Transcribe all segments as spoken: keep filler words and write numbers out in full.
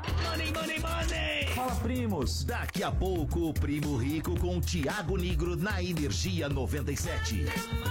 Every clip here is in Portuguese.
Money, money, money! Fala, primos! Daqui a pouco, o Primo Rico com o Thiago Nigro na Energia noventa e sete.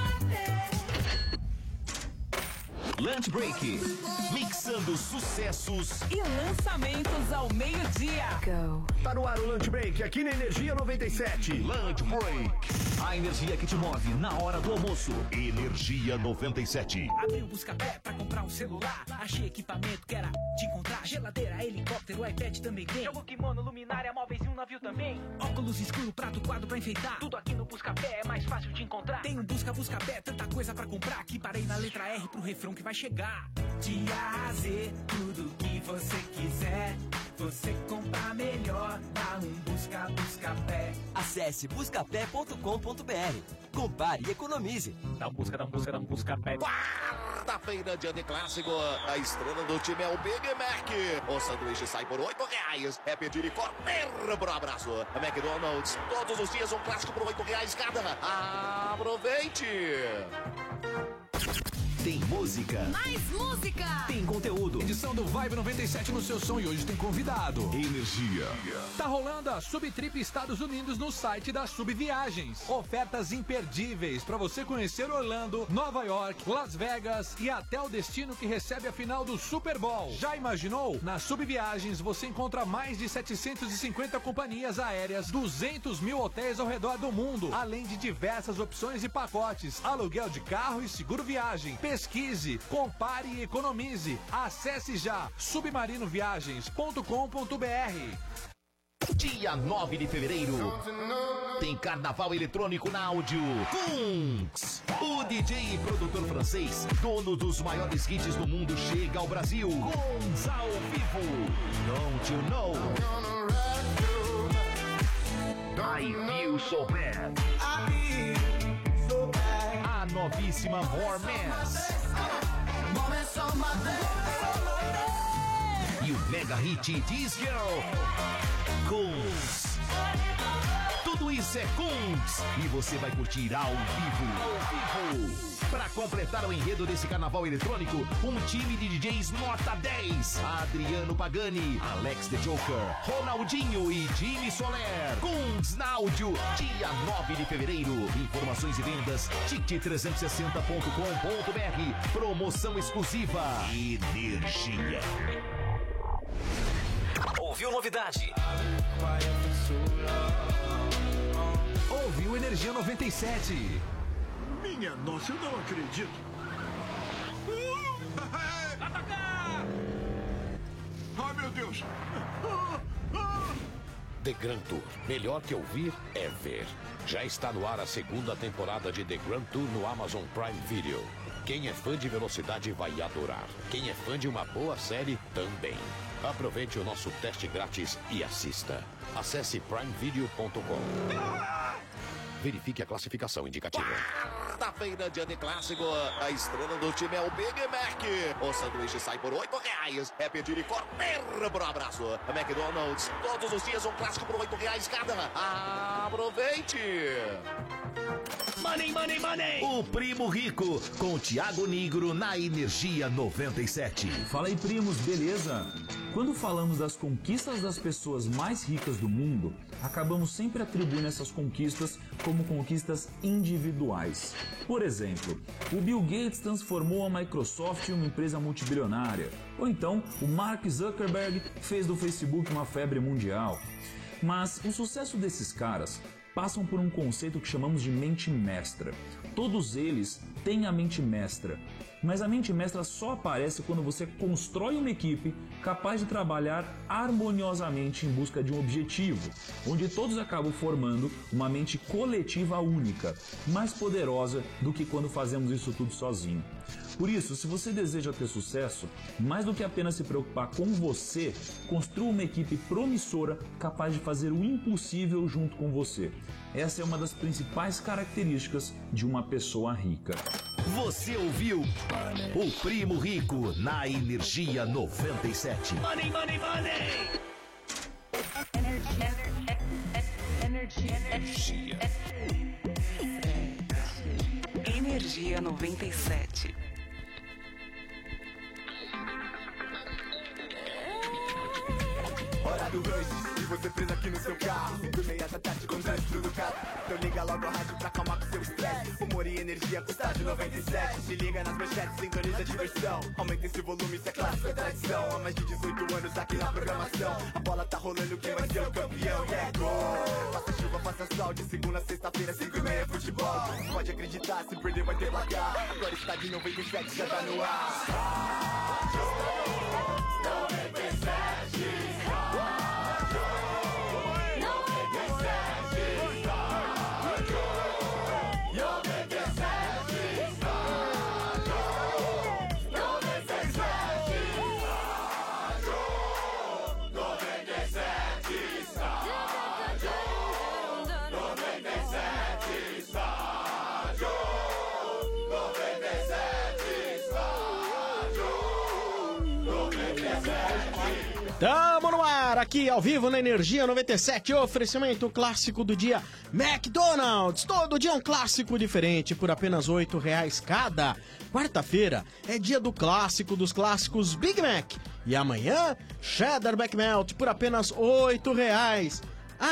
Lunch Break, mixando sucessos e lançamentos ao meio-dia. Go. Tá no ar o Lunch Break, aqui na Energia noventa e sete. Lunch Break, a energia que te move na hora do almoço. Energia noventa e sete. Abri o Buscapé pra comprar um celular. Achei equipamento que era de encontrar. Geladeira, helicóptero, iPad também tem. Jogo, kimono, luminária, móveis e um navio também. Óculos escuro, prato, quadro pra enfeitar. Tudo aqui no Buscapé é mais fácil de encontrar. Tem um Busca Buscapé, tanta coisa pra comprar. Que parei na letra R pro refrão que vai chegar. De A a Z, tudo que você quiser. Você compra melhor, dá um Busca Buscapé. Acesse buscapé ponto com ponto br. Compare e economize. Dá um busca, dá um busca, dá um Buscapé. Quarta-feira, dia de clássico. A estrela do time é o Big Mac. O sanduíche sai por oito reais. É pedir e correr pro abraço. McDonald's, todos os dias um clássico por oito reais cada. Aproveite! Tem música. Mais música. Tem conteúdo. Edição do Vibe noventa e sete no seu som e hoje tem convidado. Energia. Tá rolando a Subtrip Estados Unidos no site da Subviagens. Ofertas imperdíveis para você conhecer Orlando, Nova York, Las Vegas e até o destino que recebe a final do Super Bowl. Já imaginou? Na Subviagens você encontra mais de setecentas e cinquenta companhias aéreas, duzentos mil hotéis ao redor do mundo, além de diversas opções e pacotes, aluguel de carro e seguro viagem. Pesquise, compare e economize. Acesse já submarino viagens ponto com ponto br. Dia nove de fevereiro tem Carnaval Eletrônico na Áudio. Kungs, o D J e produtor francês, dono dos maiores hits do mundo, chega ao Brasil. Kungs ao vivo. Don't you know? I feel so bad. A novíssima More Mess. E o mega hit This Girl. Kungs. Tudo isso é Kungs. E você vai curtir ao vivo. Ao vivo. Para completar o enredo desse carnaval eletrônico, um time de D Js nota dez. Adriano Pagani, Alex The Joker, Ronaldinho e Jimmy Soler. Kungs na Áudio, dia nove de fevereiro. Informações e vendas, ticket trezentos e sessenta ponto com ponto br. Promoção exclusiva. Energia. Ouviu novidade? Ouviu Energia noventa e sete. Minha nossa, eu não acredito. Vai tocar! Ai, meu Deus. The Grand Tour. Melhor que ouvir é ver. Já está no ar a segunda temporada de The Grand Tour no Amazon Prime Video. Quem é fã de velocidade vai adorar. Quem é fã de uma boa série também. Aproveite o nosso teste grátis e assista. Acesse prime video ponto com. Verifique a classificação indicativa. Quarta-feira, dia de clássico. A estrela do time é o Big Mac. O sanduíche sai por oito reais. É pedir e correr pro abraço. McDonald's, todos os dias um clássico por oito reais cada. Aproveite! Money, money, money! O Primo Rico com o Thiago Nigro na Energia noventa e sete. Fala aí, primos, beleza? Quando falamos das conquistas das pessoas mais ricas do mundo, acabamos sempre atribuindo essas conquistas como conquistas individuais. Por exemplo, o Bill Gates transformou a Microsoft em uma empresa multibilionária. Ou então, o Mark Zuckerberg fez do Facebook uma febre mundial. Mas o sucesso desses caras passam por um conceito que chamamos de mente mestra. Todos eles têm a mente mestra, mas a mente mestra só aparece quando você constrói uma equipe capaz de trabalhar harmoniosamente em busca de um objetivo, onde todos acabam formando uma mente coletiva única, mais poderosa do que quando fazemos isso tudo sozinho. Por isso, se você deseja ter sucesso, mais do que apenas se preocupar com você, construa uma equipe promissora capaz de fazer o impossível junto com você. Essa é uma das principais características de uma pessoa rica. Você ouviu o Primo Rico na Energia noventa e sete. Money, money, money! Energia. Energia noventa e sete. do rush, e você preso aqui no seu carro. cinco e meia da tarde com trânsito do carro. Então liga logo a rádio pra acalmar com seu estresse. Humor e energia com estádio noventa e sete. Se liga nas manchetes, sintoniza a diversão. Aumenta esse volume, isso é clássico, é tradição. Há mais de dezoito anos aqui na programação. A bola tá rolando, quem vai ser o campeão? E é gol! Faça chuva, faça sol, de segunda a sexta-feira, cinco e meia é futebol. Pode acreditar, se perder vai ter placar. Agora está de noventa e sete, já tá no ar. noventa e sete. Tamo no ar, aqui ao vivo na Energia noventa e sete, oferecimento clássico do dia McDonald's. Todo dia um clássico diferente por apenas oito reais cada. Quarta-feira é dia do clássico dos clássicos Big Mac. E amanhã, Cheddar McMelt por apenas oito reais.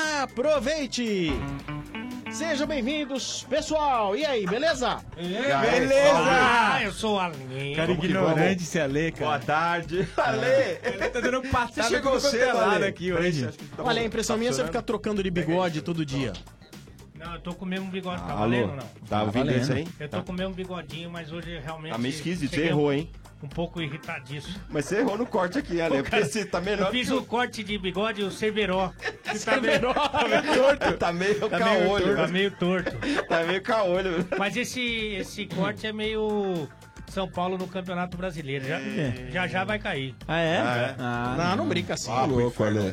Aproveite! Sejam bem-vindos, pessoal! E aí, beleza? É, beleza! Ah, eu sou o Ale. Cara ignorante esse Ale, cara. Boa tarde. Ale! Ele tá dando passada. Você chegou cedo, Ale, aqui hoje. Olha, a impressão minha é você ficar trocando de bigode todo dia. Não, eu tô com o mesmo bigode, tá Alô? valendo não? Tá ouvindo isso aí? Eu tô com o mesmo bigodinho, mas hoje realmente... Tá meio esquisito, você cheguei errou, um- hein? Um pouco irritadíssimo. Mas você errou no corte aqui, Ale, Pô, porque cara, você tá melhor Eu fiz que o o- corte de bigode, o Cerveró. Que tá Cerveró, tá meio torto. Tá meio Tá caolho. meio, tá meio torto. Tá meio caolho. Mas esse, esse corte é meio São Paulo no Campeonato Brasileiro. Já já, já vai cair. Ah, é? Ah, é? Ah, não, não brinca assim. Ah, louco, Ale.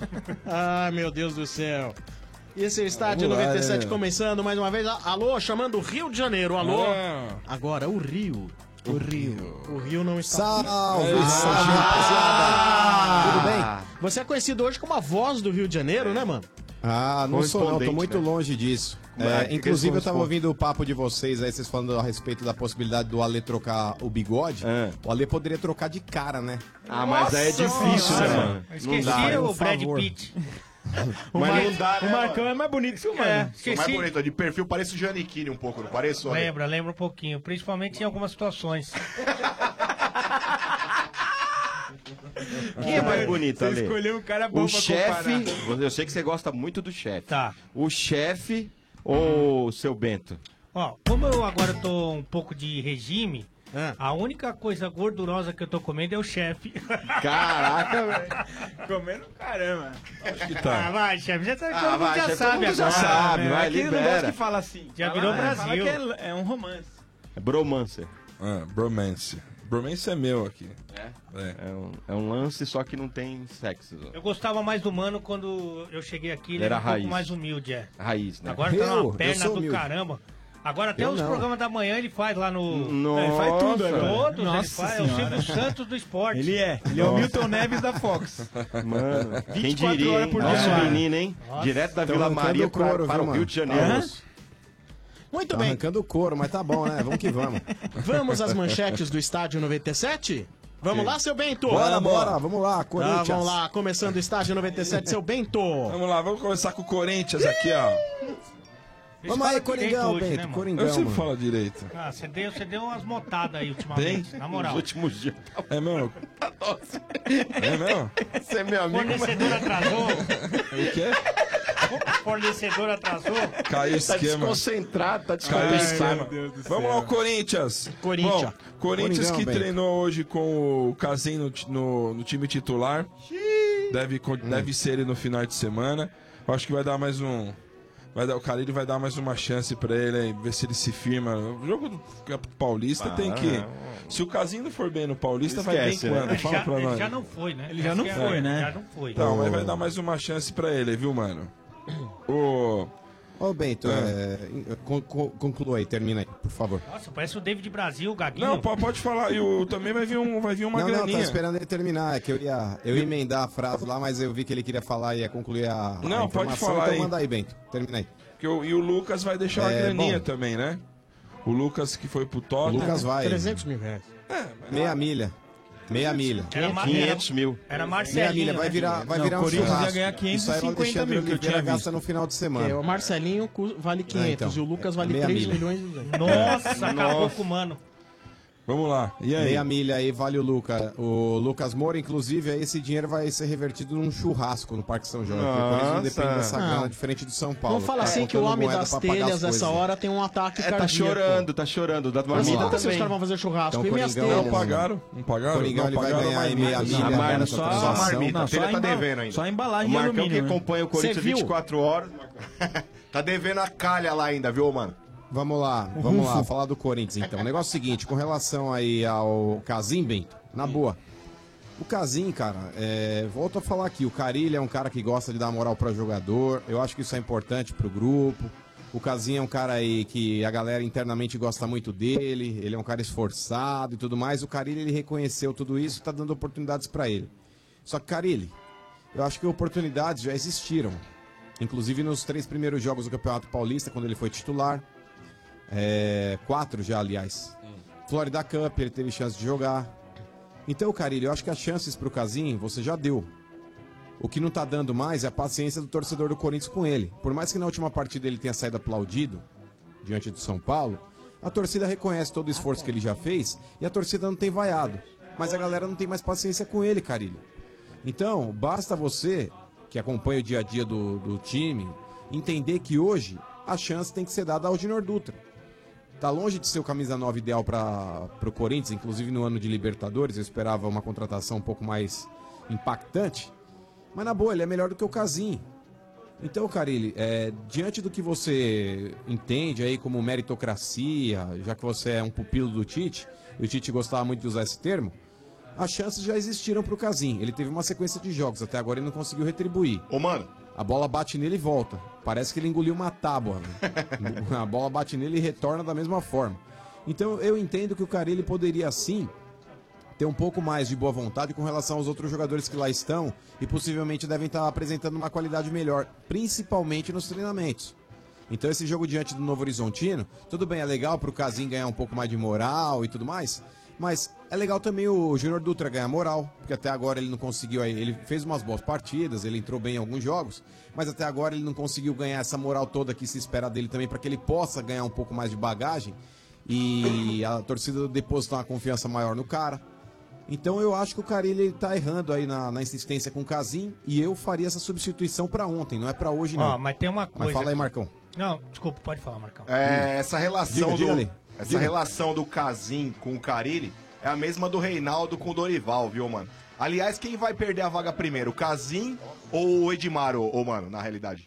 Ai, meu Deus do céu. E esse é o Estádio Vamos lá, noventa e sete né? começando mais uma vez. Alô, chamando o Rio de Janeiro. Alô? Ah. Agora, o Rio. O Rio. O Rio não está... Salve, Ah. salve, rapaziada. Tudo bem? Você é conhecido hoje como a voz do Rio de Janeiro, né, mano? Ah, não sou não, tô Correspondente, muito né? longe disso. Mas É, que que inclusive eles eu tava correspondem? ouvindo o papo de vocês aí, vocês falando a respeito da possibilidade do Ale trocar o bigode. O Ale poderia trocar de cara, né? Ah, mas aí é difícil, né, mano? Eu esqueci o Brad Pitt. O, Mas Mar... não dá, né, o Marcão é mais bonito que o mano. É, Sou esqueci. mais bonito, de perfil parece o Giannichini um pouco, não parece? Olha. Lembra, lembra um pouquinho. Principalmente em algumas situações. Quem é mais bonito, Você Ale? escolheu um cara bom O pra chefe, comparar. eu sei que você gosta muito do chefe. Tá. O chefe ou o seu Bento? Ó, como eu agora tô um pouco de regime, É. a única coisa gordurosa que eu tô comendo é o chefe. Caraca, velho. Comendo caramba. Acho que Ah, vai, chefe, já, sabe, Ah, todo mundo vai, já chefe, sabe todo mundo já agora. sabe, né? vai, Aqui eu não gosto libera. que fala assim. Já Fala- virou é, Brasil. Fala que é, é um romance. É bromancer. Ah, bromance. Bromance é meu aqui. É? É. É um, é um lance, só que não tem sexo. Eu gostava mais do Mano quando eu cheguei aqui, ele Era era um pouco raiz. mais humilde, é. Raiz, né? Agora tá Eu? numa Eu perna sou do humilde. caramba. Agora até Eu os não. programas da manhã ele faz lá no... Nossa. Ele faz tudo agora. Todos, ele Nossa faz. É o Senhora. Silvio Santos do esporte. Ele é. Ele é o Milton Neves da Fox. Mano, quem vinte e quatro diria, horas hein? por dia. Nosso Nossa. menino, hein? Nossa. Direto da Tão Vila arrancando Maria o couro, pra, para viu, o mano? Rio de Janeiro. Aham. Muito Tá bem. arrancando o couro, mas tá bom, né? Vamos que vamos. Vamos às manchetes do Estádio noventa e sete? Vamos Sim. lá, seu Bento? Bora, bora, vamos lá, Corinthians. Tá, vamos lá, começando o Estádio noventa e sete, seu Bento. Vamos lá, vamos começar com o Corinthians aqui, ó. Vamos aí, Coringão, hoje, né, Bento, mano? Coringão, Eu sempre mano. falo direito. Ah, você deu, você deu umas motadas aí Tem? ultimamente, na moral. Nos últimos dias. É mesmo? É mesmo? Você é meu amigo. Fornecedor atrasou. O quê? Fornecedor atrasou. Caiu o Tá esquema. desconcentrado, tá Caiu o desconcentrado. esquema. Deus do Vamos céu. lá, o Corinthians. Corinthians. Bom, Corinthians Coringão, que Bento. treinou hoje com o Casim no, ti- no- no time titular. Deve, con- deve ser ele no final de semana. Eu acho que vai dar mais um... Vai dar, o Carille vai dar mais uma chance pra ele, aí, ver se ele se firma. O jogo do Campeonato Paulista Ah, tem que... não. Se o Casim não for bem no Paulista, Esquece, vai né? bem quando? Ele Fala já, pra ele nós. já não foi, né? Ele já não Essa foi, é- né? Já não foi. Então, mas vai dar mais uma chance pra ele, viu, mano? O... Ô, Bento, é, con- con- conclua aí, termina aí, por favor. Nossa, parece o David Brasil, o Gaguinho. Não, po- pode falar. E o, também vai vir, um, vai vir uma não, não, graninha. tá esperando ele terminar, é que eu ia, eu ia emendar a frase lá, mas eu vi que ele queria falar e ia concluir a, a Não, pode informação, falar então aí. manda aí, Bento, termina aí. Que o- e o Lucas vai deixar uma É, graninha bom. também, né? O Lucas que foi pro O Tottenham. Lucas vai, trezentos mil reais. meia milha. Meia milha. Era Mar- quinhentos mil. Era Meia Marcelinho. milha, vai né, virar, Gil? vai Não, virar o um Corinthians churrasco. ia ganhar Isso aí o 550 Alexandre mil, que eu Oliveira tinha gasta visto. no final de semana. É, o Marcelinho cu- vale quinhentos então. e o Lucas vale Meia três milha. milhões e duzentos. Nossa, acabou com o mano. Vamos lá. E aí? Meia milha aí vale o Lucas. O Lucas Moura, inclusive, aí esse dinheiro vai ser revertido num churrasco no Parque São Jorge. Porque o Corinthians não depende Nossa. dessa grana, Não. diferente do São Paulo. Não fala Tá assim que o contando homem moeda das pra pagar as telhas coisas. nessa hora tem um ataque É, tá cardíaco. chorando, tá chorando. Da Mas marmita não, se os também. caras vão fazer churrasco Então, e minhas Coringão, telhas. Não pagaram? Não pagaram? Coringão, não ele vai pagaram ganhar a em meia marmita. milha A agora mar... nessa só a transação. marmita. Não, A telha só tá a embala- devendo ainda. só a embalagem O de Marcão que alumínio, né? acompanha o Corinthians Você viu? vinte e quatro horas. Tá devendo a calha lá ainda, viu, mano? Vamos lá, vamos lá, falar do Corinthians então. O negócio é o seguinte, com relação aí ao Casim, Bento, na boa. O Casim, cara, é, volto a falar aqui, o Carille é um cara que gosta de dar moral para jogador, eu acho que isso é importante pro grupo. O Casim é um cara aí que a galera internamente gosta muito dele, ele é um cara esforçado e tudo mais. O Carille, ele reconheceu tudo isso e tá dando oportunidades para ele. Só que, Carille, eu acho que oportunidades já existiram. Inclusive nos três primeiros jogos do Campeonato Paulista, quando ele foi titular. É, quatro já, aliás. Florida Cup, ele teve chance de jogar. Então, Carille, eu acho que as chances pro Casim você já deu. O que não tá dando mais é a paciência do torcedor do Corinthians com ele. Por mais que na última partida ele tenha saído aplaudido diante do São Paulo, a torcida reconhece todo o esforço que ele já fez e a torcida não tem vaiado. Mas a galera não tem mais paciência com ele, Carille. Então, basta você, que acompanha o dia a dia do, do time, entender que hoje a chance tem que ser dada ao Junior Dutra. Tá longe de ser o camisa nove ideal para o Corinthians, inclusive no ano de Libertadores, eu esperava uma contratação um pouco mais impactante. Mas na boa, ele é melhor do que o Casim. Então, Carille, é, diante do que você entende aí como meritocracia, já que você é um pupilo do Tite, e o Tite gostava muito de usar esse termo, as chances já existiram pro Casim. Ele teve uma sequência de jogos, até agora ele não conseguiu retribuir. Ô, mano. A bola bate nele e volta. Parece que ele engoliu uma tábua. Né? A bola bate nele e retorna da mesma forma. Então eu entendo que o Carille poderia sim ter um pouco mais de boa vontade com relação aos outros jogadores que lá estão e possivelmente devem estar apresentando uma qualidade melhor, principalmente nos treinamentos. Então esse jogo diante do Novo Horizontino, tudo bem, é legal pro Casim ganhar um pouco mais de moral e tudo mais, mas é legal também o Junior Dutra ganhar moral, porque até agora ele não conseguiu, aí ele fez umas boas partidas, ele entrou bem em alguns jogos, mas até agora ele não conseguiu ganhar essa moral toda que se espera dele também, para que ele possa ganhar um pouco mais de bagagem e a torcida depositar uma confiança maior no cara. Então eu acho que o Carille tá errando aí na, na insistência com o Casim e eu faria essa substituição para ontem, não é para hoje não. Ó, mas tem uma coisa. Mas fala aí, aqui. Marcão. Não, desculpa, pode falar, Marcão. É, essa relação Diga, diga do ali. essa Diga. relação do Casim com o Carille é a mesma do Reinaldo com o Dorival, viu, mano? Aliás, quem vai perder a vaga primeiro, o Casim ou o Edmar, ô, ô, mano, na realidade?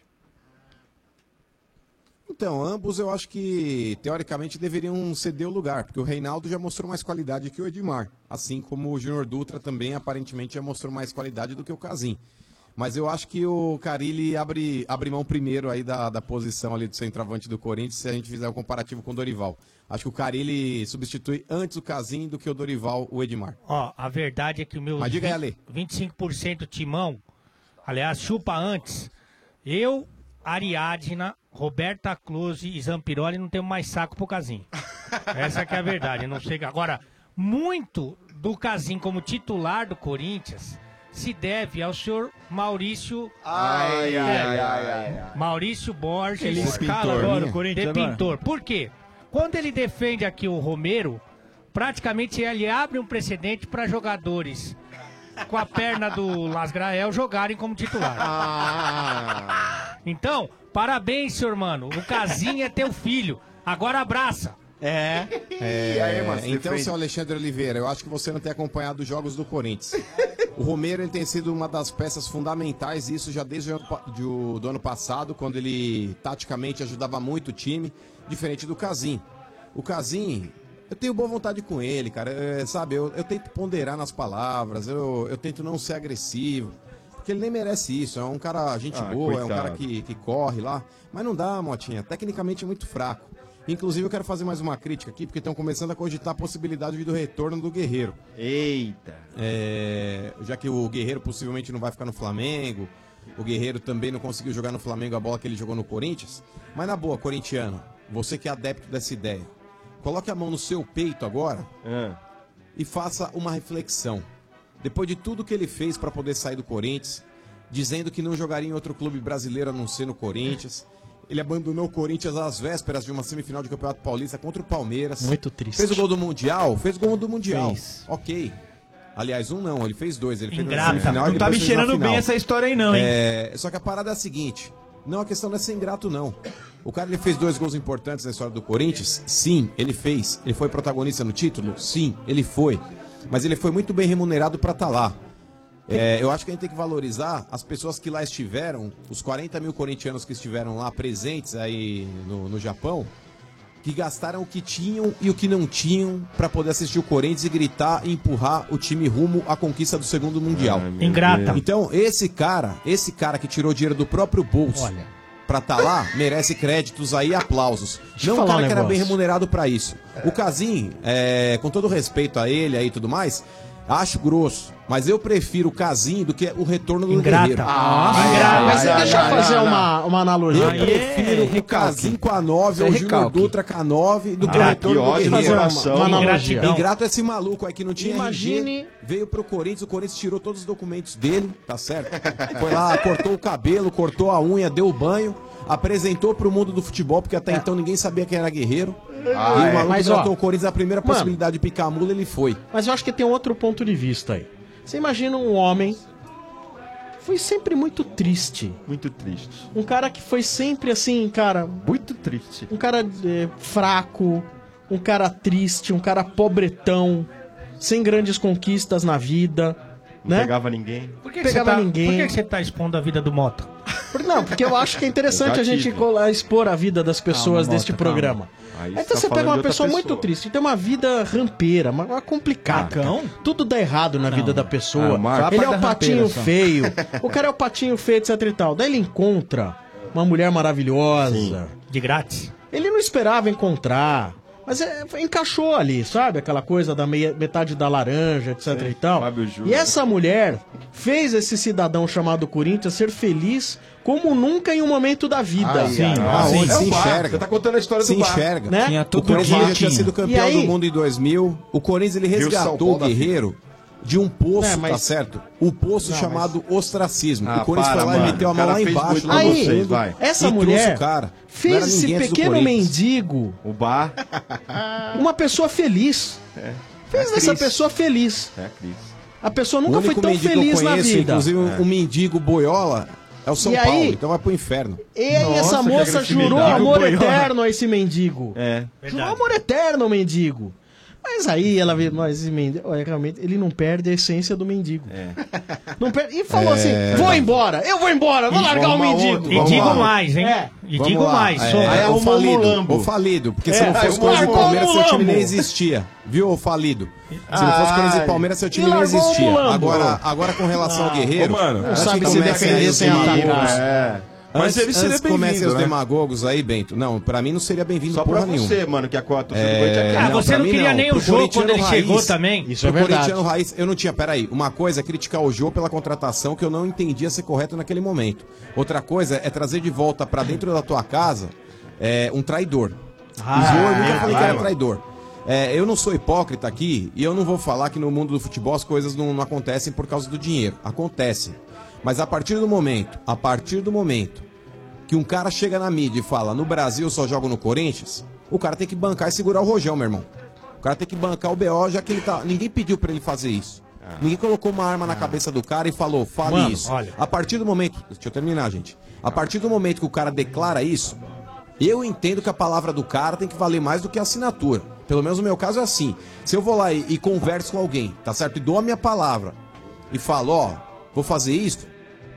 Então, ambos eu acho que, teoricamente, deveriam ceder o lugar, porque o Reinaldo já mostrou mais qualidade que o Edmar, assim como o Junior Dutra também, aparentemente, já mostrou mais qualidade do que o Casim. Mas eu acho que o Carille abre, abre mão primeiro aí da, da posição ali do centroavante do Corinthians, se a gente fizer um comparativo com o Dorival. Acho que o Carille substitui antes o Casim do que o Dorival, o Edmar. Ó, a verdade é que o meu Mas diga aí, Ale. vinte e cinco por cento timão, aliás, chupa antes, eu, Ariadna, Roberta Close e Zampiroli não temos mais saco pro Casim. Essa que é a verdade, não sei. Agora, muito do Casim como titular do Corinthians se deve ao senhor Maurício... Ai, é, ai, ai, ai, ai. Maurício Borges. Ele escala agora o Corinthians de agora? pintor. Por quê? Quando ele defende aqui o Romero, praticamente ele abre um precedente para jogadores com a perna do Lasgrael jogarem como titular. Ah. Então, parabéns, senhor mano. O Casim é teu filho. Agora abraça. É. É, E aí, mano, você então, defende? seu Alexandre Oliveira, eu acho que você não tem acompanhado os jogos do Corinthians. O Romero ele tem sido uma das peças fundamentais, isso já desde o ano, pa- de o- do ano passado, quando ele taticamente ajudava muito o time, diferente do Casim. O Casim, eu tenho boa vontade com ele, cara, é, sabe, eu, eu tento ponderar nas palavras, eu, eu tento não ser agressivo, porque ele nem merece isso, é um cara gente Ah, boa, é um coitado. cara que, que corre lá, mas não dá, Motinha, tecnicamente é muito fraco. Inclusive, eu quero fazer mais uma crítica aqui, porque estão começando a cogitar a possibilidade do retorno do Guerreiro. Eita. É, já que o Guerreiro possivelmente não vai ficar no Flamengo, o Guerreiro também não conseguiu jogar no Flamengo a bola que ele jogou no Corinthians. Mas na boa, corintiano, você que é adepto dessa ideia, coloque a mão no seu peito agora Ah. e faça uma reflexão. Depois de tudo que ele fez para poder sair do Corinthians, dizendo que não jogaria em outro clube brasileiro a não ser no Corinthians, ele abandonou o Corinthians às vésperas de uma semifinal de Campeonato Paulista contra o Palmeiras. Muito triste. Fez o gol do Mundial? Fez o gol do Mundial. Fez. Ok. Aliás, um não, ele fez dois. Ele fez Ingrata. na semifinal e Não tá depois me fez na cheirando final. bem essa história aí não, hein? É, só que a parada é a seguinte, não, a questão não é ser ingrato não. O cara ele fez dois gols importantes na história do Corinthians? Sim, ele fez. Ele foi protagonista no título? Sim, ele foi. Mas ele foi muito bem remunerado para estar lá. É, eu acho que a gente tem que valorizar as pessoas que lá estiveram, os quarenta mil corintianos que estiveram lá presentes aí no, no Japão, que gastaram o que tinham e o que não tinham para poder assistir o Corinthians e gritar e empurrar o time rumo à conquista do segundo Mundial. Ai, Ingrata. Deus. Então, esse cara, esse cara que tirou dinheiro do próprio bolso Olha. pra estar lá, merece créditos aí e aplausos. Deixa eu Não o falar cara um que era bem negócio. remunerado pra isso. O Casim, é, com todo respeito a ele aí e tudo mais, acho grosso. Mas eu prefiro o Casim do que o retorno do Ingrata. Guerreiro. Nossa, Ai, ingrata. ai, Mas ai, deixa ai, eu fazer ai, uma, uma analogia. Eu Aí prefiro é o Casim com a nove, Isso é ou o Júnior recalque. Dutra com a nove, do que o Ah, retorno que do ódio no Guerreiro. coração. Uma analogia. Ingrato é esse maluco aí que não tinha Imagine- R G, veio pro Corinthians, o Corinthians tirou todos os documentos dele, tá certo? Foi lá, cortou o cabelo, cortou a unha, deu o banho, apresentou pro mundo do futebol, porque até então ninguém sabia quem era Guerreiro. Ah, e é. o maluco Mas, tratou ó, o Corinthians, a primeira mano, possibilidade de picar a mula, ele foi. Mas eu acho que tem outro ponto de vista aí. Você imagina um homem que foi sempre muito triste. Muito triste. Um cara que foi sempre assim, cara... Muito triste. Um cara é, fraco, um cara triste, um cara pobretão, sem grandes conquistas na vida, Não né? pegava ninguém. Por que, que você Pegava tá, ninguém. por que que você tá expondo a vida do Mota? Por- Não, porque eu acho que é interessante Eu a já gente tive. colar- expor a vida das pessoas Calma, deste Mota, calma. programa. Aí Então você tá você pega falando uma de outra pessoa muito pessoa. triste, tem uma vida rampeira, uma, uma complicada. Cagão? cara. Tudo dá errado na vida da pessoa. Ah, Marco. ele é Só a o parte da patinho rampeira, só. feio. O cara é o patinho feio, etc e tal. Daí ele encontra uma mulher maravilhosa. Sim. De grátis? Ele não esperava encontrar. Mas é, encaixou ali, sabe? Aquela coisa da meia- metade da laranja, etc e tal. Fábio Júnior. E essa mulher fez esse cidadão chamado Corinthians ser feliz como nunca em um momento da vida. Ai, Sim. ai, Sim. Onde É se o Bar. enxerga. Você tá contando a história Se do Bar. enxerga. Né? Tinha O tudo Corinthians já tinha direitinho. sido campeão E aí? do mundo em dois mil. O Corinthians ele Rio São resgatou Paulo o da Guerreiro de um poço, É, mas- tá certo? O poço Não, chamado ostracismo. Ah, o Corinthians para, foi lá mano. e meteu a O mão cara lá fez embaixo. muito lá pra no vocês, fundo, vai. Essa e trouxe mulher o cara. Não fez era esse ninguém antes do pequeno Corinthians. mendigo O Bar. uma pessoa feliz. É. Fez É dessa Cris. pessoa feliz. É, Cris. A pessoa O nunca foi único tão mendigo que eu feliz na conheço, vida. inclusive um, um mendigo boiola, é o São E Paulo. aí- Então vai pro inferno. E aí Nossa, essa que moça agressividade. jurou amor Boiola. eterno a esse mendigo. É. Jurou amor eterno ao mendigo. Mas aí ela vê, mas esse mendigo, olha, realmente, ele não perde a essência do mendigo. É. Não perde, e falou É. assim: vou embora, eu vou embora, vou E largar o vamos mendigo. aonde? E Vamos digo lá. mais, hein? É. E Vamos digo lá. mais. É, sou- é, Aí o arrumou falido, um mulambo. o falido, porque se É, não fosse aí Corinthians e arrumou um Palmeiras, seu time nem mulambo. existia. Viu, ô falido? Se não fosse Ai. Corinthians e Palmeiras, seu time E nem largou o existia. mulambo. Agora, agora com relação ao Guerreiro, Ô, mano, antes não sabe que se comecem defender aí os sem demagogos, atacar. É. Mas antes, ele seria antes que comecem bem-vindo, os né? demagogos aí, Bento. Não, pra mim não seria bem-vindo Só porra pra nenhuma. você, mano, que a torcida do É, Corinthians é Ah, não, você pra não mim queria não. nem Pro o jogo quando corintiano ele raiz, chegou também. Isso é Pro verdade. corintiano raiz, eu não tinha. Peraí, uma coisa é criticar o Jô pela contratação que eu não entendia ser correto naquele momento. Outra coisa é trazer de volta pra dentro da tua casa é, um traidor. Ah, o Jô, eu nunca é, falei vai, que era mano. traidor. É, eu não sou hipócrita aqui e eu não vou falar que no mundo do futebol as coisas não, não acontecem por causa do dinheiro. Acontecem. Mas a partir do momento, a partir do momento que um cara chega na mídia e fala, no Brasil eu só jogo no Corinthians, o cara tem que bancar e segurar o rojão, meu irmão. O cara tem que bancar o B O, já que ele tá... Ninguém pediu pra ele fazer isso. Ninguém colocou uma arma na cabeça do cara e falou, fale Mano, isso. olha. A partir do momento... Deixa eu terminar, gente. A partir do momento que o cara declara isso, eu entendo que a palavra do cara tem que valer mais do que a assinatura. Pelo menos no meu caso é assim. Se eu vou lá e, e converso com alguém, tá certo? E dou a minha palavra e falo, ó, vou fazer isso...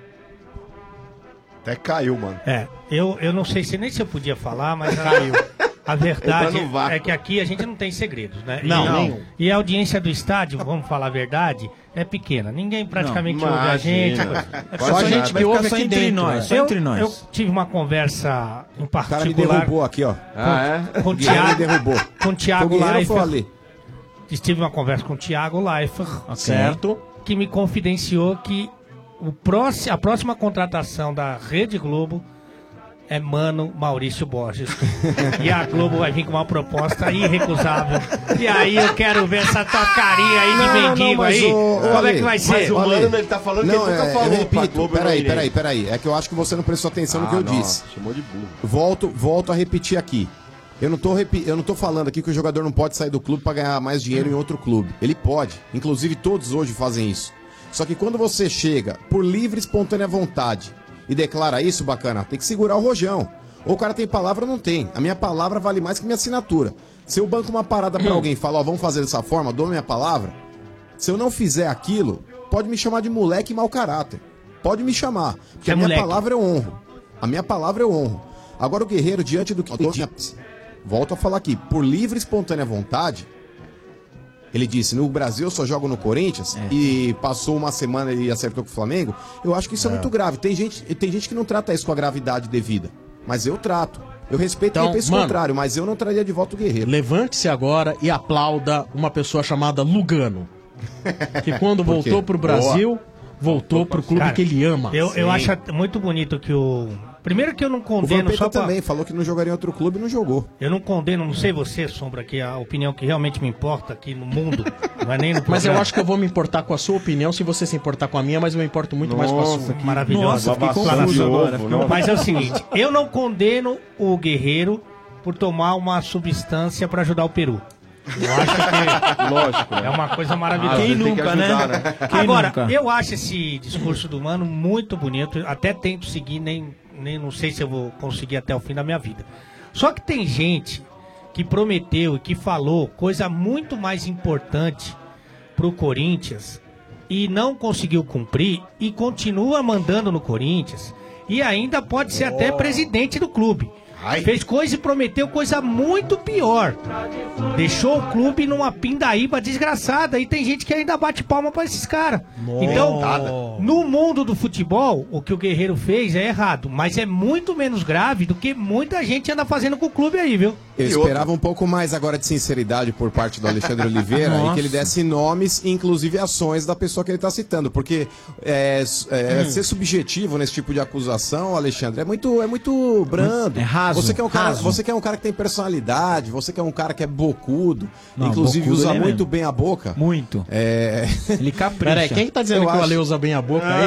Até caiu, mano. É, eu, eu não sei se nem se eu podia falar, mas caiu. A verdade Entra no vácuo. é que aqui a gente não tem segredos, né? Não, e, nenhum. E a audiência do estádio, vamos falar a verdade, é pequena. Ninguém praticamente Não, ouve a gente. imagina. É Só a gente que Vai ouve ficar só aqui entre dentro. nós, né? só eu, entre nós. eu tive uma conversa em O cara me particular derrubou aqui, ó. Ah, é? com o O Guerreiro me Thiago, derrubou. com o Foi o Thiago Guerreiro ou foi o Leifert. Ale? Tive uma conversa com o Thiago Leifert, Certo? que me confidenciou que o próximo, a próxima contratação da Rede Globo é Mano Maurício Borges. E a Globo vai vir com uma proposta irrecusável. E aí eu quero ver essa tua carinha aí de Não, não, mendigo mas aí. o- Como é Ale, que vai mas ser? o Ale- ele tá falando não, que ele nunca é, falou eu pra repito, Globo peraí, não ir. peraí, peraí. É que eu acho que você não prestou atenção no que Ah, eu nossa, disse. chamou de burro. Volto, volto a repetir aqui. Eu não, tô repi- eu não tô falando aqui que o jogador não pode sair do clube para ganhar mais dinheiro em outro clube. Ele pode. Inclusive, todos hoje fazem isso. Só que quando você chega por livre e espontânea vontade e declara isso, bacana, tem que segurar o rojão. Ou o cara tem palavra ou não tem. A minha palavra vale mais que minha assinatura. Se eu banco uma parada pra alguém e falo, ó, vamos fazer dessa forma, dou minha palavra. Se eu não fizer aquilo, pode me chamar de moleque e mau caráter. Pode me chamar. Porque é a minha moleque. palavra eu honro. A minha palavra eu honro. Agora o Guerreiro, diante do que... Volto a falar aqui. Por livre e espontânea vontade, ele disse, no Brasil eu só jogo no Corinthians e passou uma semana e acertou com o Flamengo. Eu acho que isso é, muito grave. Tem gente, tem gente que não trata isso com a gravidade devida. Mas eu trato. Eu respeito Então, quem pensa o mano, contrário, mas eu não traria de volta o Guerreiro. Levante-se agora e aplauda uma pessoa chamada Lugano. Que quando Por quê? voltou pro Brasil, voltou pro clube Cara, que ele ama. Eu, eu Sim. acho muito bonito que o... Primeiro que eu não O condeno Vampeta só pra... também falou que não jogaria em outro clube e não jogou. Eu não condeno, não sei você, Sombra, que a opinião que realmente me importa aqui no mundo, não é nem no Mas eu programa. acho que eu vou me importar com a sua opinião se você se importar com a minha, mas eu me importo muito mais com a sua. Que maravilhosa. Nossa, fiquei confuso agora. Mas é o seguinte, eu não condeno o Guerreiro por tomar uma substância pra ajudar o Peru. Eu acho que Lógico, né? é uma coisa maravilhosa. Quem Tem que nunca, ajudar, né? né? Quem Agora, nunca? eu acho esse discurso do Mano muito bonito. Até tento seguir, nem, nem não sei se eu vou conseguir até o fim da minha vida. Só que tem gente que prometeu e que falou coisa muito mais importante pro Corinthians e não conseguiu cumprir e continua mandando no Corinthians e ainda pode ser até presidente do clube. Fez coisa e prometeu coisa muito pior. Deixou o clube numa pindaíba desgraçada. E tem gente que ainda bate palma pra esses caras. Então, no mundo do futebol, o que o Guerreiro fez é errado. Mas é muito menos grave do que muita gente anda fazendo com o clube aí, viu? Eu esperava um pouco mais agora de sinceridade por parte do Alexandre Oliveira e Nossa. que ele desse nomes e inclusive ações da pessoa que ele está citando, porque é, é, Hum. ser subjetivo nesse tipo de acusação, Alexandre, é muito, é muito brando. É raso, Você que é um cara, raso. você que é um cara que tem personalidade, você que é um cara que é bocudo, Não, inclusive bocudo usa ele é muito mesmo. bem a boca. Muito. É... Ele capricha. Peraí, quem que tá dizendo Eu que o acho- Ale usa bem a boca aí?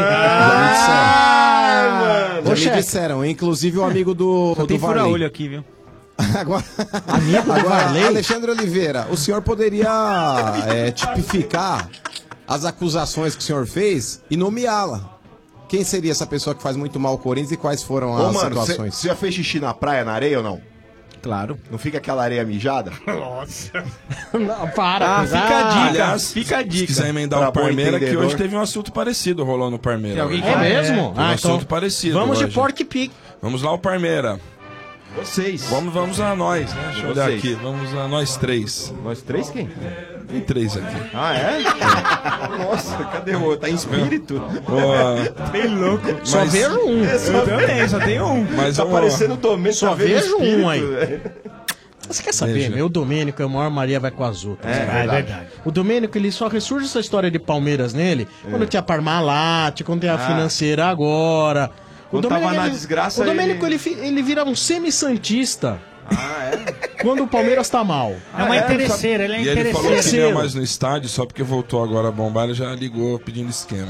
Ah, Ô, Já me chefe. disseram, inclusive o amigo do, Só do tem Varley. fura-olho aqui, viu? Agora, Amigo do agora Varley? Alexandre Oliveira, o senhor poderia é, tipificar as acusações que o senhor fez e nomeá-la. Quem seria essa pessoa que faz muito mal ao Corinthians e quais foram Ô, as mano, situações? você já fez xixi na praia, na areia ou não? Claro. Não fica aquela areia mijada? Nossa. Não, para. Ah, fica a dica. Aliás, fica a se dica. quiser emendar Pra o Parmeira, bom que entendedor. hoje teve um assunto parecido rolou no Parmeira. Tem alguém hoje. que- É mesmo? Teve um Ah, então assunto parecido vamos de hoje. Pork Pig. Vamos lá, o Parmeira. Vocês. Vamos, vamos a nós, né? Deixa eu olhar Vocês. aqui. Vamos a nós três. Nós três quem? Tem três aqui. Ah, é? Nossa, cadê o outro? Tá em espírito? Boa. Bem louco. Só Mas- vejo um. Eu também, só tem um. Mas Tá ó, parecendo o Domênico. Só tá vendo vejo um espírito, aí. velho. Você quer saber, Veja. meu? O Domênico é o maior Maria vai com as outras. É, cara. verdade. verdade. O Domênico, ele só ressurge essa história de Palmeiras nele quando tinha Parmalat, quando tem a Ah. financeira agora. Quando tava na ele- desgraça, O Domênico, ele- ele... fi- ele vira um semi-santista Ah, é? quando o Palmeiras tá mal. É uma é? interesseira, ele é E ele falou que não interesseiro. ia mais no estádio só porque voltou agora a bombar, ele já ligou pedindo esquema.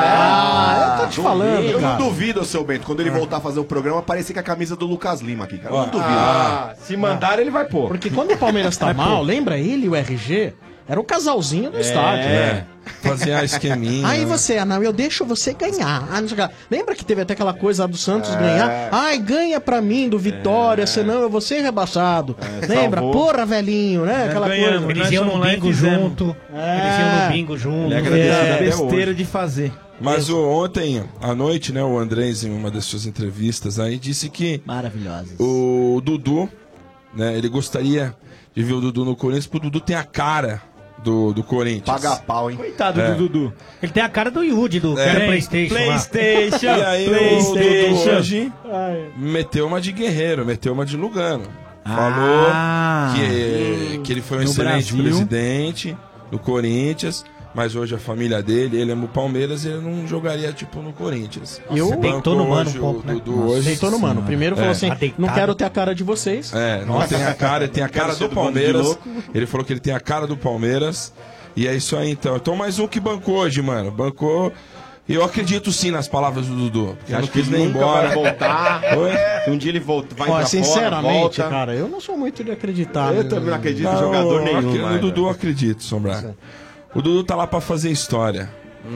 Ah, eu tô te falando, Eu cara. não duvido, seu Bento, quando ele voltar a fazer o programa, aparecer com a camisa do Lucas Lima aqui, cara. Eu Ó, não duvido. ah, se mandar, ele vai pôr. Porque quando o Palmeiras tá mal, lembra ele e o R G? Era o casalzinho do estádio. É. Fazia a esqueminha. Aí né? você, ah, não, eu deixo você ganhar. Ah, não sei o que lá. Lembra que teve até aquela coisa lá do Santos ganhar? Ai, ganha pra mim do Vitória, senão eu vou ser rebaixado. Lembra? salvou. Porra, velhinho, né? Aquela ganhamos. coisa. Eles iam no Nós bingo fizemos. junto. É. Eles iam no bingo junto. Ele agradeceu É, até besteira hoje. de fazer. Mas o, ontem, à noite, né, o Andrés, em uma das suas entrevistas aí, disse que Maravilhosas. o Dudu, né, ele gostaria de ver o Dudu no Corinthians, porque o Dudu tem a cara do, do Corinthians. Paga pau, hein? Coitado É. do Dudu. Ele tem a cara do Yudi, do É. que era Tem. Playstation. lá. Playstation. E aí o Playstation. Dudu hoje meteu uma de guerreiro, meteu uma de Lugano. Falou Ah. que, que ele foi um No excelente Brasil. presidente do Corinthians, mas hoje a família dele, ele ama o Palmeiras e ele não jogaria, tipo, no Corinthians. Eu Bancou deitou no mano hoje um pouco, o né? Dudu Nossa, hoje. deitou no mano. Primeiro falou É. assim, não quero ter a cara de vocês. É, não tem a cara, ele tem a cara do Palmeiras. Ele falou que ele tem a cara do Palmeiras. E é isso aí, então. Então, mais um que bancou hoje, mano. Bancou. E eu acredito sim nas palavras do Dudu. Porque Acho não que quis ele nem ir nunca embora. vai voltar. Oi? Se um dia ele volta, vai Ó, pra sinceramente, fora, volta. cara, eu não sou muito de acreditar. Eu né? também não acredito em jogador nenhum, aqui- mais, No Dudu eu velho. acredito, Sombra. O Dudu tá lá pra fazer história.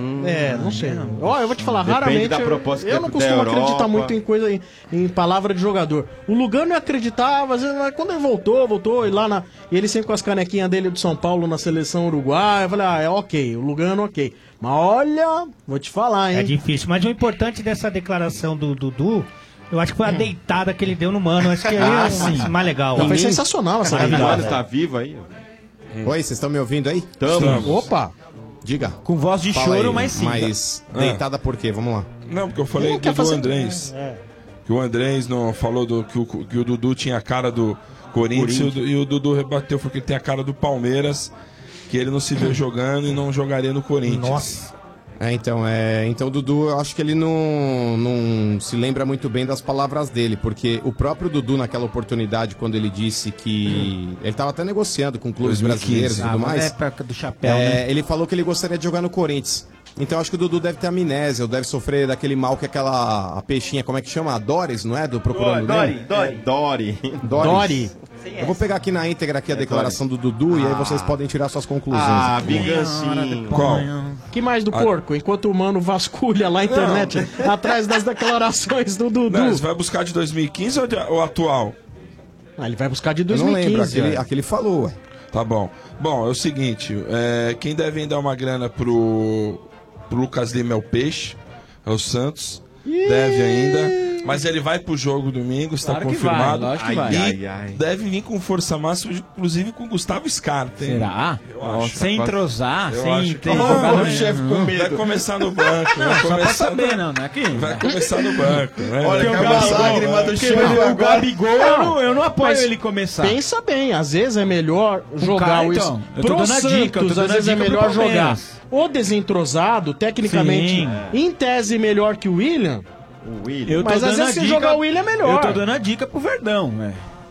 É, não sei. Não. Ó, eu vou te falar, Depende raramente. da eu- proposta que eu é não da costumo Europa. acreditar muito em coisa, em, em palavra de jogador. O Lugano eu acreditava, às vezes, mas quando ele voltou, voltou, e lá na. E ele sempre com as canequinhas dele do São Paulo na seleção uruguaia. Eu falei, ah, é ok, o Lugano ok. Mas olha, vou te falar, hein? É difícil, mas o importante dessa declaração do Dudu, eu acho que foi a deitada que ele deu no mano. Acho que aí Ah, é sim. o mais legal. Não, foi sensacional essa Maravilhoso. deitada. Tá vivo aí? Oi, vocês estão me ouvindo aí? Tamo. Opa! Diga. Com voz de Fala choro, aí, mas sim. Mas Ah. deitada por quê? Vamos lá. Não, porque eu falei Ele não do, quer do fazer- Andrés. É. Que o Andrés não falou do, que, o, que o Dudu tinha a cara do Corinthians, Corinthians. E, o, Du- e o Dudu rebateu, falou que ele tem a cara do Palmeiras, que ele não se vê jogando e não jogaria no Corinthians. Nossa. É, então, é, então o Dudu, eu acho que ele não, não se lembra muito bem das palavras dele, porque o próprio Dudu, naquela oportunidade, quando ele disse que. Ele estava até negociando com clubes dois mil e quinze. brasileiros e tudo Ah, mas mais. é época do chapéu, É, né? ele falou que ele gostaria de jogar no Corinthians. Então eu acho que o Dudu deve ter amnésia, ou deve sofrer daquele mal que aquela a peixinha, como é que chama? A Doris, não é? Do Procurando Dory, Nemo? Dory, Dory. Doris. Dory. Eu vou pegar aqui na íntegra aqui a declaração do Dudu e aí vocês podem tirar suas conclusões. Ah, aqui. vingancinho. Qual? Que mais do porco? Enquanto o mano vasculha lá na internet, atrás das declarações do Dudu. Não, você vai buscar de dois mil e quinze ou, de, ou atual? Ah, ele vai buscar de Eu dois não mil e lembro, quinze. aquele, velho. aquele falou, ué. Tá bom. Bom, é o seguinte, é, quem deve dar uma grana pro, pro Lucas Lima é o Peixe, é o Santos, deve ainda. Mas ele vai pro jogo domingo, está Claro que confirmado. vai, lógico que e vai. Ai, ai. deve vir com força máxima, inclusive com o Gustavo Scarpa. hein? Será? Eu acho. Sem entrosar, Eu sem acho. ter Oh, jogador o chefe nenhum. com medo. Vai começar no banco. Vai Só pra começar saber, no... não, não é que... Vai começar no banco, né? Olha, Vai que é começar uma no lágrima banco. do Porque chão o agora. Gabigol, eu não, eu não apoio Mas ele começar. Pensa bem, às vezes é melhor jogar cara, o então, isso. eu tô Pro dando a dica, eu tô Santos, dando às a vezes é dica pro melhor jogar Palmeiras. o desentrosado, tecnicamente, Sim. em tese melhor que o William. O William. Eu tô Mas às dando vezes a se dica- jogar o William é melhor. Eu tô dando a dica pro Verdão, é.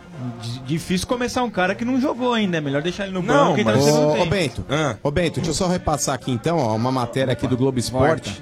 D- Difícil começar um cara que não jogou ainda, é melhor deixar ele no Não, banco e tá no mas- segundo Ô, ô tempo. Bento, Ah. ô Bento, deixa eu só repassar aqui então, ó, uma matéria aqui do Globo Esporte,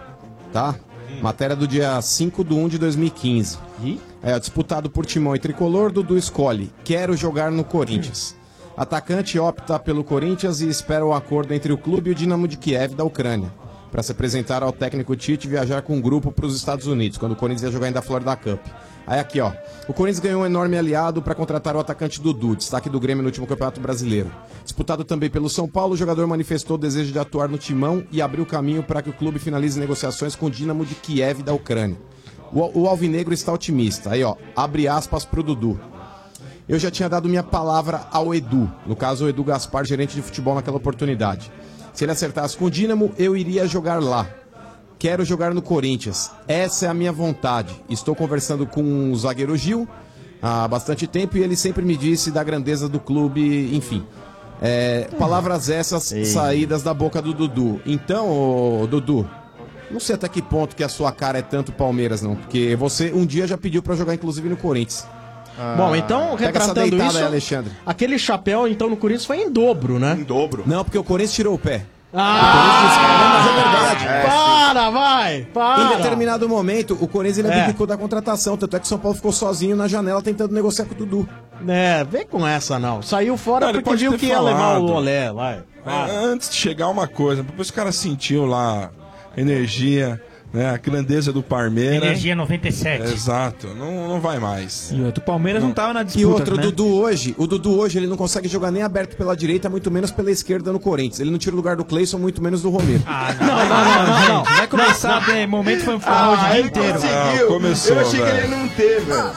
tá? Matéria do dia cinco de um de dois mil e quinze. É, disputado por Timão e Tricolor, Dudu escolhe, quero jogar no Corinthians. Atacante opta pelo Corinthians e espera o acordo entre o clube e o Dinamo de Kiev da Ucrânia, para se apresentar ao técnico Tite e viajar com um grupo para os Estados Unidos, quando o Corinthians ia jogar ainda a Florida Cup. Aí aqui, ó, o Corinthians ganhou um enorme aliado para contratar o atacante Dudu, destaque do Grêmio no último Campeonato Brasileiro. Disputado também pelo São Paulo, o jogador manifestou o desejo de atuar no Timão e abriu caminho para que o clube finalize negociações com o Dinamo de Kiev da Ucrânia. O, o Alvinegro está otimista. Aí, ó, abre aspas pro Dudu. Eu já tinha dado minha palavra ao Edu, no caso o Edu Gaspar, gerente de futebol naquela oportunidade. Se ele acertasse com o Dínamo, eu iria jogar lá. Quero jogar no Corinthians. Essa é a minha vontade. Estou conversando com o zagueiro Gil há bastante tempo e ele sempre me disse da grandeza do clube, enfim. É, palavras essas Ei. saídas da boca do Dudu. Então, ô, Dudu, não sei até que ponto que a sua cara é tanto Palmeiras, não. Porque você um dia já pediu pra jogar, inclusive, no Corinthians. Bom, então, Pega essa retratando deitada isso, aí, Alexandre. aquele chapéu, então, no Corinthians foi em dobro, né? Em dobro. Não, porque o Corinthians tirou o pé. Ah, mas é verdade. É, para, vai, para. Em determinado momento, o Corinthians ele É. abdicou da contratação. Tanto é que o São Paulo ficou sozinho na janela tentando negociar com o Dudu. É, vem com essa não. Saiu fora Não, ele porque pode viu ter que ia levar o falado. olé, vai. Ah, antes de chegar uma coisa, depois o cara sentiu lá a energia, né, a grandeza do Palmeiras. Energia noventa e sete. Exato, não, não vai mais. E outro, o Palmeiras não, tava na disputa, E outro, né? o Dudu hoje, o Dudu hoje ele não consegue jogar nem aberto pela direita, muito menos pela esquerda no Corinthians. Ele não tira o lugar do Cleison, muito menos do Romero. Ah, não, não, não, não, gente. Vai começar a ter momento fanfarrão hoje o dia inteiro. Ah, começou, Eu achei que velho. ele ia não ter, velho.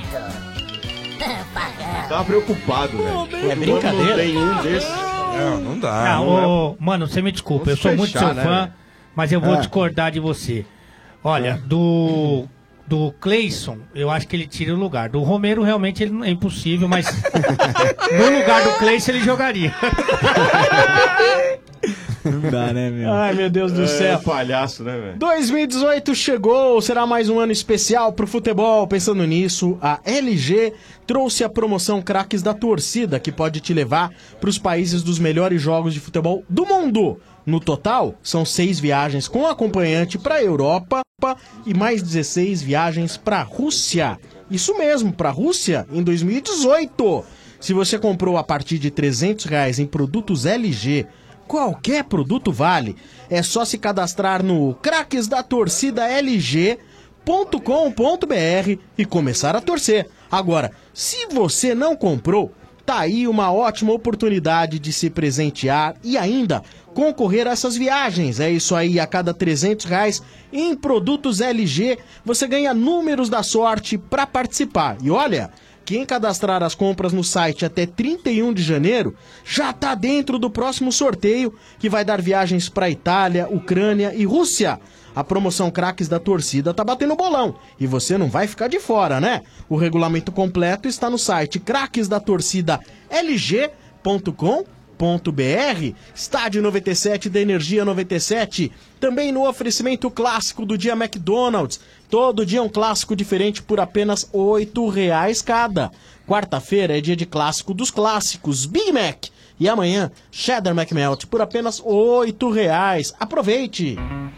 Tava preocupado, velho. É brincadeira. Tem um desses. Não, não dá. Ah, não ô, mano, você me desculpa, eu Vamos sou muito fechar, seu né, fã, velho? mas eu vou É. discordar de você. Olha, do do Cleison, eu acho que ele tira o lugar. Do Romero, realmente, ele não- é impossível, mas no lugar do Cleison ele jogaria. Não dá, né, meu? Ai, meu Deus do É, céu. palhaço, né, velho? dois mil e dezoito chegou, será mais um ano especial pro futebol. Pensando nisso, a L G trouxe a promoção Craques da Torcida, que pode te levar pros países dos melhores jogos de futebol do mundo. No total, são seis viagens com acompanhante pra Europa e mais dezesseis viagens pra Rússia. Isso mesmo, pra Rússia em dois mil e dezoito. Se você comprou a partir de trezentos reais em produtos L G, qualquer produto vale. É só se cadastrar no craques da torcida L G ponto com ponto b r e começar a torcer. Agora, se você não comprou, tá aí uma ótima oportunidade de se presentear e ainda concorrer a essas viagens. É isso aí, a cada trezentos reais em produtos L G, você ganha números da sorte para participar. E olha, quem cadastrar as compras no site até trinta e um de janeiro já tá dentro do próximo sorteio, que vai dar viagens para Itália, Ucrânia e Rússia. A promoção Craques da Torcida tá batendo bolão e você não vai ficar de fora, né? O regulamento completo está no site craques da torcida L G ponto com ponto b r. Estádio noventa e sete da Energia noventa e sete, também no oferecimento clássico do dia McDonald's. Todo dia um clássico diferente por apenas oito reais cada. Quarta-feira é dia de clássico dos clássicos, Big Mac. E amanhã, Cheddar McMelt por apenas oito reais. Aproveite!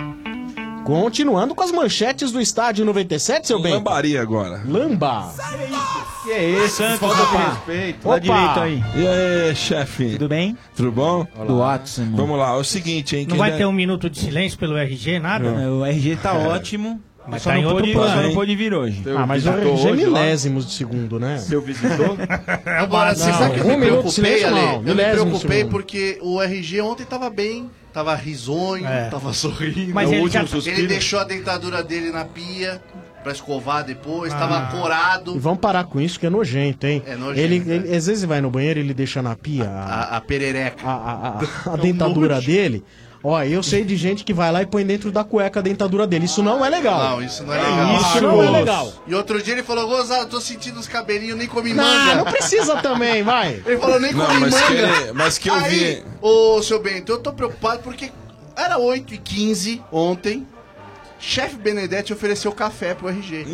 Continuando com as manchetes do Estádio noventa e sete, seu bem. Lambaria agora. Lamba. Que é isso, Santos, falta de respeito. Lá direito aí. E aí, chefe? Tudo bem? Tudo bom? Do Watson. Vamos lá, é o seguinte, hein? Não vai ter um minuto de silêncio pelo R G, nada? Não. O R G tá É. ótimo. Mas só, tá em não outro pôde, plano, só não hein? pôde vir hoje. Ah, mas o R G é milésimos de segundo, né? Seu visitou? Agora, você sabe que eu um me minuto de preocupei, silêncio, Ale? não. Eu me Milésimo de preocupei segundo. porque o R G ontem tava bem, tava risonho, É. tava sorrindo. Mas É o ele último já- suspiro. Ele deixou a dentadura dele na pia pra escovar depois, Ah. tava corado. E vamos parar com isso que é nojento, hein? É nojento, ele, é. ele- às vezes vai no banheiro e ele deixa na pia a, A, a perereca. a, a- a- a É um dentadura nojo. dele. Ó, eu sei de gente que vai lá e põe dentro da cueca a dentadura dele. Isso não é legal. Não, isso não é legal. Isso não é legal. E outro dia ele falou, Gozado, tô sentindo os cabelinhos, nem comi Não, manga. não precisa também, vai. Ele falou, nem Não, comi mas manga. que ele- mas que eu Aí, vi- ô, seu Bento, eu tô preocupado porque era oito e quinze ontem, chefe Benedetti ofereceu café pro R G.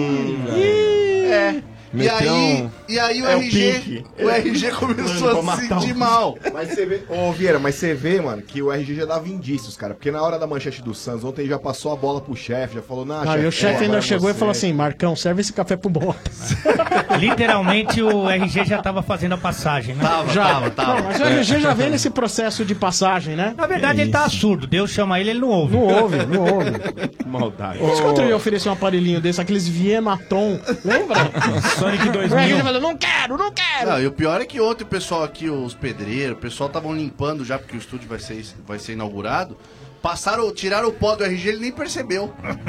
É. E Meteu aí, um- e aí o É o R G, pique. o R G começou Pra a se matar sentir o- mal. Mas você vê, ô Vieira, mas você vê, mano, que o R G já dava indícios, cara. Porque na hora da manchete do Santos, ontem ele já passou a bola pro chefe, já falou, não, Ah, e o chefe ainda agora é chegou e você. falou assim, Marcão, serve esse café pro Bota. Literalmente o R G já tava fazendo a passagem, né? já, Não, mas o R G já vem nesse processo de passagem, né? Na verdade, ele tá surdo. Deus chama ele, ele não ouve. Não ouve, não ouve. Maldade. Por isso que outro dia ofereci um aparelhinho desse, aqueles Vienaton, lembra? Sonic dois O R G mil. falou, não quero, não quero. Não, e o pior é que ontem o pessoal aqui, os pedreiros, o pessoal estavam limpando já, porque o estúdio vai ser, vai ser inaugurado. Passaram, tiraram o pó do R G, ele nem percebeu.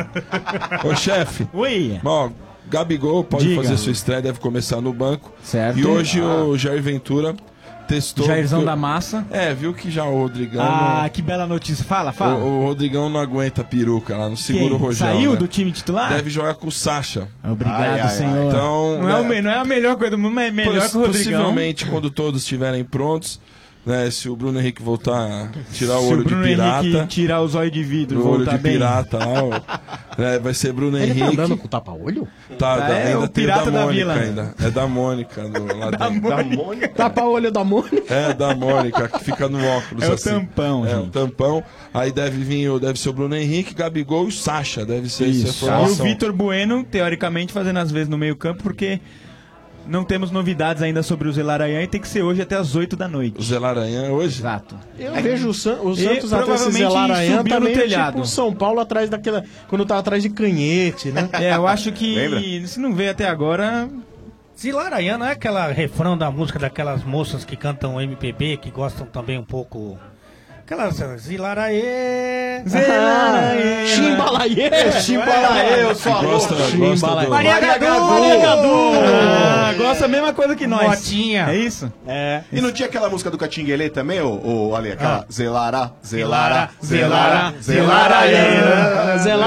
Ô, chefe. Oi. Ó, Gabigol pode Diga. fazer sua estreia, deve começar no banco. Certo. E hoje Ah. o Jair Ventura testou... Jairzão viu- da massa. É, viu que já o Rodrigão... Ah, não- que bela notícia. Fala, fala. O, o Rodrigão não aguenta a peruca lá, não segura Quem? o Rojão. Saiu né? do time titular? Deve jogar com o Sacha. Obrigado, Ai, ai, senhor. ai. Então, não, é o né, me- não é a melhor coisa do mundo, mas é melhor poss- que o Rodrigão. Possivelmente, quando todos estiverem prontos, né, se o Bruno Henrique voltar a tirar o Se olho o Bruno de pirata... Henrique tirar os olhos de vidro, o olho voltar de bem. pirata lá, ó, né, vai ser Bruno Ele Henrique. tá andando com tapa-olho? Tá, da- É, ainda o tem o pirata da da Mônica vila. ainda. É da Mônica do, lá Da dentro. Mônica. Tapa-olho da Mônica. É, da Mônica, que fica no óculos. É o assim. tampão, É, gente. o tampão. Aí deve vir, o- deve ser o Bruno Henrique, Gabigol e o Sacha. Deve ser essa Isso. E o formação. Vitor Bueno, teoricamente, fazendo as vezes no meio campo, porque não temos novidades ainda sobre o Zelarayan e tem que ser hoje até as oito da noite. O Zelarayan hoje? Exato. Eu vejo o, San, o E Santos até esse provavelmente Zelarayan subiu tá no meio telhado. tipo o São Paulo atrás daquela... Quando tava atrás de Canhete, né? É, eu acho que Lembra? se não veio até agora... Zilarayan não é aquela refrão da música daquelas moças que cantam M P B, que gostam também um pouco... Aquelas... Zilaraê... Zelaraê. Chimbalaê! Chimbalaê, eu sou a Gosta, louca. gosta do... Maria Gadu! Maria Gadu! Ah, gosta a mesma coisa que nós. Motinha. É isso? É. E não tinha aquela música do Catinguelê também, ô, ô Ale? Aquela Zelara, Zelara, Zelara, Zelara, Zelarayan! Zelarayan!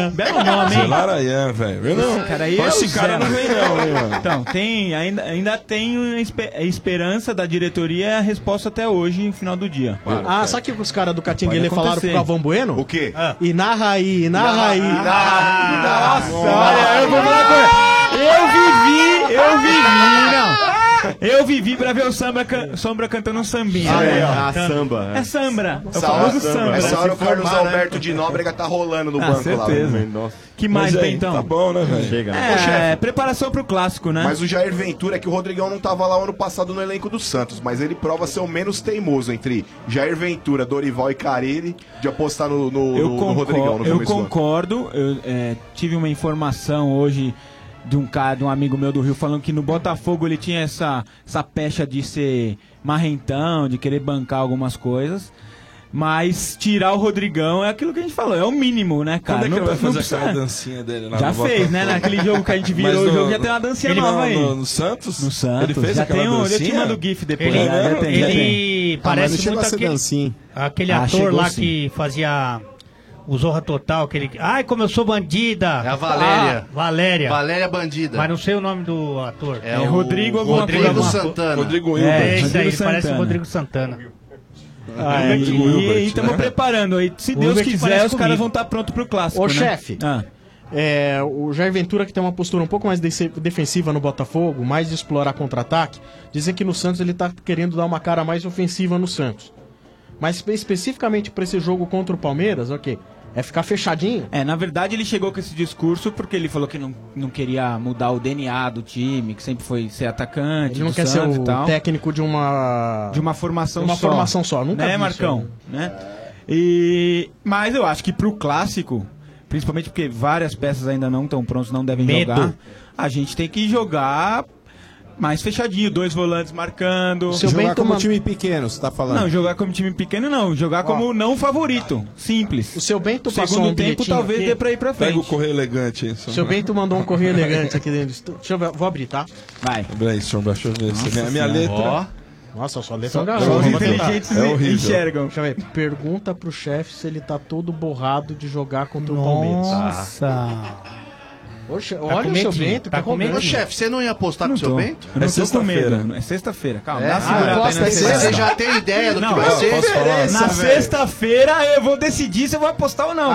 Zelarayan. Belo nome, hein? Zelarayan, velho. Eu não. Esse cara aí é Esse o cara Zé, não vem não, hein, mano. Então, tem, ainda, ainda tem uma espe- esperança da diretoria, é a resposta até hoje, no final do dia. Ah, sabe o que os caras do Catinguele Pode falaram pro acontecer. Galvão Bueno? O quê? E narra aí, narra aí. Nossa, olha, eu vou falar com Eu vivi, eu vivi, não. Eu vivi pra ver o Sambra, can- Sombra cantando um sambinha. Ah, é, Tá. a samba, é. É Sambra. É o Essa famoso hora, Sambra. essa hora o Se Carlos formar, né? Alberto de Nóbrega tá rolando no Ah, banco certeza. lá. Nossa. Que mais, Mas aí, Bentão? tá bom, né, velho? Chega. Ô, É, chefe. preparação pro clássico, né? Mas o Jair Ventura é que o Rodrigão não tava lá o ano passado no elenco do Santos, mas ele prova ser o menos teimoso entre Jair Ventura, Dorival e Carille de apostar no, no, Eu no concordo, Rodrigão no eu começo do ano. concordo. Eu é, tive uma informação hoje de um cara, de um amigo meu do Rio, falando que no Botafogo ele tinha essa, essa pecha de ser marrentão, de querer bancar algumas coisas. Mas tirar o Rodrigão é aquilo que a gente falou, é o mínimo, né, cara? Quando é que Não- ele vai não fazer precisa- aquela dancinha dele lá Já no fez, Botafogo? né? Naquele jogo que a gente virou Mas o no- jogo, já tem uma dancinha ele nova no- aí. No, no Santos? No Santos. Ele fez já aquela tem um, dancinha? eu te mando o GIF depois. Ele, já, já tem, já tem. ele parece muito aquele, aquele Ah, ator chegou lá sim. que fazia o Zorra Total, aquele... Ai, como eu sou bandida! É a Valéria. Ah, Valéria. Valéria Bandida. Mas não sei o nome do ator. É o Rodrigo alguma Rodrigo coisa, alguma Santana. coisa. Rodrigo É, Hilbert. esse aí, Rodrigo ele parece o Santana. Rodrigo Santana. Aí, e estamos né? preparando aí. Se Deus Hilbert quiser, parece os caras comigo. vão estar prontos pro clássico, Ô, né? chefe, Ah. é, o Jair Ventura, que tem uma postura um pouco mais dece- defensiva no Botafogo, mais de explorar contra-ataque, dizem que no Santos ele tá querendo dar uma cara mais ofensiva no Santos. Mas espe- especificamente para esse jogo contra o Palmeiras, ok, é ficar fechadinho. É, na verdade ele chegou com esse discurso porque ele falou que não, não queria mudar o D N A do time, que sempre foi ser atacante. Ele não do quer Santos ser e o tal. técnico de uma... De uma formação uma só. formação só, nunca né, vi Marcão? isso Né? E... Mas eu acho que pro clássico, principalmente porque várias peças ainda não estão prontas, não devem Medo. jogar, a gente tem que jogar mais fechadinho, dois volantes marcando. Jogar como time pequeno, você tá falando? Não, jogar como time pequeno não, jogar como não favorito, simples. O seu Bento passou Segundo um tempo bilhetinho talvez aqui. dê pra ir pra frente. Pega o correio elegante aí. O seu Bento mandou um correio elegante aqui dentro do estúdio. Deixa eu ver, vou abrir, tá? Vai. Abre aí, Sombra, deixa eu ver. se minha, minha Senhora. letra... Ó. Nossa, sua letra Só- é um só os garoto. inteligentes É horrível. enxergam. Deixa eu ver. Pergunta pro chefe se ele tá todo borrado de jogar contra o Palmeiras. Nossa. Oxe, Tá olha com o seu medinho, Bento, tá tá com com medinho. Ô, chefe, você não ia apostar com o seu tô. Bento? Eu não É tô com sexta-feira. medo. É sexta-feira, calma. É? Dá uma segurada Ah, aí aposta na é sexta. sexta. Você já tem ideia do Não, que vai eu ser? posso falar. Interessa, Na velho. sexta-feira eu vou decidir se eu vou apostar ou não,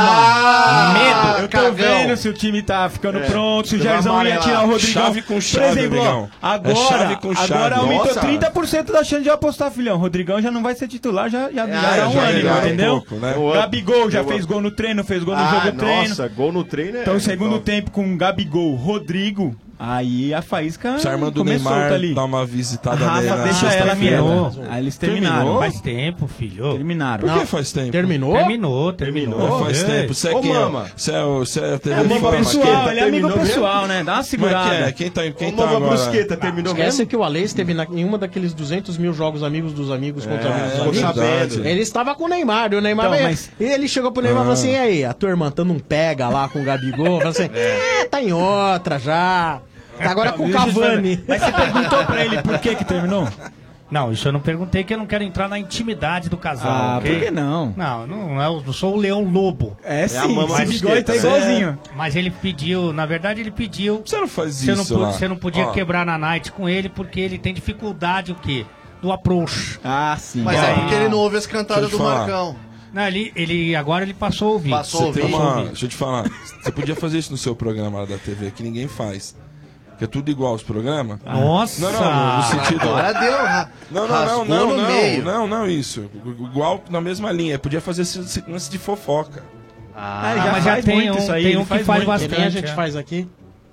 Ah, calma. Medo. Eu tô cagão. vendo se o time tá ficando É. pronto, se o Você vai Jairzão ia amarelar. tirar o Rodrigão. Chave com Por chave, exemplo, ó, amigão. agora, É chave com chave. agora aumentou Nossa. trinta por cento da chance de eu apostar, filhão. Rodrigão já não vai ser titular, já, já, já Ah, dá um já ânimo, é entendeu? um pouco, né? Gabigol já Eu- fez gol no treino, fez gol no Ah, jogo treino. nossa, gol no treino é... Então, segundo top. tempo com Gabigol, Rodrigo, aí a faísca Se a irmã do começou Neymar tá ali. dá uma visitada Rafa, nele na deixa ela sexta-feira. mirar. Aí eles terminaram. Terminou? Faz tempo, filho. Terminaram. Por que faz tempo? Terminou? Terminou, terminou. É, faz É. tempo. Você é Ô, quem? mama. Você é o você é a T V É amigo Fora pessoal, Maqueta? ele é amigo terminou pessoal, né? Dá uma Como é segurada. que é? Quem tá, quem Ô, tá Mama agora? Brusqueta, terminou Esquece mesmo? que o Ale esteve na, em uma daqueles duzentos mil jogos amigos dos amigos contra É, amigos dos é amigos. verdade. Ele estava com o Neymar, e o Neymar Então, veio- mas- e ele chegou pro Neymar e falou assim: e aí, a tua irmã tá não pega lá com o Gabigol? Falou assim: é, tá em outra já. Tá agora com o Deixa eu Cavani. saber. Mas você perguntou pra ele por que que terminou? Não, isso eu não perguntei, que eu não quero entrar na intimidade do casal. Ah, ok? por que não? Não, não, é o- não sou o Leão Lobo. É a sim, mama esse bigode tá Brusqueta, igualzinho. Mas ele pediu, na verdade ele pediu. Você não faz Você não, isso pu- lá. você não podia Ó, quebrar na night com ele porque ele tem dificuldade o quê? Do approach. Ah, sim. Mas Ó, é porque ele não ouve as cantadas deixa eu do te falar. Marcão. Não, ele, ele agora ele passou a ouvir. Passou a Você tem ouvir. uma... Deixa eu te falar. Você podia fazer isso no seu programa lá da T V, que ninguém faz. Que é tudo igual aos programas. Nossa! Não, não, no sentido... Agora deu. ra- Não, não, não, rasgou não, no não, meio. não, não, isso. Igual na mesma linha. Podia fazer esse esse lance de fofoca. Ah, já mas já faz tem muito um, isso aí, tem ele um que faz faz muito. Que bastante. nem a gente é. faz aqui.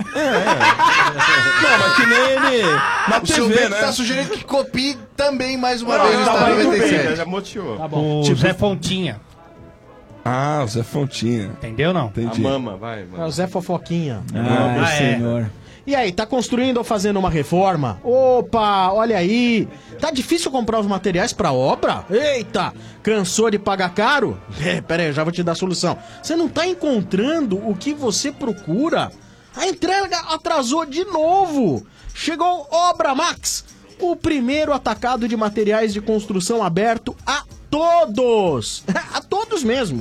Não, mas que nem ele na o seu T V, Bento né? tá sugerindo que copie também mais uma Não, vez o tá Estado muito bem, noventa e sete. já motivou. Tá bom. O Tipo- Zé Fontinha, Ah, o Zé Fontinha. entendeu não? A Entendi. mama, vai, É o mano. Zé Fofoquinha. Ai, Ah, é. senhor. E aí, tá construindo ou fazendo uma reforma? Opa, olha aí. Tá difícil comprar os materiais pra obra? Eita, cansou de pagar caro? É, pera aí, eu já vou te dar a solução. Você não tá encontrando o que você procura? A entrega atrasou de novo. Chegou Obra Max, o primeiro atacado de materiais de construção aberto a todos. A todos mesmo.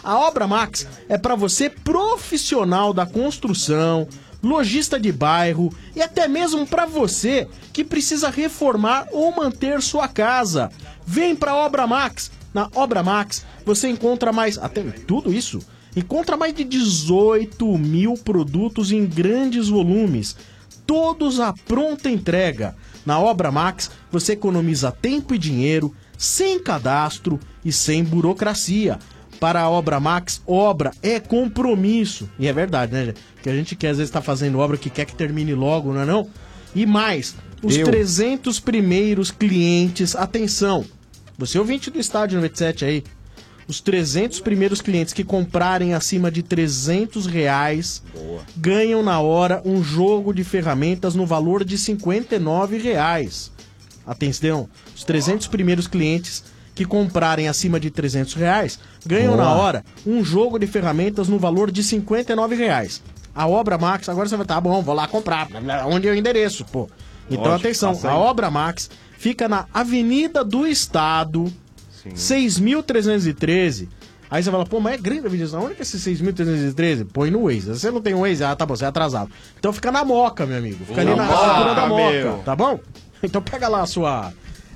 A Obra Max é para você profissional da construção, lojista de bairro e até mesmo para você que precisa reformar ou manter sua casa. Vem para a Obra Max. Na Obra Max você encontra mais, até tudo isso, encontra mais de dezoito mil produtos em grandes volumes, todos à pronta entrega. Na Obra Max você economiza tempo e dinheiro, sem cadastro e sem burocracia. Para a Obra Max, obra é compromisso. E é verdade, né, gente? Porque a gente quer, às vezes, tá fazendo obra que quer que termine logo, não é não? E mais, os Eu. trezentos primeiros clientes, atenção, você ouvinte do Estádio noventa e sete aí, os trezentos primeiros clientes que comprarem acima de trezentos reais Boa. ganham na hora um jogo de ferramentas no valor de cinquenta e nove reais. Atenção, os trezentos primeiros clientes que comprarem acima de trezentos reais ganham Boa. na hora um jogo de ferramentas no valor de cinquenta e nove reais. A Obra Max, agora você vai, tá bom, vou lá comprar. Onde é o endereço, pô? Então Lógico, atenção, a Obra Max fica na Avenida do Estado, seis mil trezentos e treze. Aí você fala, pô, mas é grande a Avenida do Estado. Onde que é esse seis mil trezentos e treze? Põe no Waze. Você não tem um Waze? Ah, tá bom, você é atrasado. Então fica na Moca, meu amigo. Fica ali na altura da Moca, meu. Tá bom? Então pega lá a sua...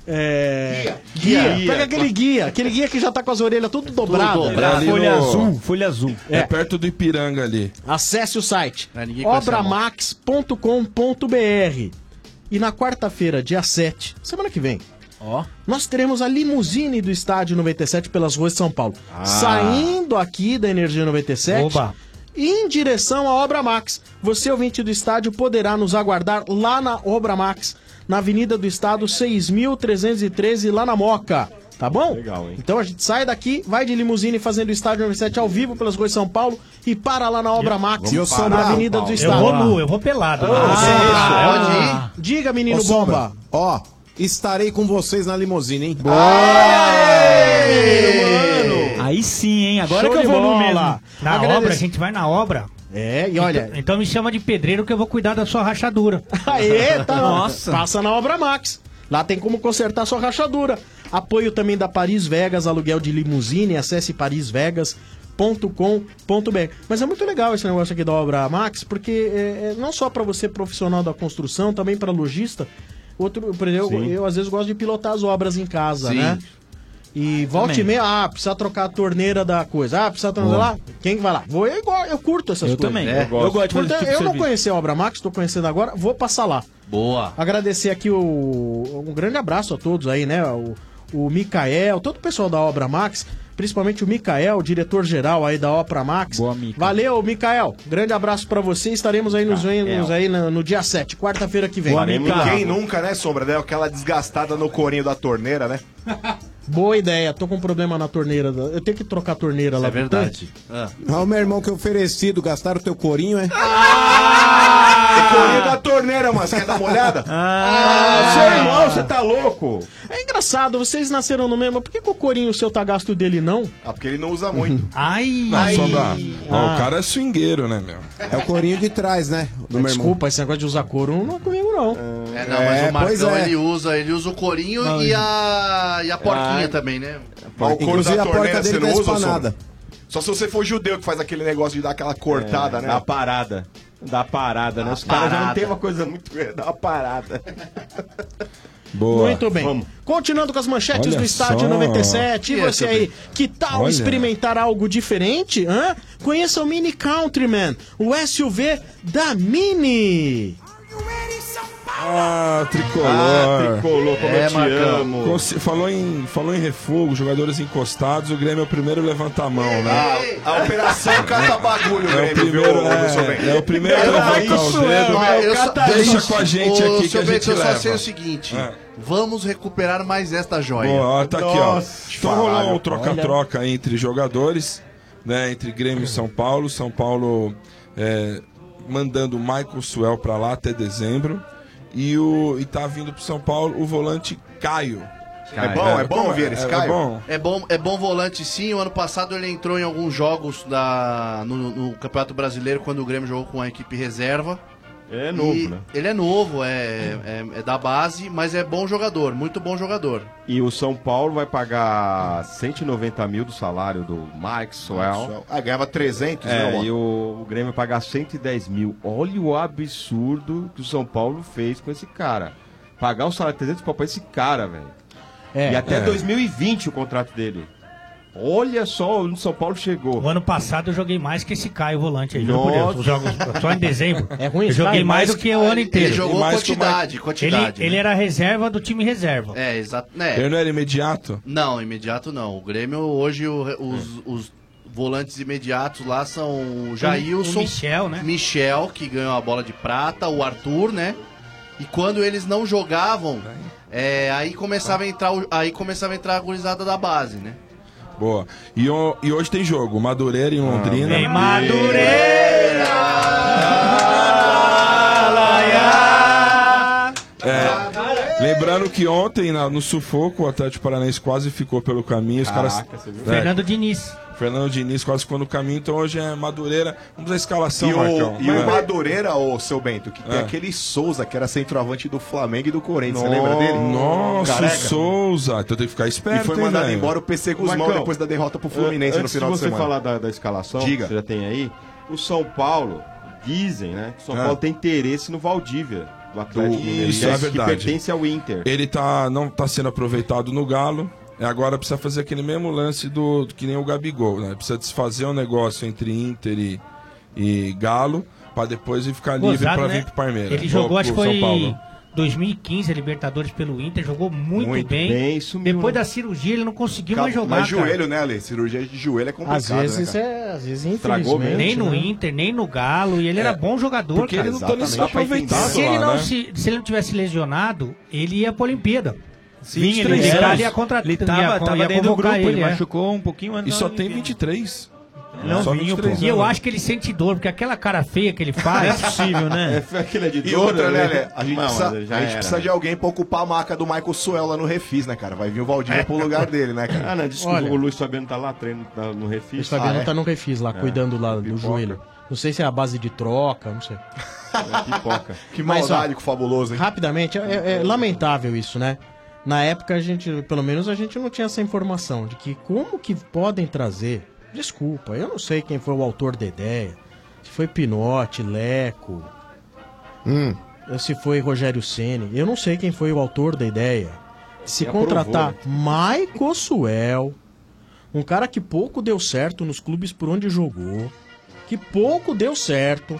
É... Guia. Guia. Guia. Pega aquele guia, aquele guia que já tá com as orelhas tudo dobradas. dobrado. É folha no- azul, folha azul. É. É. perto do Ipiranga ali. Acesse o site Ah, ninguém conhece a obramax ponto com ponto br. E na quarta-feira, dia sete, semana que vem, Ó. nós teremos a limusine do Estádio noventa e sete pelas ruas de São Paulo. Ah. Saindo aqui da Energia noventa e sete, Oba. em direção à Obra Max. Você, ouvinte do estádio, poderá nos aguardar lá na Obra Max, na Avenida do Estado, seis mil trezentos e treze, lá na Moca. Tá bom? Legal, hein? Então a gente sai daqui, vai de limusine fazendo o Estádio noventa e sete ao vivo pelas ruas de São Paulo e para lá na Obra Max, E o na Sombra? Avenida do Eu Estado. vou nu, eu vou pelado. Ah, Ah, pode ir. Diga, menino Ô, Sombra, bomba. Ó, estarei com vocês na limusine, hein? Aí sim, hein? Agora Show que eu de vou no bola. mesmo. Na Agradeço. obra, a gente vai na obra. É, e olha... Então, então me chama de pedreiro que eu vou cuidar da sua rachadura. Aê, tá. Nossa. Passa na Obra Max. Lá tem como consertar sua rachadura. Apoio também da Paris Vegas, aluguel de limusine. Acesse paris vegas ponto com ponto br. Mas é muito legal esse negócio aqui da Obra Max, porque é, é não só para você profissional da construção, também para lojista. Outro, por exemplo, eu, eu às vezes gosto de pilotar as obras em casa, Sim. né? E volta Também. e meia, ah, precisa trocar a torneira da coisa. Ah, precisa trocar lá. Quem que vai lá? Vou, eu, igual- eu curto essas Eu coisas. também. É. Eu gosto. Eu gosto de fazer Portanto, esse tipo de eu não serviço. conheci a Obra Max, estou conhecendo agora, vou passar lá. Boa. Agradecer aqui o, um grande abraço a todos aí, né? O, o Micael, todo o pessoal da Obra Max, principalmente o Micael, diretor-geral aí da Obra Max. Boa, Mica. Valeu, Micael. Grande abraço pra você. Estaremos aí nos vendo Micael. aí no, no dia sete, quarta-feira que vem. Boa, Mica. Quem nunca, né, Sombra? Deu aquela desgastada no corinho da torneira, né? Boa ideia. Tô com um problema na torneira. da- Eu tenho que trocar a torneira lá É do verdade. tanque. Ah, o meu irmão que é oferecido, gastaram o teu corinho, é? O corinho da torneira, mano. Você quer dar uma olhada? Ah, seu irmão, você tá louco? É engraçado, vocês nasceram no mesmo. Por que, que o corinho seu tá gasto dele não? Ah, porque ele não usa muito. Ai, Não, ai. só dá. Ó, Ah. o cara é swingueiro, né, meu? É o corinho de trás, né? Do meu irmão. Desculpa, esse negócio de usar couro não é comigo, não. É, não, mas É, o Marcão, pois é. ele usa, ele usa o corinho Não, e a, e a porquinha Ah. também, né? Mas o couro Inclusive, da a porca torneira dele você não tá usa, espanada. Sombra? Só se você for judeu que faz aquele negócio de dar aquela cortada, né? Dá parada. Dá parada, né? Os caras já não tem uma coisa muito. Dá uma parada. Boa. Muito bem. Vamos. Continuando com as manchetes Olha do Estádio só. noventa e sete. E E você esse, aí, que tal Olha. experimentar algo diferente? Hã? Conheça o Mini Countryman, o S U V da Mini. Ah, tricolor. Ah, tricolor, como É, eu te Marcão. amo. Consi- Falou em, falou em refugo, jogadores encostados, o Grêmio é o primeiro levantamão, né? Ah, a operação cata bagulho, É o Grêmio, primeiro, viu, Anderson Bem? é, é o primeiro a levantar o dedo. Ó, eu só- Deixa com a gente Ô, aqui que seu a Bento, gente eu só leva. sei o seguinte: É. vamos recuperar mais esta joia. Boa, ó, tá aqui, ó. Nossa, Então rolou falaram. um troca-troca entre jogadores, né? Entre Grêmio e São Paulo. São Paulo é, mandando o Michael Suel pra lá até dezembro. E, o, e tá vindo pro São Paulo o volante Caio. É bom, é bom Como ouvir esse é, Caio? É bom. É bom, é bom volante sim. O ano passado ele entrou em alguns jogos da, no, no Campeonato Brasileiro quando o Grêmio jogou com a equipe reserva. É novo, E né? Ele é novo, é, é, é da base, mas é bom jogador, muito bom jogador. E o São Paulo vai pagar cento e noventa mil do salário do Maxwell. Ah, ganhava trezentos, É, né? e o, o Grêmio vai pagar cento e dez mil. Olha o absurdo que o São Paulo fez com esse cara. Pagar um salário de trezentos pau pra esse cara, velho. É, e até é. dois mil e vinte o contrato dele. Olha só onde o São Paulo chegou. O ano passado eu joguei mais que esse Caio volante aí, juro por Deus. Nossa. Os jogos só em dezembro. É ruim, Eu joguei Caio, mais mas do que o ano inteiro. Ele jogou mais quantidade, que quantidade. Ele, ele né? era reserva do time reserva. É, exato. Né? Ele não era imediato? Não, imediato não. O Grêmio hoje, o- os, os volantes imediatos lá são o Jailson, o Michel, né? Michel, que ganhou a bola de prata, o Arthur, né? E quando eles não jogavam, é, aí começava a entrar, o- aí começava a entrar a gurizada da base, né? Boa. E, o- e hoje tem jogo. Madureira em Londrina. Em Madureira! É, lembrando que ontem, na- no sufoco, o Atlético Paranaense quase ficou pelo caminho. Os Caraca, caras. você viu? É, Fernando Diniz. Fernando Diniz quase ficou no caminho. Então hoje é Madureira. Vamos à escalação, E, Marcão. o, e É. o Madureira, ô seu Bento, que tem É. aquele Souza, que era centroavante do Flamengo e do Corinthians. Você lembra dele? Nossa, o Careca. Souza. Então tem que ficar E esperto. foi hein, mandado velho? embora o P C Guzmão Marcão, depois da derrota pro Fluminense no Antes final de de você semana. falar da, da escalação, Diga. que você já tem aí, o São Paulo, dizem, né? Que o São É. Paulo tem interesse no Valdívia, do Atlético Do- Mineiro, Isso é que verdade. pertence ao Inter. Ele tá, não tá sendo aproveitado no Galo. E agora precisa fazer aquele mesmo lance do, do que nem o Gabigol, né? Precisa desfazer um negócio entre Inter e, e Galo pra depois ele ficar livre Gozado, pra né? vir pro Palmeiras. Ele jogou, Pro- acho que pro São foi Paulo. dois mil e quinze, a Libertadores pelo Inter, jogou muito, Muito bem. bem, sumiu, Depois né? da cirurgia ele não conseguiu Calma, mais jogar, Mas cara. joelho, né, Ale? Cirurgia de joelho é complicado, Às vezes né, cara? é, às vezes Estragou infelizmente. Nem no né? Inter, nem no Galo, e ele era bom jogador, Porque cara. ele não tá nem sendo Exatamente. aproveitado Se ele, lá, não né? se, se ele não tivesse lesionado, ele ia pra Olimpíada. Sim, vinte e ele três era. anos. Ele ia contra- Ele ia- tava, ia tava dentro do convocar grupo, ele, ele, é. machucou um pouquinho antes E da só tem Olimpíada. vinte e três. Não, Só vinho, vinte e três E eu anos. acho que ele sente dor, porque aquela cara feia que ele Não é faz. possível, né? É, aquele é de E dor, outra, né, Ale? A gente, Não, precisa, mas já a gente era, precisa né? de alguém pra ocupar a maca do Michael Suel lá no Refis, né, cara? Vai vir o Valdívia pro lugar dele, né, cara? Ah, não, desculpa, Olha. o Luiz Fabiano tá lá, treino tá no O Refis. Fabiano Ah, é? tá no refis lá, cuidando lá do pipoca. joelho. Não sei se é a base de troca, não sei. É, pipoca. Que Mas, maldade ó, com o Fabuloso, hein? Rapidamente, é, é lamentável isso, né? Na época a gente, pelo menos a gente não tinha essa informação de que como que podem trazer. Desculpa, eu não sei quem foi o autor da ideia. Se foi Pinotti, Leco, Hum. ou se foi Rogério Ceni. Eu não sei quem foi o autor da ideia. De se E aprovou, contratar né? Maico Suel, um cara que pouco deu certo nos clubes por onde jogou, que pouco deu certo,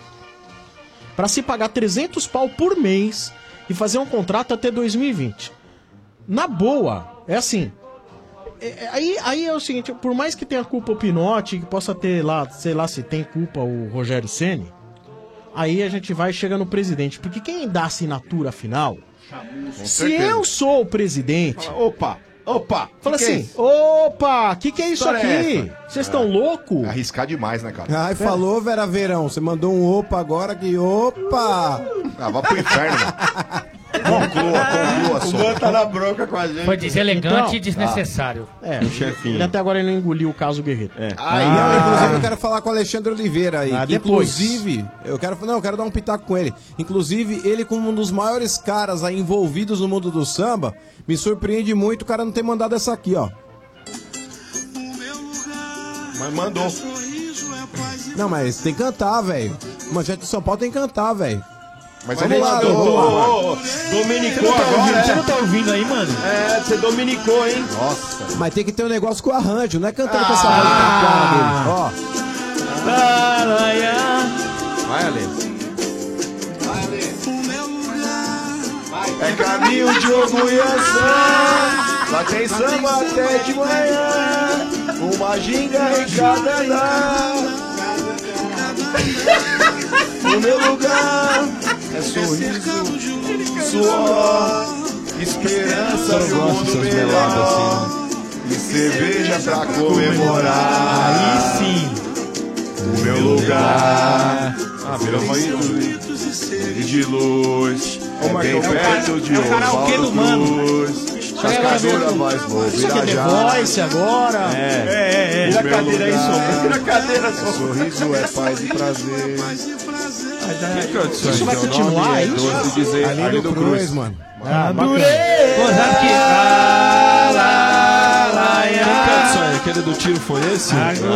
pra se pagar trezentos pau por mês e fazer um contrato até dois mil e vinte. Na boa, é assim. é- é- aí, aí é o seguinte, por mais que tenha culpa o Pinotti, que possa ter lá, sei lá se tem culpa o Rogério Ceni, aí a gente vai e chega no presidente, porque quem dá a assinatura final, se certeza. eu sou o presidente, Opa, opa. fala que que é assim, isso? opa, que que é isso História é aqui? Vocês estão loucos? Arriscar demais, né, cara? Ai, falou, Vera Verão. Você mandou um opa agora que opa! Ah, vai pro inferno, mano. Conclua, conclua, O só. Mano tá na bronca com a gente. Foi deselegante Então, e desnecessário. É, O chefinho. ele até agora ele não engoliu o caso Guerreiro. É. Aí, ah, inclusive, eu quero falar com o Alexandre Oliveira aí. Ah, que depois. Inclusive, eu quero, não, eu quero dar um pitaco com ele. Inclusive, ele como um dos maiores caras aí envolvidos no mundo do samba, me surpreende muito o cara não ter mandado essa aqui, ó. Mas mandou. Não, mas tem que cantar, velho. Manchete de São Paulo tem que cantar, velho. Mas Vamos ele lá, mandou. Dudu. Ô, ô, Dominicou Você não tá ouvindo, agora, você é? não tá ouvindo aí, mano? É, você dominicou, hein? Nossa. Mas tem que ter um negócio com o arranjo, não é cantando com essa voz na cara dele. Ó. Vai, Ale. É caminho de orgulhação. Lá tem samba até de manhã. Uma ginga em cada andar. O meu lugar é sorriso, suor, esperança de um mundo melhor. E cerveja pra comemorar. Aí sim. O meu lugar, ah, meu e de luz, é bem perto de é o karaokê do Mano. Cruz. Cascadura mais vou Isso aqui é The viajar. Voice agora. É, é, é. Tira a Meu cadeira aí, lugar Sombra. Tira a cadeira, É Sombra. sorriso, é paz e prazer. Que condições? Isso vai Seu continuar, nome é é isso? doce de dizer Ali Arlindo do Cruz. Cruz, mano. Ah, Durei! Pô, Ah, sabe que... Ah, lá, lá, Que condições? Aquele do tiro foi esse?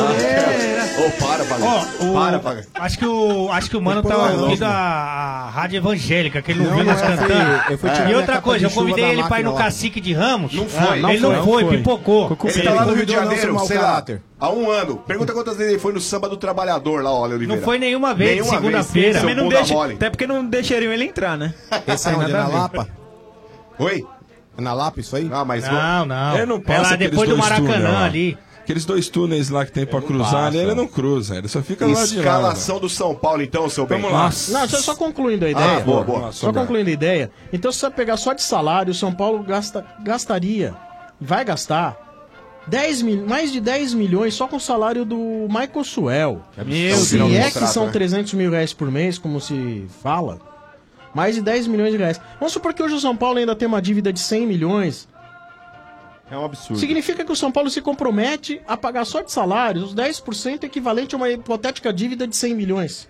Ô, para, Paga. Ó, o- Para, Paga. Acho que o, acho que o mano Depois tava vai ouvindo logo. a, a rádio evangélica, que ele não, Não, viu não nós é, cantando. foi- eu fui tirar E minha outra capa coisa, de eu chuva convidei da ele pra ir no máquina lá. Cacique de Ramos. Não foi. Ele não foi, não foi. pipocou. Ficou Ele Ele tá lá no Rio convidou de nosso Janeiro, mau sei lá, caráter. há um ano. Pergunta quantas vezes ele foi no Samba do Trabalhador lá, olha, Oliveira. Não foi nenhuma vez, Nenhuma segunda-feira. vez, Também seu não bunda deixa, mole. até porque não deixariam ele entrar, né? Esse é onde? É Nada a na ver. Lapa? Oi? É na Lapa isso aí? Ah, mas... Não, não. Ele não É passa lá aqueles depois do dois túneis Maracanã lá. ali. Aqueles dois túneis lá que tem pra cruzar passa. ali, ele não cruza, ele só fica lá de lá. Escalação do São Paulo, então, seu bem. Vamos lá. Não, só, só concluindo a ideia. Ah, boa, boa. Só Sombra. concluindo a ideia. Então, se você pegar só de salário, o São Paulo gasta, gastaria, vai gastar dez mil, mais de dez milhões só com o salário do Michael Suel. Meu Se Deus. é que Contrato, são né? trezentos mil reais por mês, como se fala, mais de dez milhões de reais. Vamos supor que hoje o São Paulo ainda tem uma dívida de cem milhões. É um absurdo. Significa que o São Paulo se compromete a pagar só de salários os dez por cento equivalente a uma hipotética dívida de cem milhões.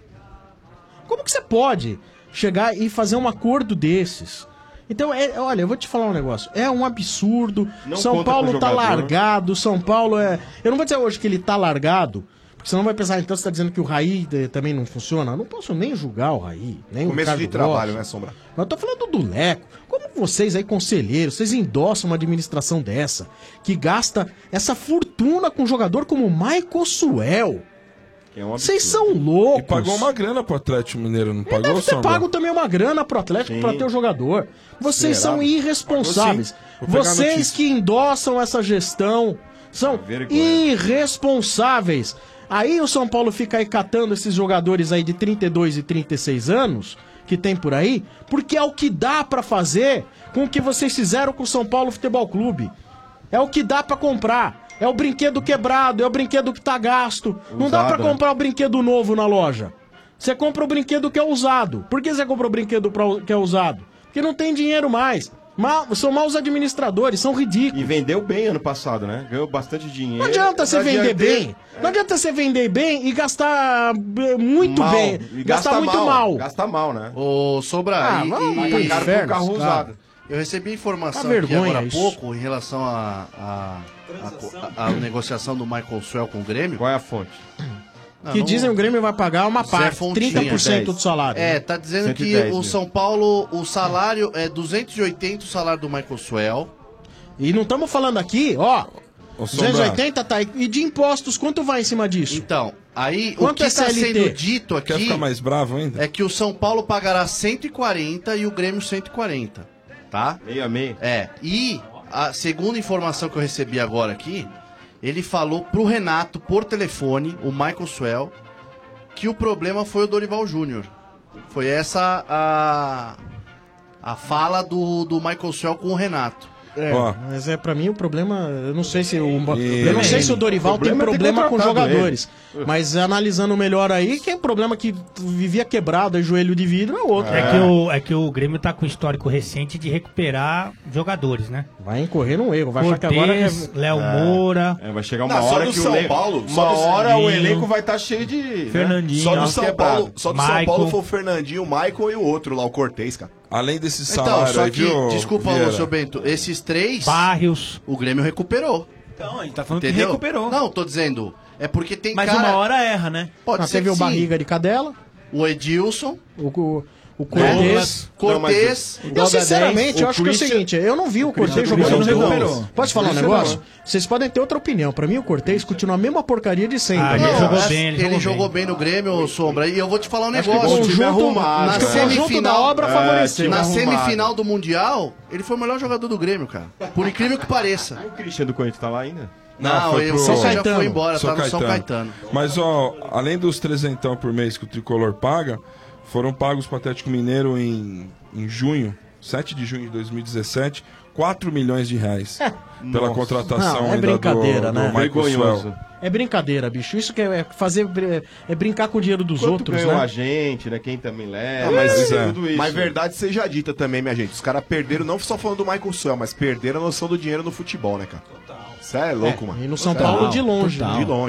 Como que você pode chegar e fazer um acordo desses? Então, é, olha, eu vou te falar um negócio. É um absurdo. Não São conta Paulo com o tá jogador. largado. São Paulo é... Eu não vou dizer hoje que ele tá largado, porque senão vai pensar, então você tá dizendo que o Raí eh, também não funciona. Eu não posso nem julgar o Raí, nem o Começo Ricardo de trabalho, Rocha. né, Sombra? Mas eu tô falando do Leco. Como vocês aí, conselheiros, vocês endossam uma administração dessa, que gasta essa fortuna com um jogador como o Michael Suel? Que é um Vocês absurdo. são loucos. E pagou uma grana pro Atlético Mineiro, não pagou, Deve ter Sombra? pago também uma grana pro Atlético Sim. pra ter o jogador. Vocês Será? são irresponsáveis. Pagou sim. Vou pegar a Vocês notícia. que endossam essa gestão são Vergonha. irresponsáveis. Aí o São Paulo fica aí catando esses jogadores aí de trinta e dois e trinta e seis anos, que tem por aí, porque é o que dá pra fazer com o que vocês fizeram com o São Paulo Futebol Clube. É o que dá pra comprar. É o brinquedo quebrado, é o brinquedo que tá gasto. Não dá pra Usado, né? comprar o brinquedo novo na loja. Você compra o brinquedo que é usado. Por que você compra o brinquedo pra- que é usado? Porque não tem dinheiro mais. Mal- são maus administradores, são ridículos. E vendeu bem ano passado, né? Ganhou bastante dinheiro. Não adianta você Não vender adianta- bem. Não adianta você vender bem e gastar eh, muito Mal. bem. E gastar gasta muito mal. mal. Gasta mal, né? Ô, Sobra, Ah, e, vai- e- vai pro e- inferno, caro com carro cara. usado. eu recebi informação Uma aqui vergonha agora há isso. pouco em relação à a, a, a- a negociação do Michael Suel com o Grêmio. Qual é a fonte? Não, Que não- dizem o Grêmio vai pagar uma Zé parte, Fontinha. trinta por cento dez. do salário. É, tá dizendo cento e que dez o mil. São Paulo, o salário é duzentos e oitenta o salário do Michael Suel. E não estamos falando aqui, ó. Ô, Sombra, duzentos e oitenta tá aí. E de impostos, quanto vai em cima disso? Então, aí Quanto o que é está C L T? sendo dito Quer aqui ficar mais bravo ainda? é que o São Paulo pagará cento e quarenta e o Grêmio cento e quarenta, tá? Meio a meio. É, e a segunda informação que eu recebi agora aqui, ele falou pro Renato por telefone, o Michael Suel, que o problema foi o Dorival Júnior. Foi essa a, a fala do, do Michael Suel com o Renato. É, Ó. mas é pra mim o problema, eu não sei se o, E- eu não sei se o Dorival O tem problema é ter problema com contratado jogadores, mas analisando melhor aí, que é problema que vivia quebrado, é joelho de vidro, é outro. É que, o, é que o Grêmio tá com histórico recente de recuperar jogadores, né? Vai incorrer num erro, vai achar que agora é... Cortez, Léo Moura. É, vai chegar uma Não, só hora do que São o elenco. Paulo, Uma só do hora o Fernandinho. elenco vai estar cheio de. né? Fernandinho. Só do Nossa, São quebrado. Paulo, só do São Michael. Paulo foi o Fernandinho, o Michael e o outro lá, o Cortez, cara. Além desse Então, salário só aí, que, viu, desculpa, Vieira? ô, seu Bento, esses três, Barrios. o Grêmio recuperou. Então, ele tá falando que Entendeu? recuperou. Não, tô dizendo, é porque tem Mas cara... uma hora erra, né? Pode Ah, ser teve que o sim. Barriga de Cadela, O Edilson, o, o, o Cortez, Cortez. Cortez, Eu, sinceramente, eu o acho que é o Christian- seguinte, eu não vi o Cortez Christian jogando não no recuperou. gol. Posso falar um Christian negócio? não. Vocês podem ter outra opinião. Pra mim, o Cortez continua a mesma porcaria de sempre. Ah, Não, ele jogou é- bem, ele, ele jogou, jogou bem. bem no Grêmio, Sombra. E eu vou te falar um Acho que negócio. com o time arrumado, acho que o cara. conjunto da obra É, favoreceu. Na time arrumado. semifinal do Mundial, ele foi o melhor jogador do Grêmio, cara. Por incrível que pareça. O Christian do Corinthians tá lá ainda? Não, foi ele pro- São São já Caetano. foi embora, São tá no São Caetano. Mas, ó, além dos trezentão por mês que o Tricolor paga, foram pagos pro Atlético Mineiro em, em junho, sete de junho de dois mil e dezessete, quatro milhões de reais. Pela Nossa. contratação Não, é ainda brincadeira, do, né? do Michael Vergonhoso. Suel. É brincadeira, bicho. Isso que é é fazer. É brincar com o dinheiro dos Quanto outros, ganhou né? a gente, né? Quem também leva. Ah, mas, é. tudo isso. mas verdade seja dita também, minha gente. Os caras perderam, não só falando do Michael Suel, mas perderam a noção do dinheiro no futebol, né, cara? Isso é louco, É, mano. e no São Isso é Paulo louco. de longe. total. De longe.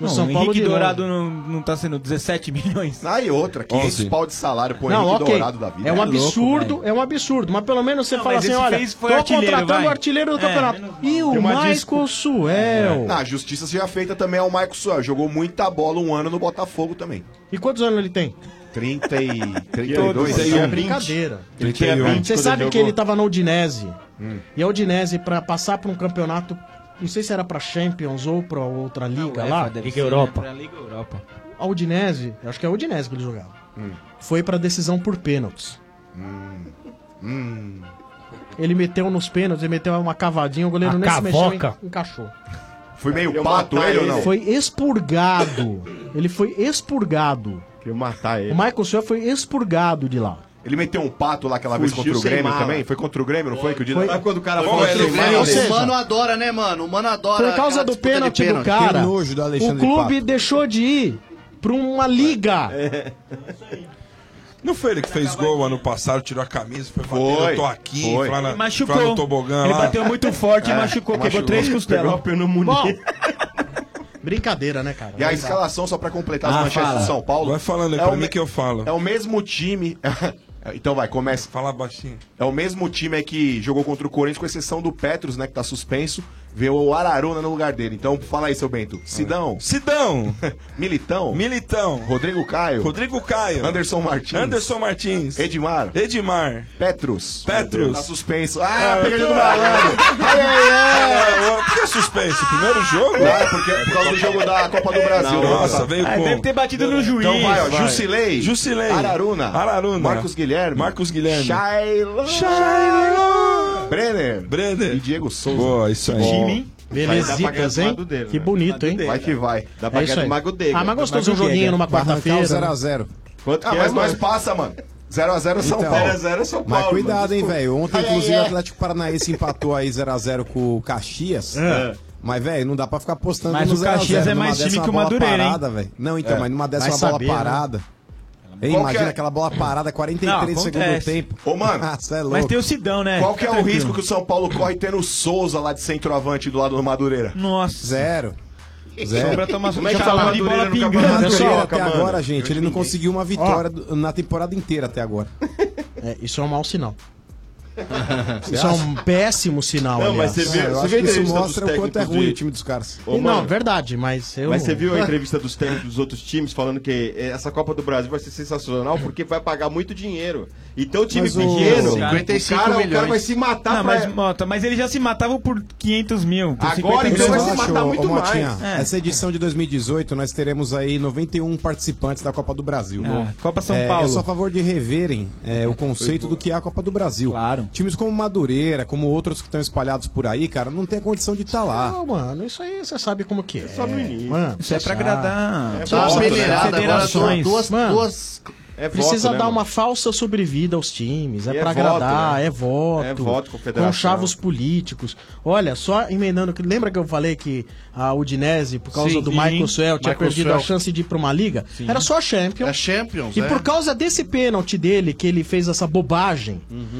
No Não, São o Paulo Henrique de novo. Dourado não, não tá sendo dezessete milhões. Ah, e outra, quinhentos pau de salário pro Não, Henrique ok. Dourado da vida. É um louco, absurdo, velho. é um absurdo. Mas pelo menos você Não, fala mas assim, esse olha, fez- tô foi artilheiro, contratando vai. o artilheiro do É, campeonato. E o Tem uma Michael discu- Suel. Na justiça seja feita também ao Marcos Suel. Jogou muita bola um ano no Botafogo também. E quantos anos ele tem? trinta e... trinta e Todos, dois. isso é brincadeira. trinta e um. Você sabe que ele tava na Udinese. Hum. E a Udinese, pra passar pra um campeonato, não sei se era pra Champions ou pra outra liga lá. Liga Europa. Liga Europa. A Udinese, eu acho que é a Udinese que ele jogava. Hum. Foi pra decisão por pênaltis. Hum. Hum. Ele meteu nos pênaltis, ele meteu uma cavadinha, o goleiro A nem se mexeu, cavoca. en- encaixou. Foi meio Queria pato matar ele ou não? Foi expurgado. Ele foi expurgado. Queria matar ele. O Michael Suel foi expurgado de lá. Ele meteu um pato lá aquela vez Fugiu contra o sem Grêmio mala. também? Foi contra o Grêmio, não foi? Que o dia Foi. Sabe quando o cara Foi falou contra o que Grêmio, Ou o seja, Mano adora, né, mano? O Mano adora. Por causa aquela do disputa de pênalti do pênalti. cara, nojo do o Alexandre clube Pato. deixou de ir pra uma liga. Não foi ele que fez gol ano passado, tirou a camisa, foi bater, Foi, eu tô aqui, foi. foi lá, na, Ele machucou. foi lá no tobogã Ele lá. bateu muito forte e É, machucou, quebrou machucou. três costelas. Pegou a pneumonia. Bom, brincadeira, né, cara? E a escalação, só pra completar as Ah, manchetes fala. do São Paulo. Vai falando aí, é pra o mim me- que eu falo. É o mesmo time. Então vai, começa. Fala baixinho. É o mesmo time aí que jogou contra o Corinthians, com exceção do Petros, né, que tá suspenso. Veio o Araruna no lugar dele. Então fala aí, seu Bento. Sidão. Sidão. Militão. Militão. Rodrigo Caio. Rodrigo Caio. Anderson Martins. Anderson Martins. Edmar. Edmar. Petros. Petros. Tá suspenso. Ah, eu pegadinha tô- do malandro. Ai, ai, ai. É, Por que suspenso? Primeiro jogo? Ah, porque por causa do jogo da Copa do Brasil. Nossa, veio Ah, com... deve ter batido no juiz. Então vai, ó. Vai. Jusilei. Jusilei. Araruna. Araruna. Marcos Guilherme. Marcos Guilherme. Shailon. Shailon. Brenner. Brenner. E Diego Souza. Boa, isso aí. Time, hein? Belezitas, hein? Que bonito, hein? Vai que vai. Dá pra É isso ganhar aí. do Mago Dega. Ah, mas gostoso um joguinho numa quarta-feira. zero a zero. Quanto Ah, que é, mas nós mano? passa, mano. zero a zero São Então, Paulo. zero a zero São Mas Paulo. cuidado, hein, mano. velho. Ontem, Ai, ai, inclusive, ai. o Atlético Paranaense empatou aí zero a zero com o Caxias. É. Mas, velho, não dá pra ficar postando Mas no o zero a zero. Caxias é Numa mais dessa, time uma que o bola Madureira, hein? parada, velho. Não, então, É. mas numa dessa Vai uma bola saber, né? parada. Hein, Qual imagina que é? aquela bola parada, quarenta e três Não, do segundo acontece. tempo. Ô, mano, Nossa, é louco. Mas tem o Sidão, né? qual que é Fica o tranquilo. risco que o São Paulo corre tendo o Souza lá de centroavante do lado do Madureira? Nossa. Zero. Zero. Sobra tomar Como é que já tá o falando de Madureira bola no pingando. Campeonato Madureira Carioca, até mano? agora, gente, ele não conseguiu uma vitória do- na temporada inteira até agora. É, isso é um mau sinal. Você Isso é acha? um péssimo sinal, Não, mas aliás. você viu, É, eu você acho viu a que isso entrevista dos mostra o quanto é técnicos ruim de- o time dos caras. Ô, não, mano, verdade, mas eu... Mas você viu a entrevista dos técnicos dos outros times falando que essa Copa do Brasil vai ser sensacional porque vai pagar muito dinheiro. Então o time Mas o- pequeno, cinquenta e cinco o cara, o cara milhões. vai se matar Não, pra... mas, Mota, mas eles já se matavam por quinhentos mil. Por Agora, cinquenta então, mil. vai se matar muito ô, Motinha, mais. É. essa edição de dois mil e dezoito nós teremos aí noventa e um participantes da Copa do Brasil. Ah, Copa São É, Paulo. Eu sou a favor de reverem é, o conceito do que é a Copa do Brasil. Claro. Times como Madureira, como outros que estão espalhados por aí, cara, não tem a condição de estar lá. Não, mano, isso aí você sabe como que é. Só no início. Mano, Isso é pra sabe. agradar. É Tá voto, né? peneirada agora, Federações. duas, Mano. duas... É voto, Precisa né, dar mano? uma falsa sobrevida aos times, é E é pra voto, agradar, né? é voto. É voto com a federação. Com chavos políticos. Olha, só emendando, que lembra que eu falei que a Udinese, por causa Sim, do sim. Michael Suel, tinha Michael perdido Suel. a chance de ir pra uma liga? Era só a Champions. É Champions, E é. por causa desse pênalti dele, que ele fez essa bobagem,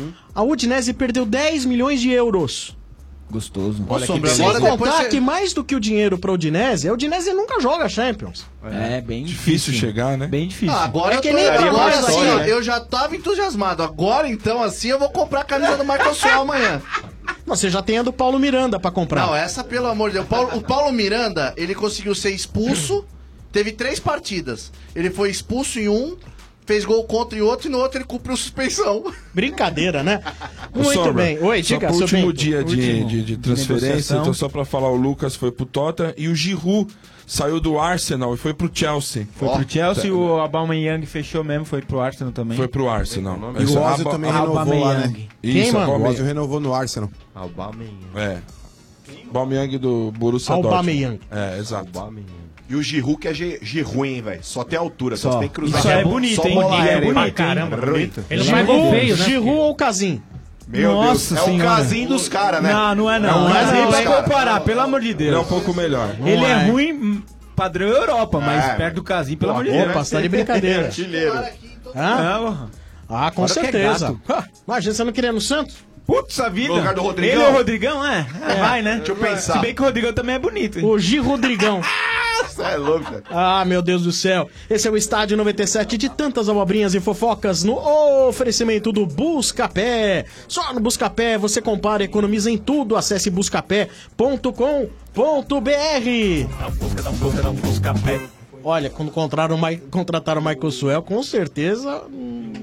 a Udinese perdeu dez milhões de euros. Gostoso. Ô, Sombra, Sem agora contar depois você- que mais do que o dinheiro pra Udinese, a Udinese nunca joga Champions. É, bem Difícil chegar, né? Bem difícil. Ah, agora É eu que tô, nem agora agora, assim, né? ó, eu já tava entusiasmado. Agora, então, assim, eu vou comprar a camisa do Michael Suel amanhã. Você já tem a do Paulo Miranda pra comprar. Não, essa, pelo amor de Deus. O Paulo, o Paulo Miranda, ele conseguiu ser expulso, teve três partidas. Ele foi expulso em um, fez gol contra em outro, e no outro ele cumpriu suspensão. Brincadeira, né? Ô, Muito Sombra, bem. Oi, só diga, pro seu último bem. dia de, Último. de, de transferência, Negociação. então só pra falar, o Lucas foi pro Tottenham e o Giroud saiu do Arsenal e foi pro Chelsea. Foi pro Chelsea, o Aubameyang fechou mesmo, foi pro Arsenal também. Foi pro Arsenal. E Esse- o Ozil Aba- também Aba- renovou lá, né? Aubameyang. Isso, Quem, mano? O Aubame- Ozil renovou no Arsenal. Aubameyang. É. Aubameyang do Borussia Aubameyang. Dortmund. É, exato. Aubameyang. E o Giroud que é Gi- Giroud, hein, velho. Só tem altura, só, Só. tem cruzar. Isso é bonito, só hein? bola Ele é aérea, hein? bonito, hein? Caramba, Bonito. Ele não faz gol feio, né? Giroud ou Casim? Meu Nossa Deus, é o Senhora. casinho dos caras, né? Não, não é É não. o Mas casinho ele dos vai cara. comparar, pelo amor de Ele é um Deus. pouco melhor. Ele Não é é. ruim, hum, padrão Europa, mas É. perto do Casim, pelo amor de Deus. Opa, você tá de brincadeira. Artilheiro. Hã? Não, Ah, com Fora que é certeza. gato. Ah, Imagina, você não queria no Santos? Putz, a vida. No lugar do Rodrigão? Ele é o Rodrigão, é? É, vai, né? Deixa eu pensar. Se bem que o Rodrigão também é bonito. Hein? O Gi Rodrigão. Você é louco, cara. Ah, meu Deus do céu. Esse é o Estádio noventa e sete de tantas abobrinhas e fofocas no oferecimento do Buscapé. Só no Buscapé você compara e economiza em tudo. Acesse buscapé ponto com ponto br. Olha, quando contrataram o, Ma... contrataram o Michael Suell, com certeza hum,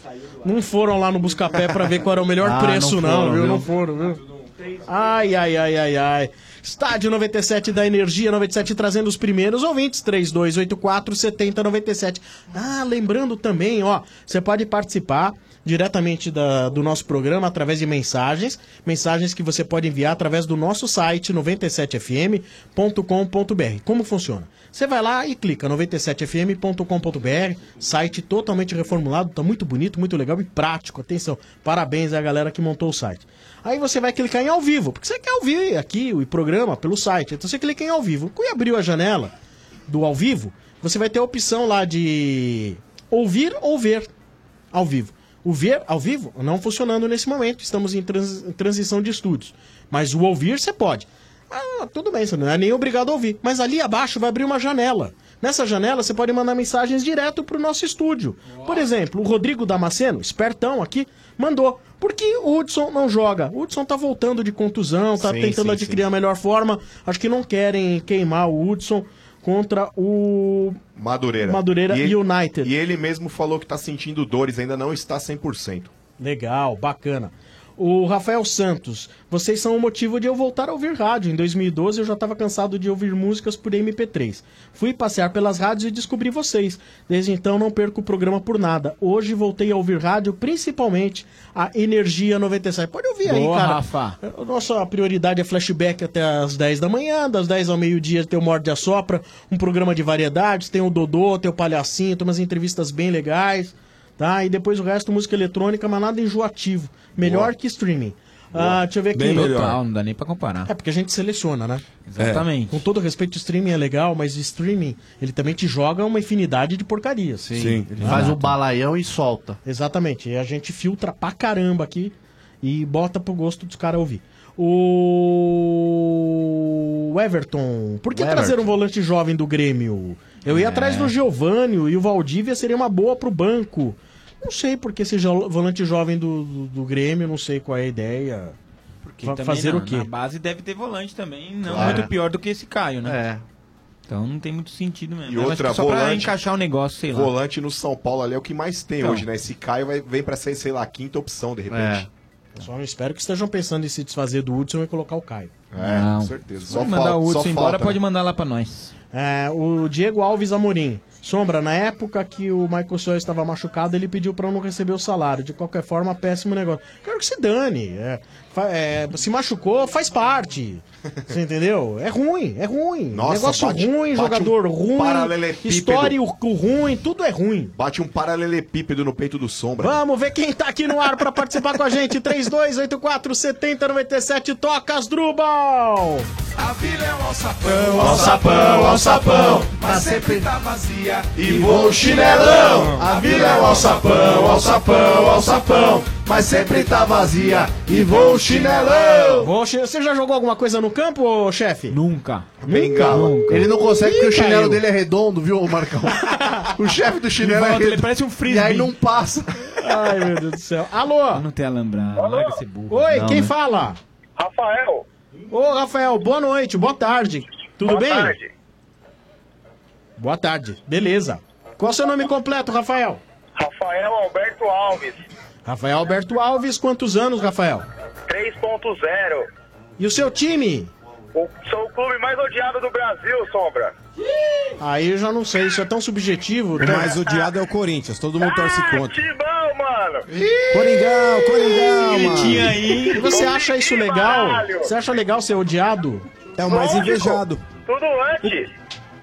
não foram lá no Buscapé pra ver qual era o melhor Ah, preço, não não, foram, viu? viu? Não foram, viu? Ai, ai, ai, ai, ai. Estádio noventa e sete da Energia noventa e sete trazendo os primeiros ouvintes, três dois oito quatro, sete zero nove sete. Ah, lembrando também, ó, você pode participar diretamente da- do nosso programa através de mensagens, mensagens que você pode enviar através do nosso site noventa e sete f m ponto com ponto b r. Como funciona? Você vai lá e clica noventa e sete f m ponto com ponto b r, site totalmente reformulado, tá muito bonito, muito legal e prático. Atenção, parabéns à galera que montou o site. Aí você vai clicar em ao vivo, porque você quer ouvir aqui o programa pelo site. Então você clica em ao vivo. Quando abriu a janela do ao vivo, você vai ter a opção lá de ouvir ou ver ao vivo. O ver ao vivo não funcionando nesse momento, estamos em, trans- em transição de estúdios. Mas o ouvir você pode. Ah, tudo bem, você não é nem obrigado a ouvir. Mas ali abaixo vai abrir uma janela. Nessa janela você pode mandar mensagens direto pro nosso estúdio. Por exemplo, o Rodrigo Damasceno, espertão aqui, mandou. Por que o Hudson não joga? O Hudson tá voltando de contusão, tá Sim, tentando sim, adquirir sim. a melhor forma. Acho que não querem queimar o Hudson contra o Madureira. Madureira ele, United. E ele mesmo falou que tá sentindo dores, ainda não está cem por cento. Legal, bacana. O Rafael Santos, vocês são o motivo de eu voltar a ouvir rádio. Em dois mil e doze eu já estava cansado de ouvir músicas por M P três. Fui passear pelas rádios e descobri vocês. Desde então não perco o programa por nada. Hoje voltei a ouvir rádio, principalmente a Energia noventa e sete. Pode ouvir aí, Boa, cara. Rafa. A nossa prioridade é flashback até as dez da manhã, das dez ao meio-dia tem o Morde a Sopra, um programa de variedades, tem o Dodô, tem o Palhacinho, tem umas entrevistas bem legais, tá? E depois o resto música eletrônica, mas nada enjoativo. Melhor Boa. que streaming. Ah, deixa eu ver aqui. Bem melhor. Total, não dá nem pra comparar. É porque a gente seleciona, né? Exatamente. É. Com todo respeito, o streaming é legal, mas o streaming, ele também te joga uma infinidade de porcarias. Sim. Sim. Ele faz o balaião e solta. Exatamente. E a gente filtra pra caramba aqui e bota pro gosto dos caras ouvir. O Everton, por que O trazer Everton. um volante jovem do Grêmio? Eu ia É. atrás do Giovânio e o Valdívia seria uma boa pro banco. Não sei porque esse jo- volante jovem do, do, do Grêmio, não sei qual é a ideia. Porque Fa- também fazer na, o quê? Na base deve ter volante também, não Claro. muito pior do que esse Caio, né? É. Então não tem muito sentido mesmo. E Eu acho outra, que só pra volante- encaixar o negócio, sei lá. Volante no São Paulo ali é o que mais tem Então. hoje, né? Esse Caio vai, vem pra ser, sei lá, a quinta opção, de repente. Só não espero que estejam pensando em se desfazer do Hudson e colocar o Caio. É, Não. com certeza. Se Só pode mandar falta- o Hudson só embora, falta, pode né? mandar lá pra nós. É, o Diego Alves Amorim. Sombra, na época que o Michael Soares estava machucado, ele pediu pra não receber o salário. De qualquer forma, péssimo negócio. Quero que se dane. É, fa- é, se machucou, faz parte. Você entendeu? É ruim, é ruim. Nossa, negócio bate- ruim, bate jogador um ruim, paralelepípedo. história ruim, tudo é ruim. Bate um paralelepípedo no peito do Sombra. Vamos ver quem tá aqui no ar pra participar com a gente. três dois oito quatro, sete zero nove sete, toca as Drubal! A vila é um alçapão, alçapão, alçapão, mas sempre tá vazia E vou chinelão. A vila é um alçapão, alçapão, alçapão, mas sempre tá vazia. E vou chinelão. Ô, che- Você já jogou alguma coisa no campo, ô, chefe? Nunca. Bengala. Ele não consegue porque Ih, o chinelo caiu. dele é redondo, viu, Marcão? o chefe do chinelo Ele é volta, ele redondo. parece um frisbee. E aí não passa. Ai, meu Deus do céu. Alô? Não tem alambrado, larga esse burro. Oi, Não, quem né? fala? Rafael. Ô, Rafael, boa noite, boa tarde. Tudo Boa bem? tarde. Boa tarde, beleza. Qual é o seu nome completo, Rafael? Rafael Alberto Alves. Rafael Alberto Alves, quantos anos, Rafael? três ponto zero. E o seu time? O, sou o clube mais odiado do Brasil, Sombra. Aí eu já não sei, isso é tão subjetivo. O mais odiado é o Corinthians, todo mundo torce contra. Timão, mano. Coringão, Coringão, Ih, mano. tinha aí. E você acha isso legal? Caralho. Você acha legal ser odiado? É o mais Lógico. invejado. Tudo antes.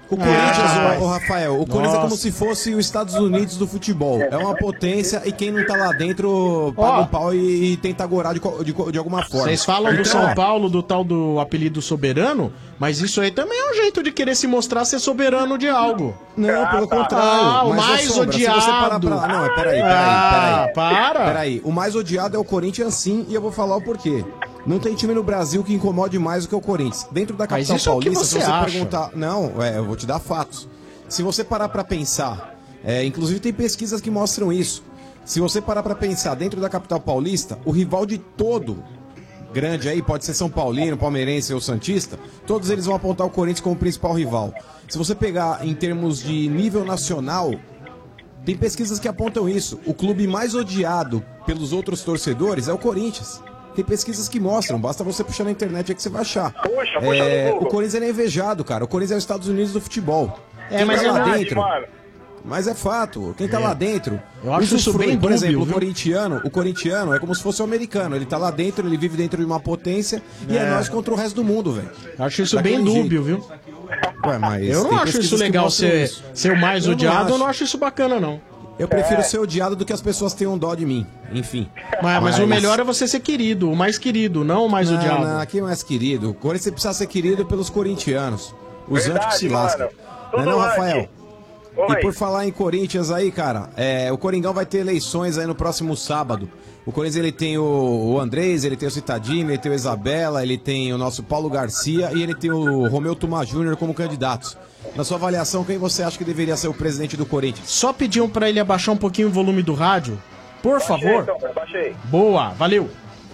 O Corinthians, Ah, ô, ô, Rafael, o Corinthians é como Nossa. se fosse os Estados Unidos do futebol. É uma potência e quem não tá lá dentro paga Ó. um pau e, e tenta agorar de, co- de, co- de alguma forma. Vocês falam do Então, São é. Paulo, do tal do apelido soberano, mas isso aí também é um jeito de querer se mostrar ser soberano de algo. Não, pelo contrário. Ah, o Mas, ô, mais Sombra, se você parar odiado. pra- Não, peraí, peraí, Ah, peraí. para. Peraí, o mais odiado é o Corinthians sim, e eu vou falar o porquê. Não tem time no Brasil que incomode mais do que o Corinthians. Dentro da Mas capital isso é o que paulista, você se você acha. perguntar... Não, é, eu vou te dar fatos. Se você parar pra pensar, é, inclusive tem pesquisas que mostram isso. Se você parar pra pensar, dentro da capital paulista, o rival de todo grande aí, pode ser São Paulino, Palmeirense ou Santista, todos eles vão apontar o Corinthians como principal rival. Se você pegar em termos de nível nacional, tem pesquisas que apontam isso. O clube mais odiado pelos outros torcedores é o Corinthians. Tem pesquisas que mostram, basta você puxar na internet aí que você vai achar. Puxa, puxa É, no Google. o Corinthians ele é invejado, cara. O Corinthians é os Estados Unidos do futebol. É, Quem mas tá é lá verdade, dentro. mano. Mas é fato. Quem tá É. lá dentro. Eu acho isso usufrui. bem Por dúbio, exemplo, o viu? corintiano, o corintiano é como se fosse o americano. Ele tá lá dentro, ele vive dentro de uma potência e é É. nós contra o resto do mundo, velho. Eu acho isso Daquele bem jeito. dúbio, viu? Ué, mas Eu não tem acho pesquisas isso que legal mostram ser, isso. ser o mais Eu não odiado, eu acho. não acho isso bacana, não. Eu prefiro ser odiado do que as pessoas tenham dó de mim. Enfim. Mas, mas o melhor é você ser querido, o mais querido, não o mais não, odiado. Não, aqui é mais querido. O Corinthians precisa ser querido pelos corintianos. Os Verdade, antes que se mano. lascam. Não é Tudo não, antes. Rafael? Oi. E por falar em Corinthians aí, cara, é, o Coringão vai ter eleições aí no próximo sábado. O Corinthians ele tem o, o Andrés, ele tem o Citadini, ele tem o Isabela, ele tem o nosso Paulo Garcia e ele tem o Romeu Tuma Júnior como candidatos. Na sua avaliação, quem você acha que deveria ser o presidente do Corinthians? Só pediam pra ele abaixar um pouquinho o volume do rádio, por favor. Então, eu baixei. Boa, valeu.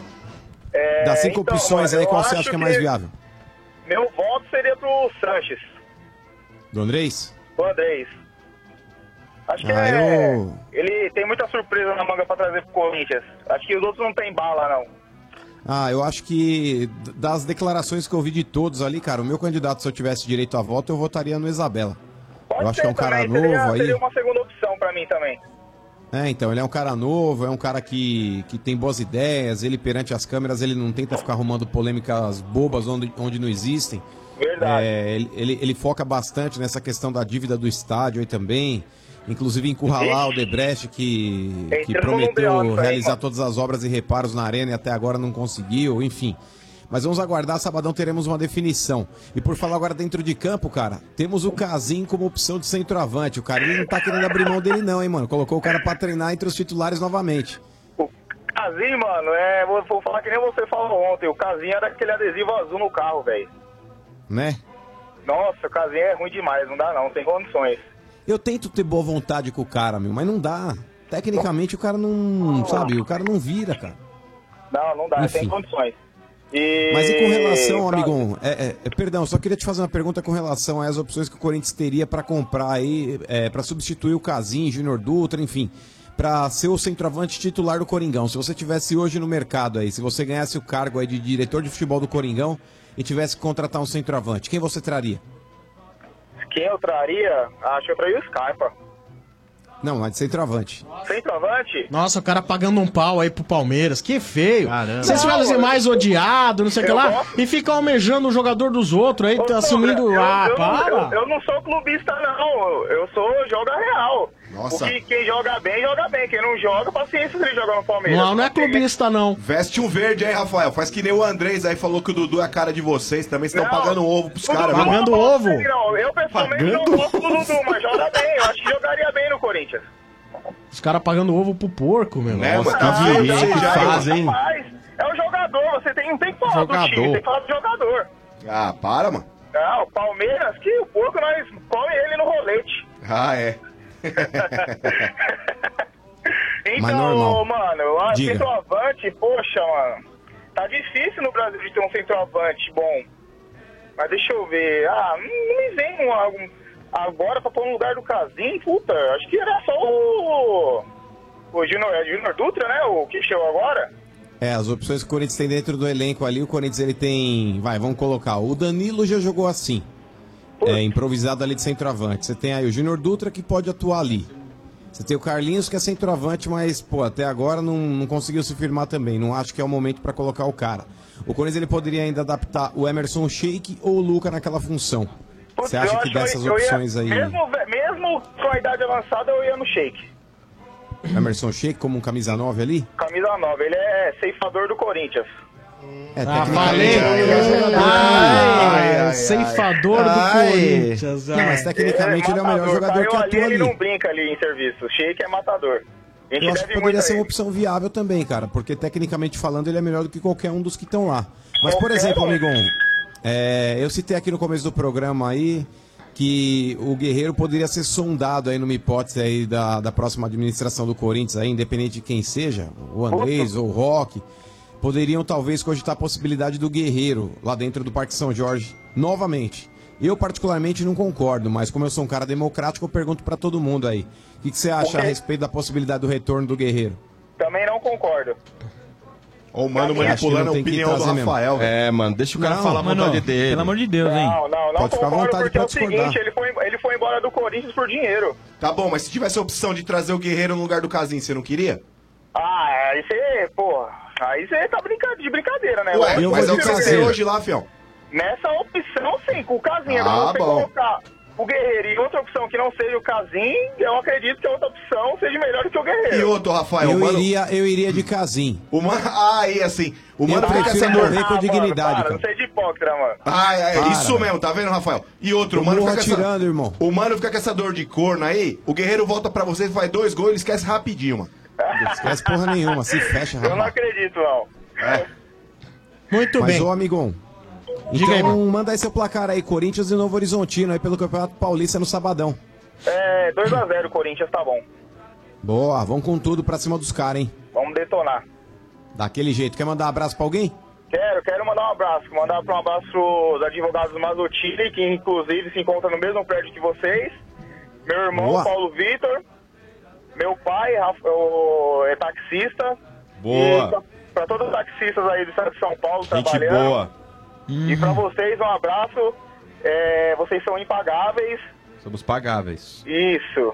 É, Das cinco então, opções mano, aí, eu qual você acha que é mais viável? Meu voto seria pro Sanches, Do Andrés? o Andrés. Acho que Ah, é, eu- ele tem muita surpresa na manga pra trazer pro Corinthians. Acho que os outros não tem bala, não. Ah, eu acho que d- das declarações que eu vi de todos ali, cara, o meu candidato, se eu tivesse direito a voto, eu votaria no Isabela. eu acho que é um cara também, novo seria, aí. seria uma segunda opção pra mim também. É, então, ele é um cara novo, é um cara que, que tem boas ideias, ele perante as câmeras, ele não tenta ficar arrumando polêmicas bobas onde, onde não existem. Verdade. É, ele, ele, ele foca bastante nessa questão da dívida do estádio aí também, inclusive encurralar o Debrecht, que, que Entrando no B O prometeu disso aí, realizar mano. todas as obras e reparos na arena e até agora não conseguiu, enfim. Mas vamos aguardar, sabadão teremos uma definição. E por falar agora dentro de campo, cara, temos o Casim como opção de centroavante. O cara ele não tá querendo abrir mão dele não, hein, mano. Colocou o cara pra treinar entre os titulares novamente. Casim, mano, é, vou, vou falar que nem você falou ontem. O Casim era aquele adesivo azul no carro, velho. Né? Nossa, o Casim é ruim demais, não dá não, sem condições. Eu tento ter boa vontade com o cara, meu, mas não dá. Tecnicamente o cara não, sabe, o cara não vira, cara. Não, não dá, Enfim. sem condições. E... Mas e com relação, Pra- amigão, é, é, é, perdão, só queria te fazer uma pergunta com relação às opções que o Corinthians teria pra comprar aí, é, para substituir o Casim, Júnior Dutra, enfim, pra ser o centroavante titular do Coringão. Se você tivesse hoje no mercado aí, se você ganhasse o cargo aí de diretor de futebol do Coringão e tivesse que contratar um centroavante, quem você traria? Quem eu traria? Acho que eu traria o Scarpa. Não, mas de centroavante. Centroavante? Nossa, o cara pagando um pau aí pro Palmeiras, que feio. Vocês Não, falam ser eu- mais odiado, não sei o que eu lá, gosto. e fica almejando o jogador dos outros aí, tá assumindo. eu, Ah, eu, não- para. eu, eu não sou clubista, não. Eu sou joga real. Nossa. O que, quem joga bem, joga bem. Quem não joga, paciência se ele jogar no Palmeiras. Não, não é clubista, não. Veste um verde aí, Rafael. Faz que nem o Andrés aí falou que o Dudu é a cara de vocês também. Vocês estão Não, pagando ovo pros o caras, Dudu viu? Pagando não ovo? sei, Não, eu pessoalmente Pagando não gosto do Dudu, mas joga bem. Eu acho que jogaria bem no Corinthians. Os caras pagando ovo pro porco, meu. Né, Nossa, mano? que Ah, viria, você que já- faz, hein? Mas é o jogador, você tem, não tem que falar do Jogador. time, tem que falar do jogador. Ah, para, mano. Não, o Palmeiras, que o porco nós come ele no rolete. Ah, é. Mas Então, normal. mano, eu acho Diga. centroavante, poxa, mano, tá difícil no Brasil de ter um centroavante bom. Mas deixa eu ver, ah, não, não me vem um, algum, agora pra pôr no lugar do Casim, puta, acho que era só o, o Júnior, é Júnior Dutra, né, o que chegou agora. É, as opções que o Corinthians tem dentro do elenco ali, o Corinthians ele tem, vai, vamos colocar, o Danilo já jogou assim, é, improvisado ali de centroavante. Você tem aí o Júnior Dutra que pode atuar ali. Você tem o Carlinhos que é centroavante, mas, pô, até agora não, não conseguiu se firmar também. Não acho que é o momento pra colocar o cara. O Corinthians ele poderia ainda adaptar o Emerson Sheik ou o Luca naquela função. Putz, Você acha eu que acho dessas eu ia- opções aí, Mesmo, ve- mesmo com a idade avançada, eu ia no Sheik. Emerson Sheik como um camisa nove ali? Camisa nova, ele é ceifador do Corinthians. É, Ah, falei. Ai, ceifador do Corinthians. Não, mas tecnicamente ele é o melhor jogador Caiu que ali, atua ele ali. não brinca ali em serviço. O Sheik é matador. A gente Eu acho deve que muito poderia a ser uma ele. opção viável também, cara, porque tecnicamente falando ele é melhor do que qualquer um dos que estão lá. Mas, por Qualquer exemplo, um. amigão, é, eu citei aqui no começo do programa aí que o Guerreiro poderia ser sondado aí numa hipótese aí da, da próxima administração do Corinthians, aí, independente de quem seja, o Andrés ou o Roque, poderiam talvez cogitar a possibilidade do Guerreiro lá dentro do Parque São Jorge novamente. Eu, particularmente, não concordo, mas como eu sou um cara democrático, eu pergunto pra todo mundo aí. O que, que você acha a respeito da possibilidade do retorno do Guerreiro? Também não concordo. Ô, mano, Acho que manipulando não a tem que opinião do trazer mesmo. Rafael. velho. É, mano, deixa o cara Não, falar a mano, vontade dele. pelo amor de Deus, hein? Não, não, não Pode ficar à concordo vontade porque é pra o seguinte, discordar. ele foi, ele foi embora do Corinthians por dinheiro. Tá bom, mas se tivesse a opção de trazer o Guerreiro no lugar do Casim, você não queria? Ah, aí você, pô, aí você tá brinca- de brincadeira, né? Ué, eu mas é vou o que de você tem Caseiro. hoje lá, fião. Nessa opção, sim, com o Casim. Ah, Agora você bom. colocar o Guerreiro e outra opção que não seja o Casim, eu acredito que a outra opção seja melhor do que o Guerreiro. E outro, Rafael, Eu mano. iria, eu iria de Casim. O mano, ah, aí, assim, o Eu mano fica com prefiro essa dor. morrer com dignidade, para, cara. não seja hipócrita, mano. Ai, ai, Para, isso velho. mesmo, tá vendo, Rafael? E outro, Eu o mano morro fica com essa... atirando, irmão. O mano fica com essa dor de corno aí, o Guerreiro volta pra você, faz dois gols, ele esquece rapidinho, mano. Não esquece porra nenhuma, se fecha, Eu não rapaz. acredito, não. Muito Mas, bem. ô, amigão, Diga aí, então mano. manda aí seu placar aí, Corinthians e Novo Horizontino aí pelo Campeonato Paulista no sabadão. É, dois a zero Corinthians, tá bom. Boa, vamos com tudo pra cima dos caras, hein? Vamos detonar. Daquele jeito. Quer mandar um abraço pra alguém? Quero, quero mandar um abraço. Mandar um abraço pros advogados Mazzottini, que inclusive se encontra no mesmo prédio que vocês. Meu irmão, Boa. Paulo Vitor. Meu pai, Rafa- o- é taxista. Boa. E pra, pra todos os taxistas aí do estado de São Paulo Gente trabalhando. boa. E pra vocês, um abraço. É, vocês são impagáveis. Somos pagáveis. Isso.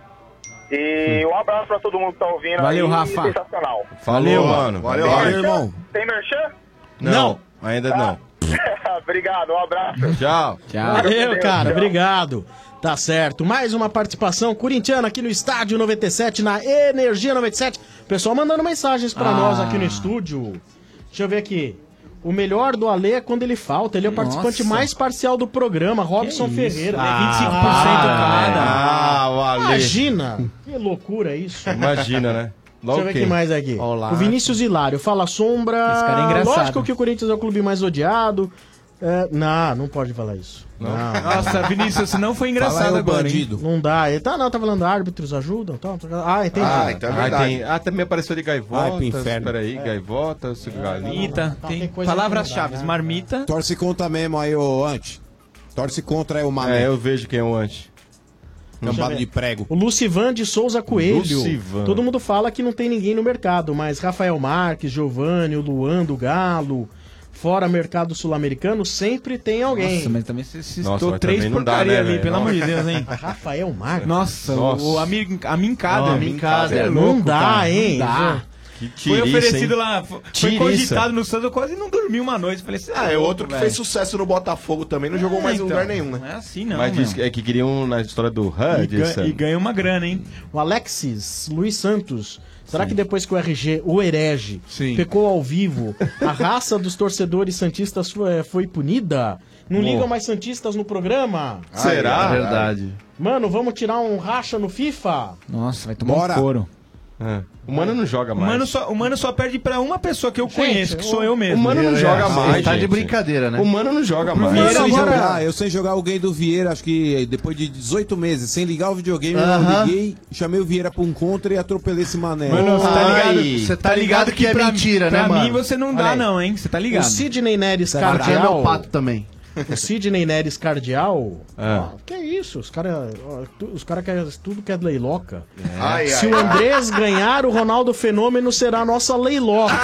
E um abraço pra todo mundo que tá ouvindo. Valeu, aí, Rafa. Sensacional. Valeu, mano. Valeu, Tem Valeu, merchan? irmão. Tem merchan? Não, ainda não. Obrigado, um abraço. Tchau. Tchau. Valeu, cara. Tchau. Obrigado. Tá certo. Mais uma participação corintiana aqui no Estádio noventa e sete, na Energia noventa e sete. Pessoal mandando mensagens pra Ah. nós aqui no estúdio. Deixa eu ver aqui. O melhor do Alê é quando ele falta. Ele é o participante Nossa. mais parcial do programa, Robson isso? Ferreira. É vinte e cinco por cento cada. Ah, o Ale. Imagina. Que loucura isso. Imagina, né? Deixa eu ver quem mais aqui. Olá. O Vinícius Hilário, fala sombra. Esse cara é engraçado. Lógico que o Corinthians é o clube mais odiado. É, não, não pode falar isso. Não, Nossa, Vinícius, não foi Fala engraçado aí, ô agora, hein? bandido. não dá. Ele tá, não, tá falando árbitros ajudam. Tá, tá- ah, entendi. Ah, então é Ah, verdade. tem, ah, também apareceu de Vai gaivotas. pro inferno. Peraí, gaivotas, galinha. Marmita, Tá, tem tem coisa palavras-chave. que não dá, né? Marmita. Torce contra mesmo aí, ô Ante. Torce contra aí o Mané. É, eu vejo quem é o antes. Cambado de prego. O Lucivan de Souza Coelho. Lucivan. Todo mundo fala que não tem ninguém no mercado, mas Rafael Marques, Giovanni, o Luan do Galo, fora mercado sul-americano, sempre tem alguém. Nossa, mas também você Nossa, citou mas três também não dá, porcaria né, ali, velho? pelo amor de Deus, hein? Rafael Marques? Nossa, Nossa. o Amir, a Mincada. Não, a Mincada. é Não louco, dá, cara, hein? Não dá. Que Foi tiriça, oferecido hein? lá, foi Tiriça. cogitado no Santos, eu quase não dormi uma noite. Falei, cê Ah, é louco, outro que velho. fez sucesso no Botafogo também, não jogou É, mais em então. lugar nenhum, né? Não é assim, não. Mas meu. disse que, é que queriam na história do E, ganha, Hudson. e ganha uma grana, hein? O Alexis Luiz Santos. Será que depois que o R G, o herege, Sim. pecou ao vivo, a raça dos torcedores santistas foi, foi punida? Não Bom. ligam mais santistas no programa? Será? Ai, ai, Verdade. Mano, vamos tirar um racha no FIFA? Nossa, vai tomar Bora. um couro. É. O Mano não joga O mais. mano, só, o Mano só perde pra uma pessoa que eu Gente, conheço, que o- sou eu mesmo. O Mano não É, joga é, mais, Tá de gente. brincadeira, né? O Mano não joga mais. Eu Vieira sei, agora- jogar, eu sei jogar o game do Vieira, acho que depois de dezoito meses, sem ligar o videogame, Aham. eu liguei, chamei o Vieira pra um contra e atropelei esse mané. Mano, você tá Ai, ligado? você tá ligado que é pra, mentira, pra né, mim mano? você não Olha dá, aí. não, hein? Você tá O ligado? Sidney Neres Cardial é Cardial. meu pato também. O Sidney Neres Cardial. É. Ó, que isso? Os caras os cara querem tudo que é leiloca. Ai, Se ai, o Andrés ganhar, o Ronaldo Fenômeno será a nossa leiloca.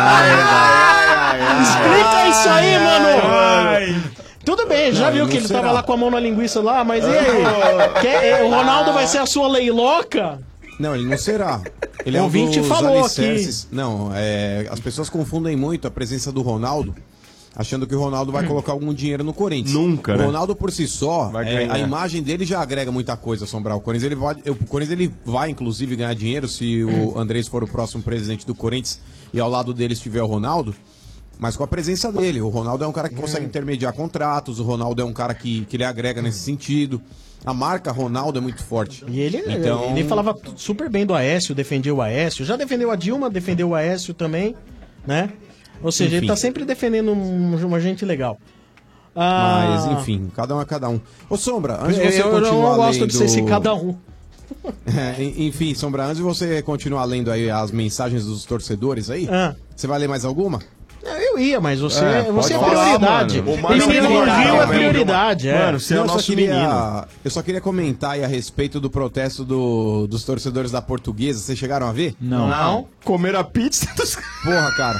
Explica isso aí, mano! Tudo bem, já Não, viu não que ele será. tava lá com a mão na linguiça lá, mas e aí? Quer- o Ronaldo vai ser a sua leiloca? Não, ele não será. Ele O é um ouvinte dos falou alicerces. Não, é, as pessoas confundem muito a presença do Ronaldo achando que o Ronaldo vai colocar algum dinheiro no Corinthians. Nunca, O né? Ronaldo por si só, Vai é, ganhar. a imagem dele já agrega muita coisa, Sombrar. O Corinthians, ele vai, o Corinthians ele vai, inclusive, ganhar dinheiro se o Andrés for o próximo presidente do Corinthians e ao lado dele estiver o Ronaldo, mas com a presença dele. O Ronaldo é um cara que consegue intermediar contratos, o Ronaldo é um cara que, que ele agrega nesse sentido. A marca Ronaldo é muito forte. E ele, então, ele falava super bem do Aécio, defendia o Aécio. Já defendeu a Dilma, defendeu o Aécio também, né? Ou seja, Enfim. ele tá sempre defendendo um- uma gente legal. Mas, Ah, enfim, cada um é cada um. Ô, Sombra, antes de eu, você eu continuar não gosto lendo... de ser esse cada um. É, en- enfim, Sombra, antes de você continuar lendo aí as mensagens dos torcedores aí, Ah. você vai ler mais alguma? Eu ia, mas você É, é, pode você é falar, prioridade. mano. O E Mano se é elogio é prioridade, prioridade, é. Mano, eu só queria, eu só queria comentar aí a respeito do protesto do- dos torcedores da Portuguesa. Vocês chegaram a ver? Não. Não. Comeram a pizza dos... Porra, cara.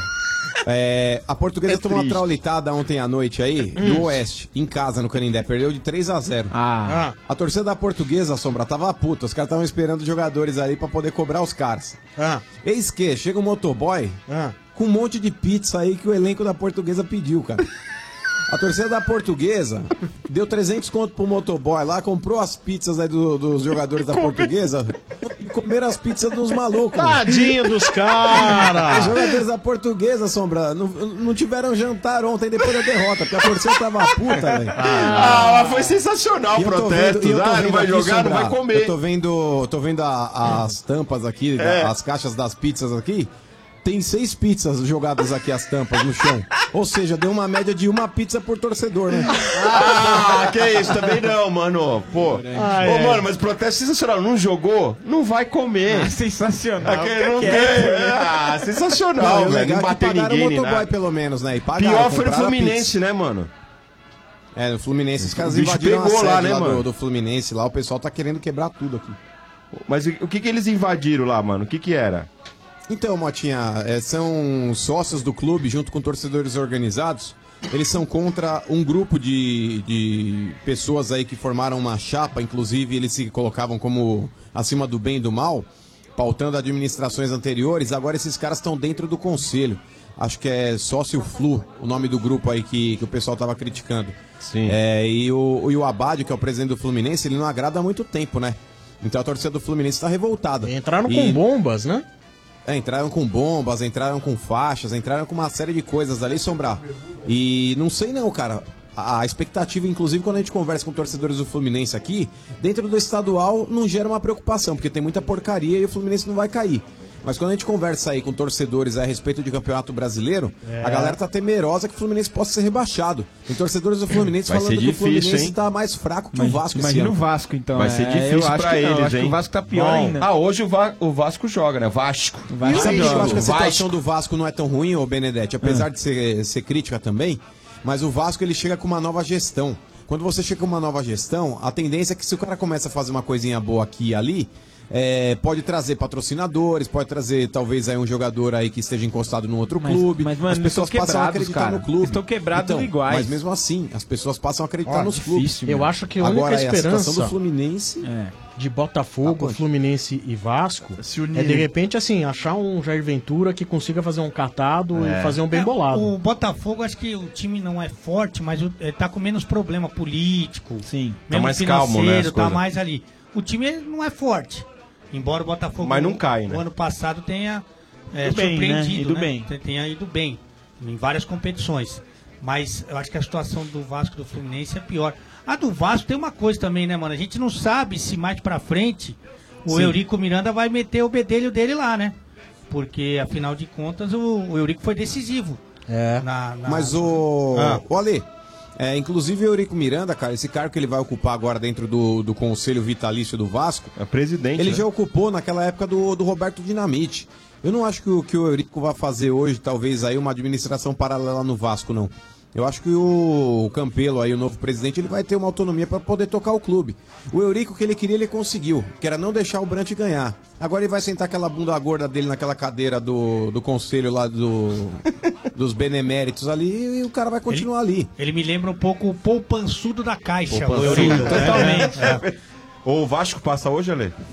É, a Portuguesa É tomou uma triste. traulitada ontem à noite aí, Hum. no Oeste, em casa, no Canindé. Perdeu de três a zero. Ah. A torcida da Portuguesa, Sombra, tava puta. Os caras estavam esperando os jogadores ali pra poder cobrar os caras. Ah. Eis que chega um motoboy com um monte de pizza aí que o elenco da Portuguesa pediu, cara. A torcida da Portuguesa deu trezentos conto pro motoboy lá, comprou as pizzas aí do- dos jogadores da Portuguesa e comeram as pizzas dos malucos. Tadinho dos Os caras. jogadores da Portuguesa, Sombra, não, não tiveram jantar ontem depois da derrota, porque a torcida tava puta, velho. Ah, mas foi sensacional E o eu tô protesto. vendo- e eu tô Ah, não vendo vai aqui, jogar, não Sombra, vai comer. Eu tô vendo, tô vendo a- as tampas aqui, É. as caixas das pizzas aqui. Tem seis pizzas jogadas aqui, as tampas, no chão. Ou seja, deu uma média de uma pizza por torcedor, né? Ah, que isso, também não, mano. Pô. Ah, Ô, é. mano, mas protesto sensacional. Não jogou? Não vai comer. Ah, sensacional. Aquele não Que tem. que é? Ah, Não, sensacional, e o velho. legal Não é que bater pagaram ninguém, o nem motoboy, nada. pelo menos, né? E pagaram, Pior foi no compraram a Fluminense, pizza. né, mano? É, no Fluminense, os caras O bicho invadiram pegou a lá, sede né, lá mano? do, do Fluminense, lá o pessoal tá querendo quebrar tudo aqui. Mas o que que eles invadiram lá, mano? O que que era? Então, Motinha, é, são sócios do clube junto com torcedores organizados. Eles são contra um grupo de, de pessoas aí que formaram uma chapa, inclusive eles se colocavam como acima do bem e do mal, pautando administrações anteriores. Agora esses caras estão dentro do conselho. Acho que é Sócio Flu, o nome do grupo aí que, que o pessoal tava criticando. Sim. É, e, o, e o Abad, que é o presidente do Fluminense, ele não agrada há muito tempo, né? Então a torcida do Fluminense tá revoltada. Entraram E- com bombas, né? É, entraram com bombas, entraram com faixas, entraram com uma série de coisas ali, Sombrar. E não sei não, cara. A a expectativa, inclusive, quando a gente conversa com torcedores do Fluminense aqui, dentro do estadual não gera uma preocupação, porque tem muita porcaria e o Fluminense não vai cair. Mas quando a gente conversa aí com torcedores a respeito de campeonato brasileiro, É. a galera tá temerosa que o Fluminense possa ser rebaixado. Tem torcedores do Fluminense Vai falando ser que o difícil, Fluminense hein? tá mais fraco que Mas- o Vasco esse imagina ano. o Vasco, então. Vai ser É, difícil eu acho pra que não, eles, acho hein? que o Vasco tá pior Bom, ainda. Ah, hoje o, Va- o Vasco joga, né? Vasco. Vasco E sabe que eu acho que a Vasco. situação do Vasco não é tão ruim, ô Benedetti, apesar Ah. de ser, ser crítica também, mas o Vasco ele chega com uma nova gestão. Quando você chega com uma nova gestão, a tendência é que se o cara começa a fazer uma coisinha boa aqui e ali, é, pode trazer patrocinadores, pode trazer talvez aí um jogador aí que esteja encostado no outro Mas- clube. mas, mano, as eles pessoas estão passam a quebrados, acreditar cara. no clube. Eles estão quebrados Então, iguais. Mas mesmo assim, as pessoas passam a acreditar Ó, nos difícil, clubes. Eu acho que a única Agora, é a esperança situação do Fluminense de Botafogo, Fluminense e Vasco unir. é de repente assim, achar um Jair Ventura que consiga fazer um catado É. e fazer um bem É, bolado. O Botafogo, acho que o time não é forte, mas o- ele tá com menos problema político. Sim. Tá mais calmo, né, as Tá coisas. mais ali. O time ele não é forte. Embora o Botafogo Mas não cai, né? o ano passado tenha é, Ido bem, né? surpreendido, Ido né? bem. Ten- Tenha ido bem em várias competições. Mas eu acho que a situação do Vasco e do Fluminense é pior. A do Vasco tem uma coisa também, né, mano? A gente não sabe se mais pra frente o Sim. Eurico Miranda vai meter o bedelho dele lá, né? Porque, afinal de contas, o, o Eurico foi decisivo. É. Na, na- Mas o. Ah. O Ale, é, inclusive o Eurico Miranda, cara, esse cargo que ele vai ocupar agora dentro do, do Conselho Vitalício do Vasco. É presidente. Ele né? já ocupou naquela época do, do Roberto Dinamite. Eu não acho que o, que o Eurico vai fazer hoje, talvez, aí uma administração paralela no Vasco, não. Eu acho que o, o Campelo, aí, o novo presidente, ele vai ter uma autonomia para poder tocar o clube. O Eurico, que ele queria, ele conseguiu, que era não deixar o Brant ganhar. Agora ele vai sentar aquela bunda gorda dele naquela cadeira do, do conselho lá do, dos beneméritos ali e o cara vai continuar ali. Ele me lembra um pouco o poupançudo da Caixa, o Poupançudo. Eurico. Totalmente. É. O Vasco passa hoje, Ale?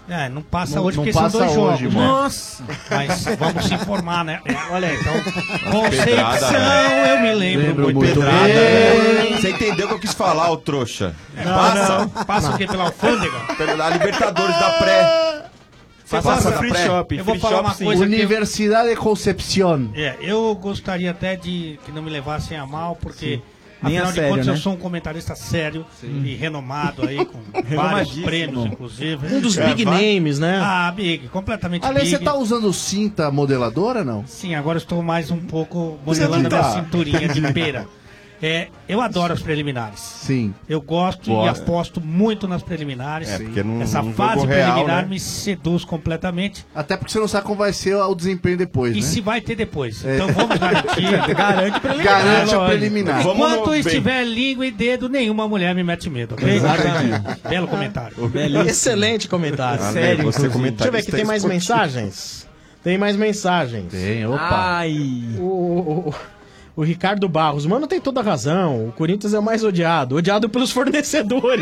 É, não passa Não- hoje não porque passa são dois hoje, jogos. mano. Nossa! Mas vamos se informar, né? É, olha aí, então. Concepção, Pedrada, eu me lembro, Lembro muito. muito Pedrada. bem. Você entendeu o que eu quis falar, ô trouxa? Não, Passa. não. Passa o quê? Pela alfândega? Pela Libertadores da pré. Você Passa passa da free pré. shop. Eu vou falar uma coisa que eu- Universidade de Concepción. É, eu gostaria até de que não me levassem a mal, porque, Nem a afinal de sério, contas, né? eu sou um comentarista sério e renomado aí, com vários Renomadíssimo. prêmios, inclusive. Um dos big names, né? Ah, big, completamente Ale, big. você tá usando cinta modeladora, não? Sim, agora eu estou mais um pouco modelando a tá. minha cinturinha de pera. É, eu adoro as preliminares. Sim. Eu gosto Gosta. e aposto muito nas preliminares. É, porque num- Essa num fase jogo real, preliminar né? me seduz completamente. Até porque você não sabe como vai ser o desempenho depois, E né? se vai ter depois. É. Então vamos garantir. Garante preliminar. Garante a Lógico. preliminar. Vamos Enquanto no- estiver língua e dedo, nenhuma mulher me mete medo. Ok? Exatamente. Belo comentário. Excelente comentário. Ale, Sério, você inclusive. comentarista Deixa eu ver aqui, tem mais esportivo. mensagens? Tem mais mensagens. Tem, opa. Ai. O, o, o Ricardo Barros, mano, tem toda a razão. O Corinthians é o mais odiado. Odiado pelos fornecedores.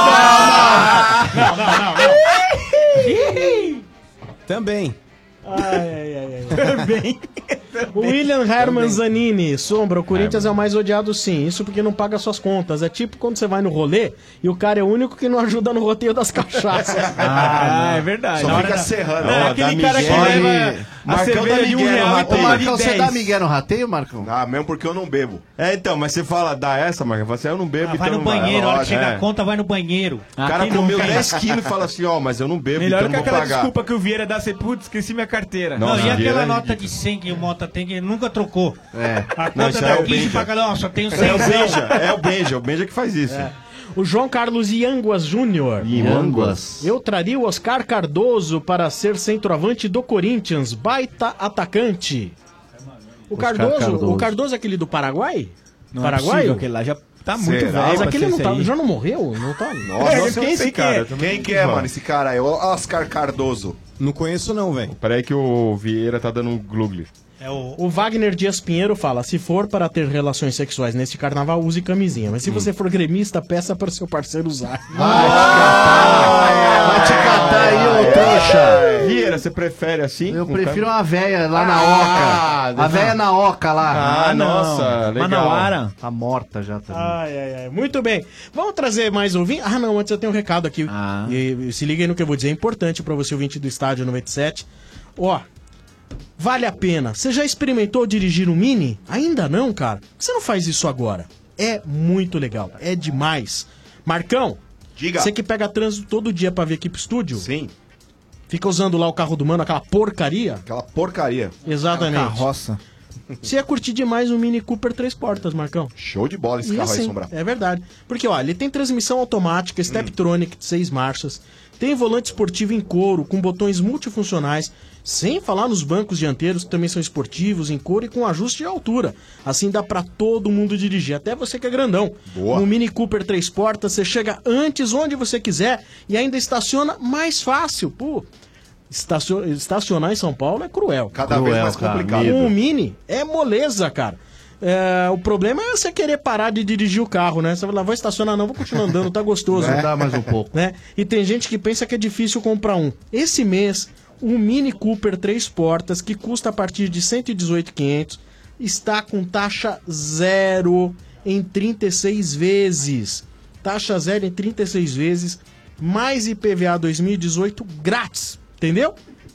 Ah, Não, não, não, não. Também. Ai, ai, ai, ai. Também. O William Herman Zanini, Sombra, o Corinthians é o mais odiado sim, isso porque não paga suas contas. É tipo quando você vai no rolê e o cara é o único que não ajuda no roteiro das cachaças. Ah, é verdade. Só Na fica hora- serrando. Não, Ó, aquele dá cara que Miguel. leva a Marcão cerveja dá de um Miguel, real e Marcão. Ô, toma de Marcão, você dez. dá migué no rateio, Marcão? Ah, mesmo porque eu não bebo. É, então, mas você fala, dá essa, Marcão? Fala assim, eu não bebo, Ah, então vai no não vai. banheiro, a hora que Lógico, chega é. a conta, vai no banheiro. O cara Quem não comeu quer? dez quilos e fala assim, ó, mas eu não bebo, Melhor então que não vou aquela pagar. desculpa que o Vieira dá, você, putz, esqueci minha carteira. Não, Não, Nossa, e aquela Vieira é nota de cem que o Mota tem que ele nunca trocou. É. A Não, conta isso da é o quinze Benja. paga, não, só tenho É cem. o Benja, é o Benja, o Benja que faz isso. O João Carlos Ianguas Júnior. Ianguas. Eu traria o Oscar Cardoso para ser centroavante do Corinthians, baita atacante. O Oscar Cardoso, Cardoso. o Cardoso é aquele do Paraguai? Não é Paraguaio? possível, aquele lá já tá muito Será? velho. Mas pra aquele ser não esse tá, aí. já não morreu? Não tá? Nossa, É, nossa, quem é esse cara? Quem que é, mano, esse cara aí? O Oscar Cardoso. Não conheço não, velho. Peraí que o Vieira tá dando um glugli. É o... O Wagner Dias Pinheiro fala: se for para ter relações sexuais neste carnaval, use camisinha. Mas se você for gremista, peça para o seu parceiro usar. Vai te catar aí, ô trouxa. Vieira, você prefere assim? Eu Com prefiro cam- uma véia lá na Ah, oca. A véia na oca lá. Ah, nossa, legal. Manauara. Tá morta já também. Ai, ai, ai. Muito bem. Vamos trazer mais ouvinte? Ah, não, antes eu tenho um recado aqui. Ah. E, e se liga aí no que eu vou dizer. É importante para você, ouvinte do Estádio noventa e sete. Ó, vale a pena. Você já experimentou dirigir um Mini? Ainda não, cara? Por que você não faz isso agora? É muito legal. É demais. Marcão, Diga. você que pega trânsito todo dia pra vir aqui pro estúdio, Sim, fica usando lá o carro do mano, aquela porcaria? aquela porcaria. Exatamente. Carroça. Você ia curtir demais um Mini Cooper três portas, Marcão. Show de bola esse E carro aí, assim, Sombra. é verdade. Porque, ó, ele tem transmissão automática, Steptronic de seis marchas, tem volante esportivo em couro, com botões multifuncionais, sem falar nos bancos dianteiros, que também são esportivos, em couro e com ajuste de altura. Assim dá pra todo mundo dirigir, até você que é grandão. Boa. No Mini Cooper três portas, você chega antes onde você quiser e ainda estaciona mais fácil. Pô, estacio- estacionar em São Paulo é cruel. Cada Cruel, vez mais cara, complicado. medo. Com o Mini é moleza, cara. É, o problema é você querer parar de dirigir o carro, né? Você vai lá, vou estacionar não, vou continuar andando, tá gostoso. Vai andar mais um pouco. Né? E tem gente que pensa que é difícil comprar um. Esse mês, o Mini Cooper três portas, que custa a partir de cento e dezoito mil e quinhentos, está com taxa zero em trinta e seis vezes. Taxa zero em trinta e seis vezes, mais I P V A dois mil e dezoito grátis. Entendeu?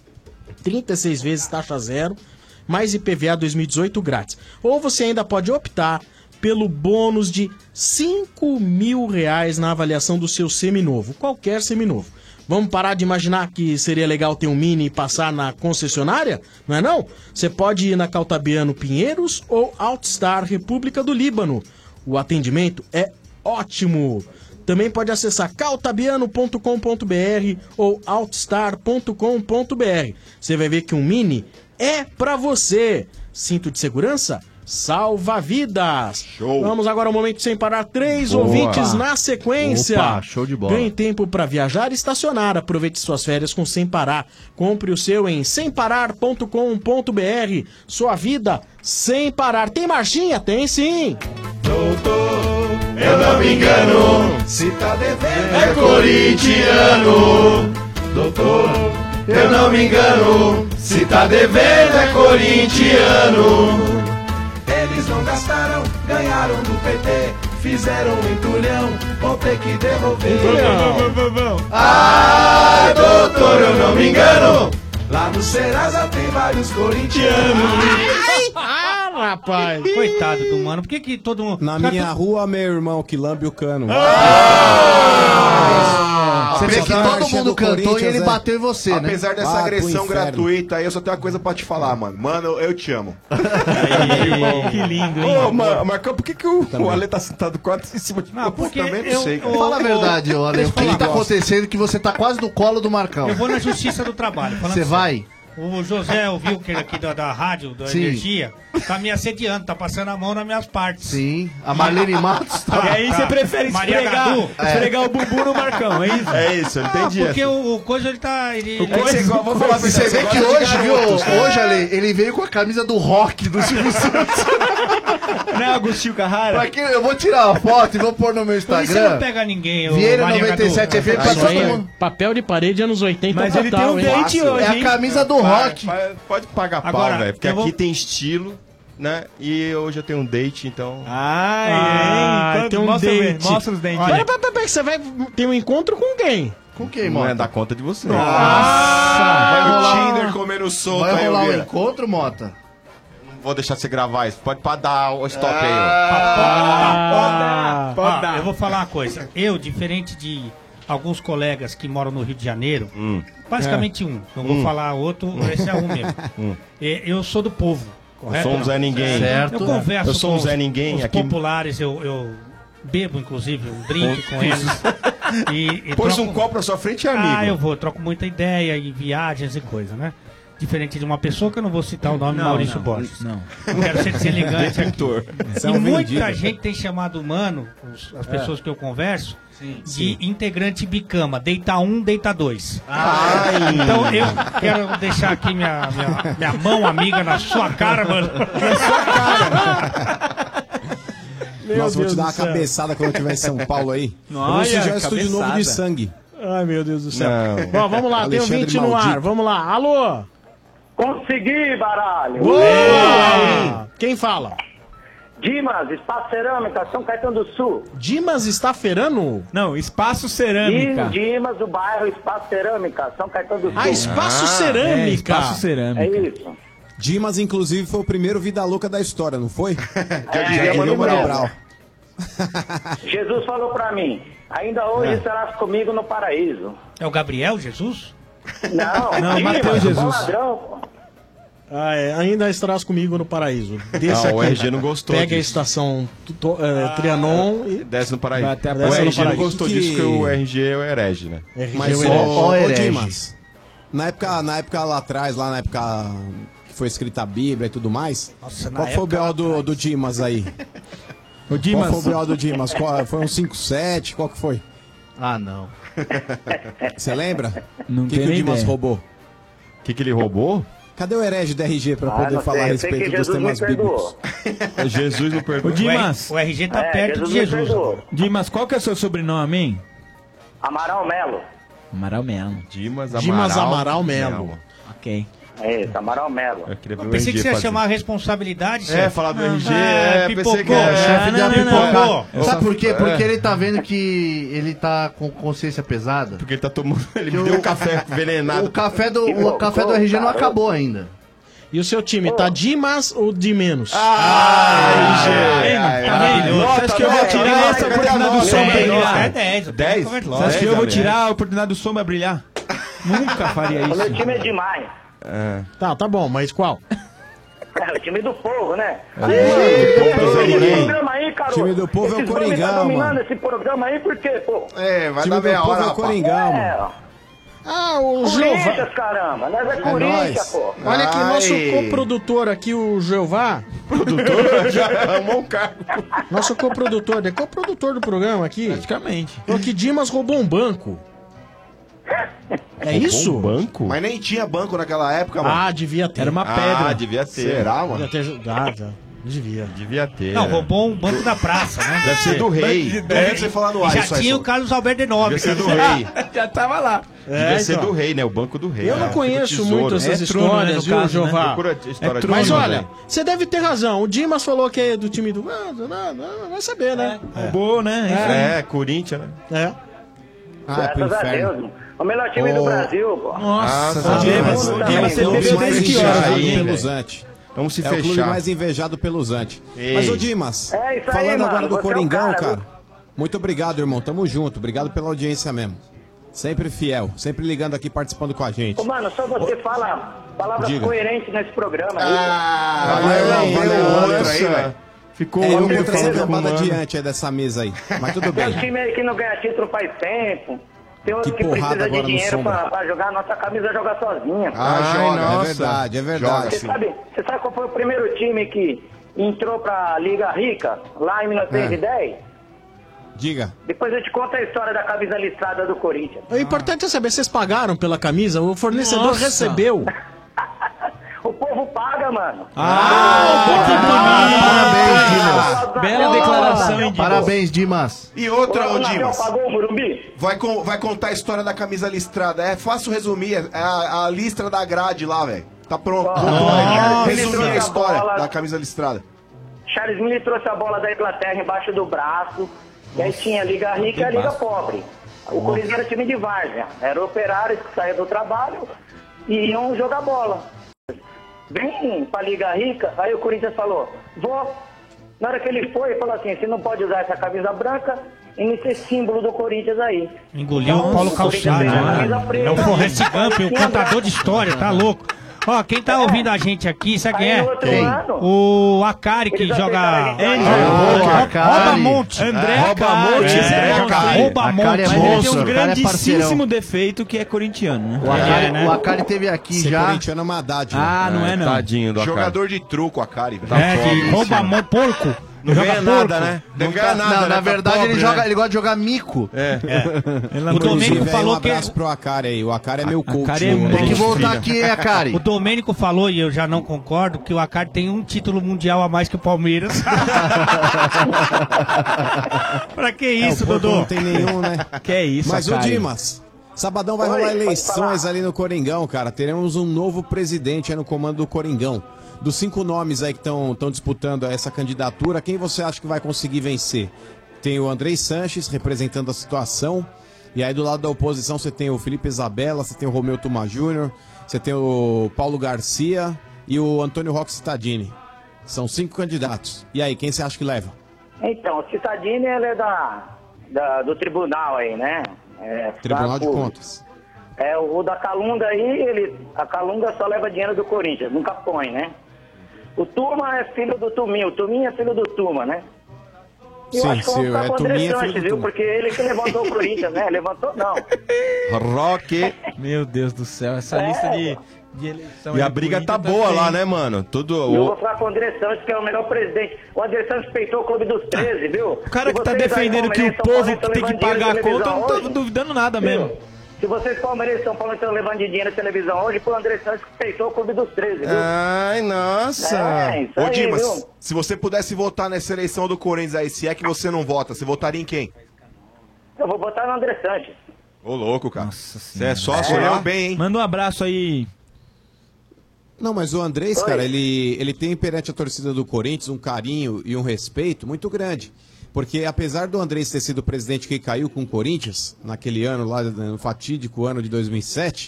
trinta e seis vezes taxa zero, mais I P V A dois mil e dezoito grátis. Ou você ainda pode optar pelo bônus de cinco mil reais na avaliação do seu seminovo, qualquer seminovo. Vamos parar de imaginar que seria legal ter um Mini e passar na concessionária? Não é não? Você pode ir na Caltabiano Pinheiros ou Altstar República do Líbano. O atendimento é ótimo. Também pode acessar caltabiano ponto com ponto br ou altstar ponto com ponto br. Você vai ver que um Mini é pra você. Cinto de segurança? Salva vidas! Show. Vamos agora ao momento sem parar. Três Boa. ouvintes na sequência. Opa, show de bola. Ganhe tempo para viajar e estacionar. Aproveite suas férias com Sem Parar. Compre o seu em sem parar ponto com ponto br. Sua vida sem parar. Tem marchinha? Tem sim! Eu não me engano, se tá devendo é corintiano. doutor, eu não me engano, se tá devendo é corintiano. Eles não gastaram, ganharam do P T, fizeram um entulhão, vão ter que devolver. Ah, doutor, eu não me engano, lá no Serasa tem vários corintianos. Ah, rapaz. Coitado do mano, por que que todo mundo... Na Cara, minha rua, meu irmão que lambe o cano. Você vê que todo mundo cantou e ele né? bateu em você, né? Apesar dessa Ah, pro agressão inferno. gratuita aí, eu só tenho uma coisa pra te falar, mano. Mano, eu te amo. Que lindo, hein? Ô, Ma- Marcão, por que, que o, o Ale tá sentado quase em cima de Não, porque também não eu, sei, cara. eu- Fala a verdade, ô Ale. O que, que tá acontecendo que você tá quase no colo do Marcão? eu vou na Justiça do Trabalho. falando Você sério. vai? O José, o Wilker aqui da, da rádio, da Sim. Energia, tá me assediando, tá passando a mão nas minhas partes. Sim. A Marlene Matos tá... E aí você prefere Maria esfregar, Gadu. esfregar o bumbum no Marcão, é isso? É isso, eu Ah, entendi. porque essa. o, o coisa ele tá. Ele, ele- É que você go- vou falar pra Você vê que gosta de hoje, viu? garotos. Hoje, Ale, ele veio com a camisa do rock do Silvio Santos. Não é Agostinho Carrara? Pra que eu vou tirar uma foto e vou pôr no meu Por isso você não Instagram. pega ninguém, ô, Vieira Maria noventa e sete Gadu. F M pra Isso todo aí é mundo. papel de parede anos oitenta Mas ele total, tem um hein? date hoje, É a hein? camisa do rock. Mas Pode pagar pau, Agora, velho. Porque eu aqui vou- tem estilo, né? E hoje eu tenho um date, então. Ai, Ah, hein? tem um mostra, date. mostra os dentes. Pera, pera, pera, você vai ter um encontro com quem? Com quem, Não é Mota? dar conta de você. Nossa! Vai Vai no rolar, Tinder comendo solto vai aí, rolar um Elvira. encontro, Mota? Não vou deixar você gravar isso. Pode pra dar o stop aí, ó. Ah, Ó, eu vou falar uma coisa. Eu, diferente de alguns colegas que moram no Rio de Janeiro, Hum. basicamente um, não vou Hum. falar outro, esse é um mesmo. Hum. É, Eu sou do povo, Eu correto? sou um Não? Zé Ninguém. Certo. Eu converso Eu sou um com Zé os- Ninguém os aqui. populares, eu, eu bebo, inclusive, um drink com eles. E, e Pôs troco- um copo na sua frente, é amigo. Ah, eu vou, troco muita ideia e viagens e coisa, né? Diferente de uma pessoa que eu não vou citar o nome, Não, Maurício não, Borges. não. Não quero ser deselegante aqui. Detentor. Você é E um muita vendido. gente tem chamado o Mano, os- as pessoas que eu converso, de sim. integrante bicama. Deita um, deita dois. Ai. Então eu quero deixar aqui minha, minha, minha mão amiga na sua cara, mano. meu Nossa, vou Deus te dar do uma céu. cabeçada quando eu estiver em São Paulo aí. Eu vou Olha, sujar um estúdio novo de cabeçada. sangue. Ai, meu Deus do céu. Não. Bom, vamos lá, tem Alexandre ouvinte no Maldito. ar. Vamos lá. Alô? Consegui, baralho! Boa! Quem fala? Dimas, Espaço Cerâmica, São Caetano do Sul. Dimas Estaferano? Não, Espaço Cerâmica. Dimas, do bairro Espaço Cerâmica, São Caetano do Sul. Ah, Espaço É, Cerâmica. Espaço É Cerâmica. isso. Dimas, inclusive, foi o primeiro Vida Louca da história, não foi? É, diria é Mano isso Brown. mesmo. Jesus falou pra mim, ainda hoje estarás comigo no paraíso. É o Gabriel Jesus? Não, Não, Dimas, Mateus bom Jesus. ladrão, pô. Ah, é, ainda estarás comigo no paraíso. Desce Ah, o aqui. R G não gostou Pega a disso. estação to- é, Trianon e Desce no paraíso. Vai até a O próxima R G no não paraíso. gostou Que- disso porque o R G é o herege, né? R G Mas, o ô, herege. ô, Ó, herege. Dimas, na época, na época lá atrás, lá na época que foi escrita a Bíblia e tudo mais, Nossa, na qual foi o época B O lá do, do Dimas aí? O Qual Dimas. foi o B O do Dimas? Qual- foi um cinco sete? Qual que foi? Ah, não. Você lembra? Não O que, tenho que o nem Dimas ideia. roubou? O que, que ele roubou? Cadê o herege do R G pra Ah, poder não falar a sei, eu sei respeito que dos Jesus me temas bíblicos? perdoou. Jesus não O perdoa. Dimas. O R G tá É, perto de me Jesus. perdoou. agora. Dimas, qual que é o seu sobrenome, hein? Amaral Melo. Amaral Melo. Dimas Amaral, Dimas Amaral Melo. Ok. É isso, Amaral Melo. Eu queria ver Eu o pensei R G que você ia fazer. chamar a responsabilidade, É, falar do R G, Ah, é, pipocou, pensei que era. Chefe de não, não, pipocada. não. Sabe por quê? É. Porque ele tá vendo que ele tá com consciência pesada. Porque ele tá tomando. Ele Que me o- deu um café envenenado. O café do, o Pipocou, café do R G não garoto. acabou ainda. E o seu time, tá Dimas ou de menos? Ah, Ei, ai, tá ai, vendo? nota, Você acha que eu vou nota, tirar nota, essa cadê a oportunidade do nota? som pra Dez, brilhar? É dez. Dez? Você acha que eu vou tirar a oportunidade do som pra brilhar? Nunca faria O meu isso. time é demais. É. Tá, tá bom, mas qual? É o time do povo, né? Ninguém. programa aí, Carol. Time do povo é o Esses homens Coringão, tá dominando mano. esse programa aí, por quê, pô? É, vai time dar do meia povo hora, é o rapaz. Coringão, mano. É, ó. Ah, o Jeová. Corinthians, caramba. Nós é Corinthians, nóis. pô. Olha aqui, Ai. nosso coprodutor aqui, o Jeová. Produtor já arrumou um cargo. Nosso coprodutor, é coprodutor do programa aqui. Praticamente. Falou que Dimas roubou um banco. É isso? Um banco? Mas nem tinha banco naquela época, mano. Ah, devia ter. Era uma Ah, pedra. devia ter. Será, mano? Devia ter ajudado. Devia. Devia ter. Não, roubou um banco da praça, né? Deve ser do rei. Duvido que você falar no ar Já isso aí, tinha só. o Carlos Alberto de Nobre. Devia ser do rei. Já tava lá. Devia É, ser então. do rei, né? O banco do rei. Eu não né? conheço Tesouro. muito essas É trono, né, no histórias, viu, caso, né? Jeová? Procura a história de Mas trono, olha, né? você deve ter razão. O Dimas falou que é do time do. Ah, não, não, não, vai saber, né? Roubou, né? É, Corinthians, né? É. Ah, é pro Graças a inferno. Deus. O melhor time do Ô. Brasil, pô. Nossa, Nossa, o Dimas, Deus. o Dimas, você Deus. bebeu mais desde que fechar horas? invejado aí, pelos velho. Zante. Vamos se É o clube fechar. mais invejado pelos Zante. Ei. Mas, ô Dimas, É isso aí, falando mano, agora do você é o Coringão, cara, cara, viu? muito obrigado, irmão. Tamo junto. Obrigado pela audiência mesmo. Sempre fiel, sempre ligando aqui, participando com a gente. Ô, mano, só você fala palavras Diga. coerentes nesse programa aí. Ah, Valeu, valeu, valeu, valeu, Nossa, aí, velho. Ficou É, eu um contra essa falando com o cambada mano. diante aí dessa mesa aí. Mas tudo Tem bem. um time aí que não ganha título faz tempo. Tem outro Que que, porrada precisa de agora no dinheiro Sombra. pra, pra jogar. Nossa camisa joga sozinha. Ah, Ai, joga. É nossa. verdade, é Joga, verdade. Você sabe, você sabe qual foi o primeiro time que entrou pra Liga Rica, lá em mil novecentos e dez? Diga. Depois eu te conto a história da camisa listrada do Corinthians. O importante é saber, vocês pagaram pela camisa? O fornecedor Nossa. recebeu. O povo paga, mano. Parabéns, Dimas. Bela declaração, hein, Dimas? Parabéns, Dimas. E outra, ô o Navel Dimas, pagou o Morumbi? vai, con- vai contar a história da camisa listrada. É fácil resumir, é a, a listra da grade lá, velho. Tá pronto. Nossa. Resumir a história Bola. da camisa listrada. Charles Miller trouxe a bola da Inglaterra embaixo do braço. E aí tinha a Liga Rica e a Liga Pobre. O Corinthians era time de várzea. Era operários que saíam do trabalho e iam jogar bola. Vem pra Liga Rica, aí o Corinthians falou, vou. Na hora que ele foi, ele falou assim, você não pode usar essa camisa branca e não ser símbolo do Corinthians aí. Engoliu Então, o Paulo o Corinthians Calçado, fez uma camisa né? preta. É o Forrest Gump, o Tinha contador branca. de história, tá louco. Ó, quem tá ouvindo a gente aqui, sabe quem Aí é? no outro Quem? ano, O Acari, que eles joga... aceitaram a gente. Angel. Ah, Rouba Acari. Monte. André Rouba Acari. Monte, É, Zé monstro, Acari. hein? Rouba Acari Monte. é Mas ele tem monstro, um o cara é grandíssimo parceirão. defeito que é corintiano, né? O Acari, É, né? o Acari teve aqui Ser já. corintiano é uma dádiva. Ah, não é não. Tadinho do Acari. Jogador de truco, a Cari, velho. É, que rouba Monte, porco. Não Joga ganha nada, porco. né? Não ganha nada, Não, né? na Tá verdade pobre, ele, joga, né? ele gosta de jogar mico. É. O Inclusive, Domênico aí, falou um que... abraço pro Acari aí. O Acari é meu coach. Acari é no- muito Tem que Bom, voltar filha. aqui, é, Acari. O Domênico falou, e eu já não concordo, que o Acari tem um título mundial a mais que o Palmeiras. Pra que É, isso, o porco Dodô? não tem nenhum, né? Que é isso, Mas o Acari? Dimas, sabadão vai Oi, rolar pode eleições falar. ali no Coringão, cara. Teremos um novo presidente aí no comando do Coringão. Dos cinco nomes aí que estão disputando essa candidatura, quem você acha que vai conseguir vencer? Tem o Andrei Sanches representando a situação. E aí do lado da oposição você tem o Felipe Isabella, você tem o Romeu Tuma Júnior, você tem o Paulo Garcia e o Antônio Roque Cittadini. São cinco candidatos. E aí, quem você acha que leva? Então, o Cittadini, ele é da, da- do tribunal aí, né? É, Tribunal de da- Contas. É, o da Calunga aí, ele, a Calunga só leva dinheiro do Corinthians, nunca põe, né? O Turma é filho do Tuminho, o Tuminho é filho do Turma, né? E eu Sim, acho que eu vou sim, ficar é com o André Tuminho, é filho Sanches, do viu? Turma. Porque ele que levantou o Corinthians, né? Levantou não. Rock. Meu Deus do céu, essa É, lista de, de eleição... E a aí do briga tá Corinthians boa bem. lá, né, mano? Tudo. E eu o- vou ficar com o André Sanches, que é o melhor presidente. O André Sanches peitou o Clube dos treze, viu? O cara que Se tá vocês aí, defendendo que o palmeirenses, São povo Paulo, estão tem que levando dinheiro pagar a de conta, eu televisão não tô hoje, duvidando nada viu? mesmo. Se vocês palmeirenses São Paulo estão levando de dinheiro na televisão hoje, foi o André Santos que peitou o Clube dos treze, viu? Ai, nossa. É, isso Ô aí, Dimas, viu? se você pudesse votar nessa eleição do Corinthians aí, se é que você não vota, você votaria em quem? Eu vou botar no André Sanches. Ô, louco, cara. Nossa Você é sócio Escolheu lá? bem, hein? Manda um abraço aí. Não, mas o Andrés, cara, ele, ele tem perante a torcida do Corinthians um carinho e um respeito muito grande. Porque apesar do Andrés ter sido o presidente que caiu com o Corinthians, naquele ano lá, no fatídico ano de dois mil e sete,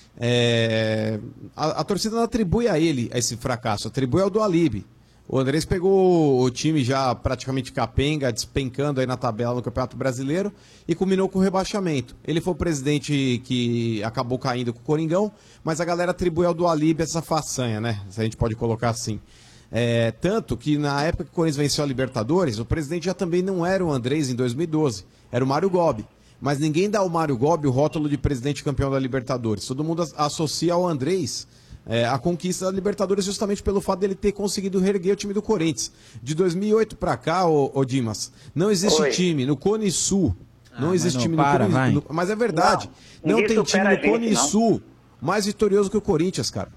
é, a, a torcida não atribui a ele esse fracasso, atribui ao do Alibe. O Andrés pegou o time já praticamente capenga, despencando aí na tabela no Campeonato Brasileiro e culminou com o rebaixamento. Ele foi o presidente que acabou caindo com o Coringão, mas a galera atribui ao do Alibe essa façanha, né? Se a gente pode colocar assim. É, tanto que na época que o Corinthians venceu a Libertadores, o presidente já também não era o Andrés em dois mil e doze, era o Mário Gobi. Mas ninguém dá ao Mário Gobi o rótulo de presidente campeão da Libertadores. Todo mundo as- associa ao Andrés é, a conquista da Libertadores justamente pelo fato dele ter conseguido reerguer o time do Corinthians. De dois mil e oito pra cá, ô, ô Dimas, não existe Oi. time no Cone Sul. Não Ah, existe mas não, time para, no vai. Cone Sul. Mas é verdade. Não, Não, ninguém tem time supera no a gente, Cone não. Sul mais vitorioso que o Corinthians, cara.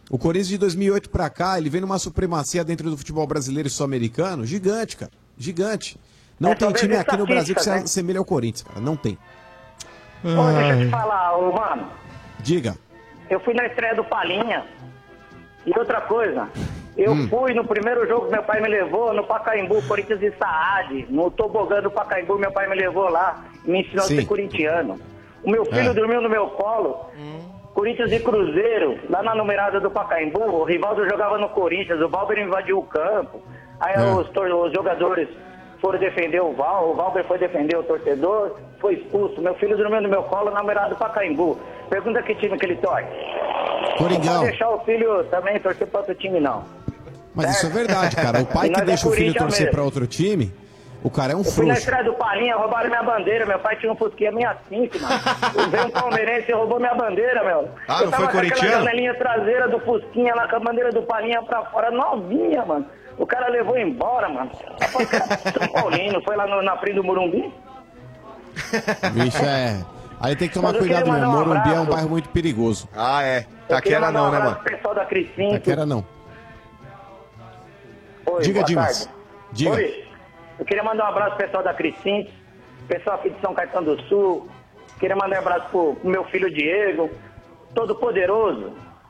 O Corinthians de dois mil e oito pra cá, ele vem numa supremacia dentro do futebol brasileiro e sul-americano gigante, cara. Gigante. Não É, tem talvez time aqui no Brasil que se estatísticas, né? assemelha ao Corinthians, cara. Não tem. Ô, deixa eu te falar, ô, mano. Diga. Eu fui na estreia do Palinha. E outra coisa, eu Hum. fui no primeiro jogo que meu pai me levou, no Pacaembu, Corinthians e Saad. No tobogã do Pacaembu, meu pai me levou lá. Me ensinou Sim. a ser corintiano. O meu filho É. dormiu no meu colo. Corinthians e Cruzeiro, lá na numerada do Pacaembu, o Rivaldo jogava no Corinthians, o Valber invadiu o campo. Aí É. os, tor- os jogadores foram defender o Val, o Valber foi defender o torcedor, foi expulso. Meu filho dormiu no meu colo na numerada do Pacaembu. Pergunta que time que ele torce. Coringão. Não pode deixar o filho também torcer para outro time, não. Mas isso é verdade, cara. O pai E que nós é deixa o filho Corinthians torcer mesmo. pra outro time, o cara é um Eu fui na frouxo. estreia do Palinha, roubaram minha bandeira. Meu pai tinha um Fusquinha sessenta e cinco, mano. Veio um palmeirense e roubou minha bandeira, meu. Ah, Eu não tava foi com aquela corintiano? janelinha traseira do Fusquinha lá com a bandeira do Palinha pra fora, novinha, mano. O cara levou embora, mano. Rapaz, cara, São Paulino, foi lá no, na Frente do Morumbi. Bicho, é. Aí tem que tomar Mas eu cuidado queria mesmo. mandar um Morumbi é um abraço. bairro muito perigoso. Ah, é. Eu queria Taquera mandar não, um né, abraço mano? pro pessoal da Cricinto. Taquera não. Oi, Diga, boa Dimas. tarde. Diga. Oi, eu queria mandar um abraço pro pessoal da Cricinto, pessoal aqui de São Caetano do Sul. Queria mandar um abraço pro, pro meu filho Diego, todo poderoso.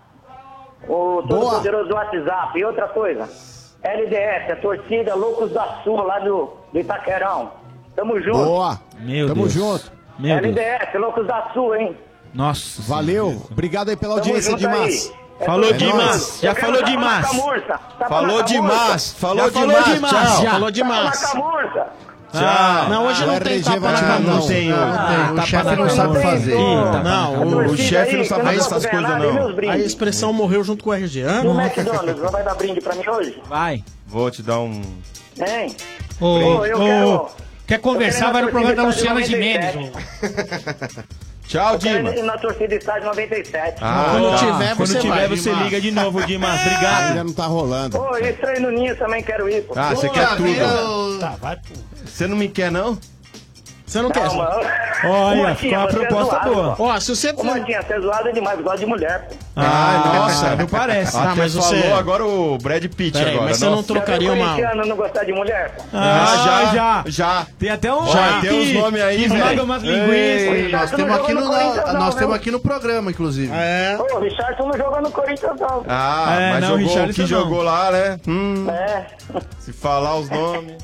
O todo Boa. poderoso do WhatsApp. E outra coisa, L D S, a torcida Loucos da Sul, lá do, do Itaquerão. Tamo junto. Boa. Meu Tamo Deus. junto. Meu L D Deus. S, Loucos da Sul, hein? Nossa. Valeu. Obrigado aí pela Tamo audiência, junto Dimas. aí. É Falou, tudo Dimas. nóis. Já Eu quero falou tapa Dimas. na camurça. Tapa Falou na camurça. demais. Falou Já falou demais. demais, Tchau. já. Falou Tapa na demais. camurça. Tchau. Não, hoje Ah, não o tem R G tapa vai na te camurça. mandar Não tem, um. não tem. O Tapa chefe na não sabe camurça. fazer. Ih, tapa na Não, camurça. o, O Torcida chefe aí, não sabe que eu fazer posso essas ganhar coisas, nada, e meus não. a brindes? expressão morreu junto com o R G. Ah, E o não. McDonald's, não vai dar brinde pra mim hoje? Vai. Vou te dar um... Hein? Ô, Ô, eu ô, quero- quer conversar, eu vai no quero programa da na torcida Luciana estádio Gimenez. noventa e ô. Tchau, Eu quero Dimas. ir na torcida estádio noventa e sete. Ah, Quando tá. tiver, Quando você tiver, vai. você Dimas. liga de novo, Dimas. Obrigado. Ainda não tá rolando. Ô, e estreio no Ninho também quero ir, pô. Ah, você quer tudo? Tá, vai, pô. Você não me quer, não? Você não quer? Calma. Olha, Ô, Motinha, ficou uma você é proposta zoado, boa. pô. Ó, se você... Ô, Motinha, você é zoado demais, gosta de mulher, pô. Ah, nossa. Não parece. Ah, Até mas falou você- agora o Brad Pitt Peraí, agora. mas você não nossa. trocaria Já viu uma... corintiano não gostar de mulher, pô? Ah, já, já. já. Tem até um Já, nome tem que- uns nomes aí, que velho. joga umas Ei. linguiças. Nós Você temos não aqui joga no, no Corinthians, não, nós viu? temos aqui no programa, inclusive. É. Ô, o Richardson não jogou no Corinthians, não. Ah, É, mas não, jogou o Richarlison que não. jogou lá, né? Hum, É. se falar os nomes.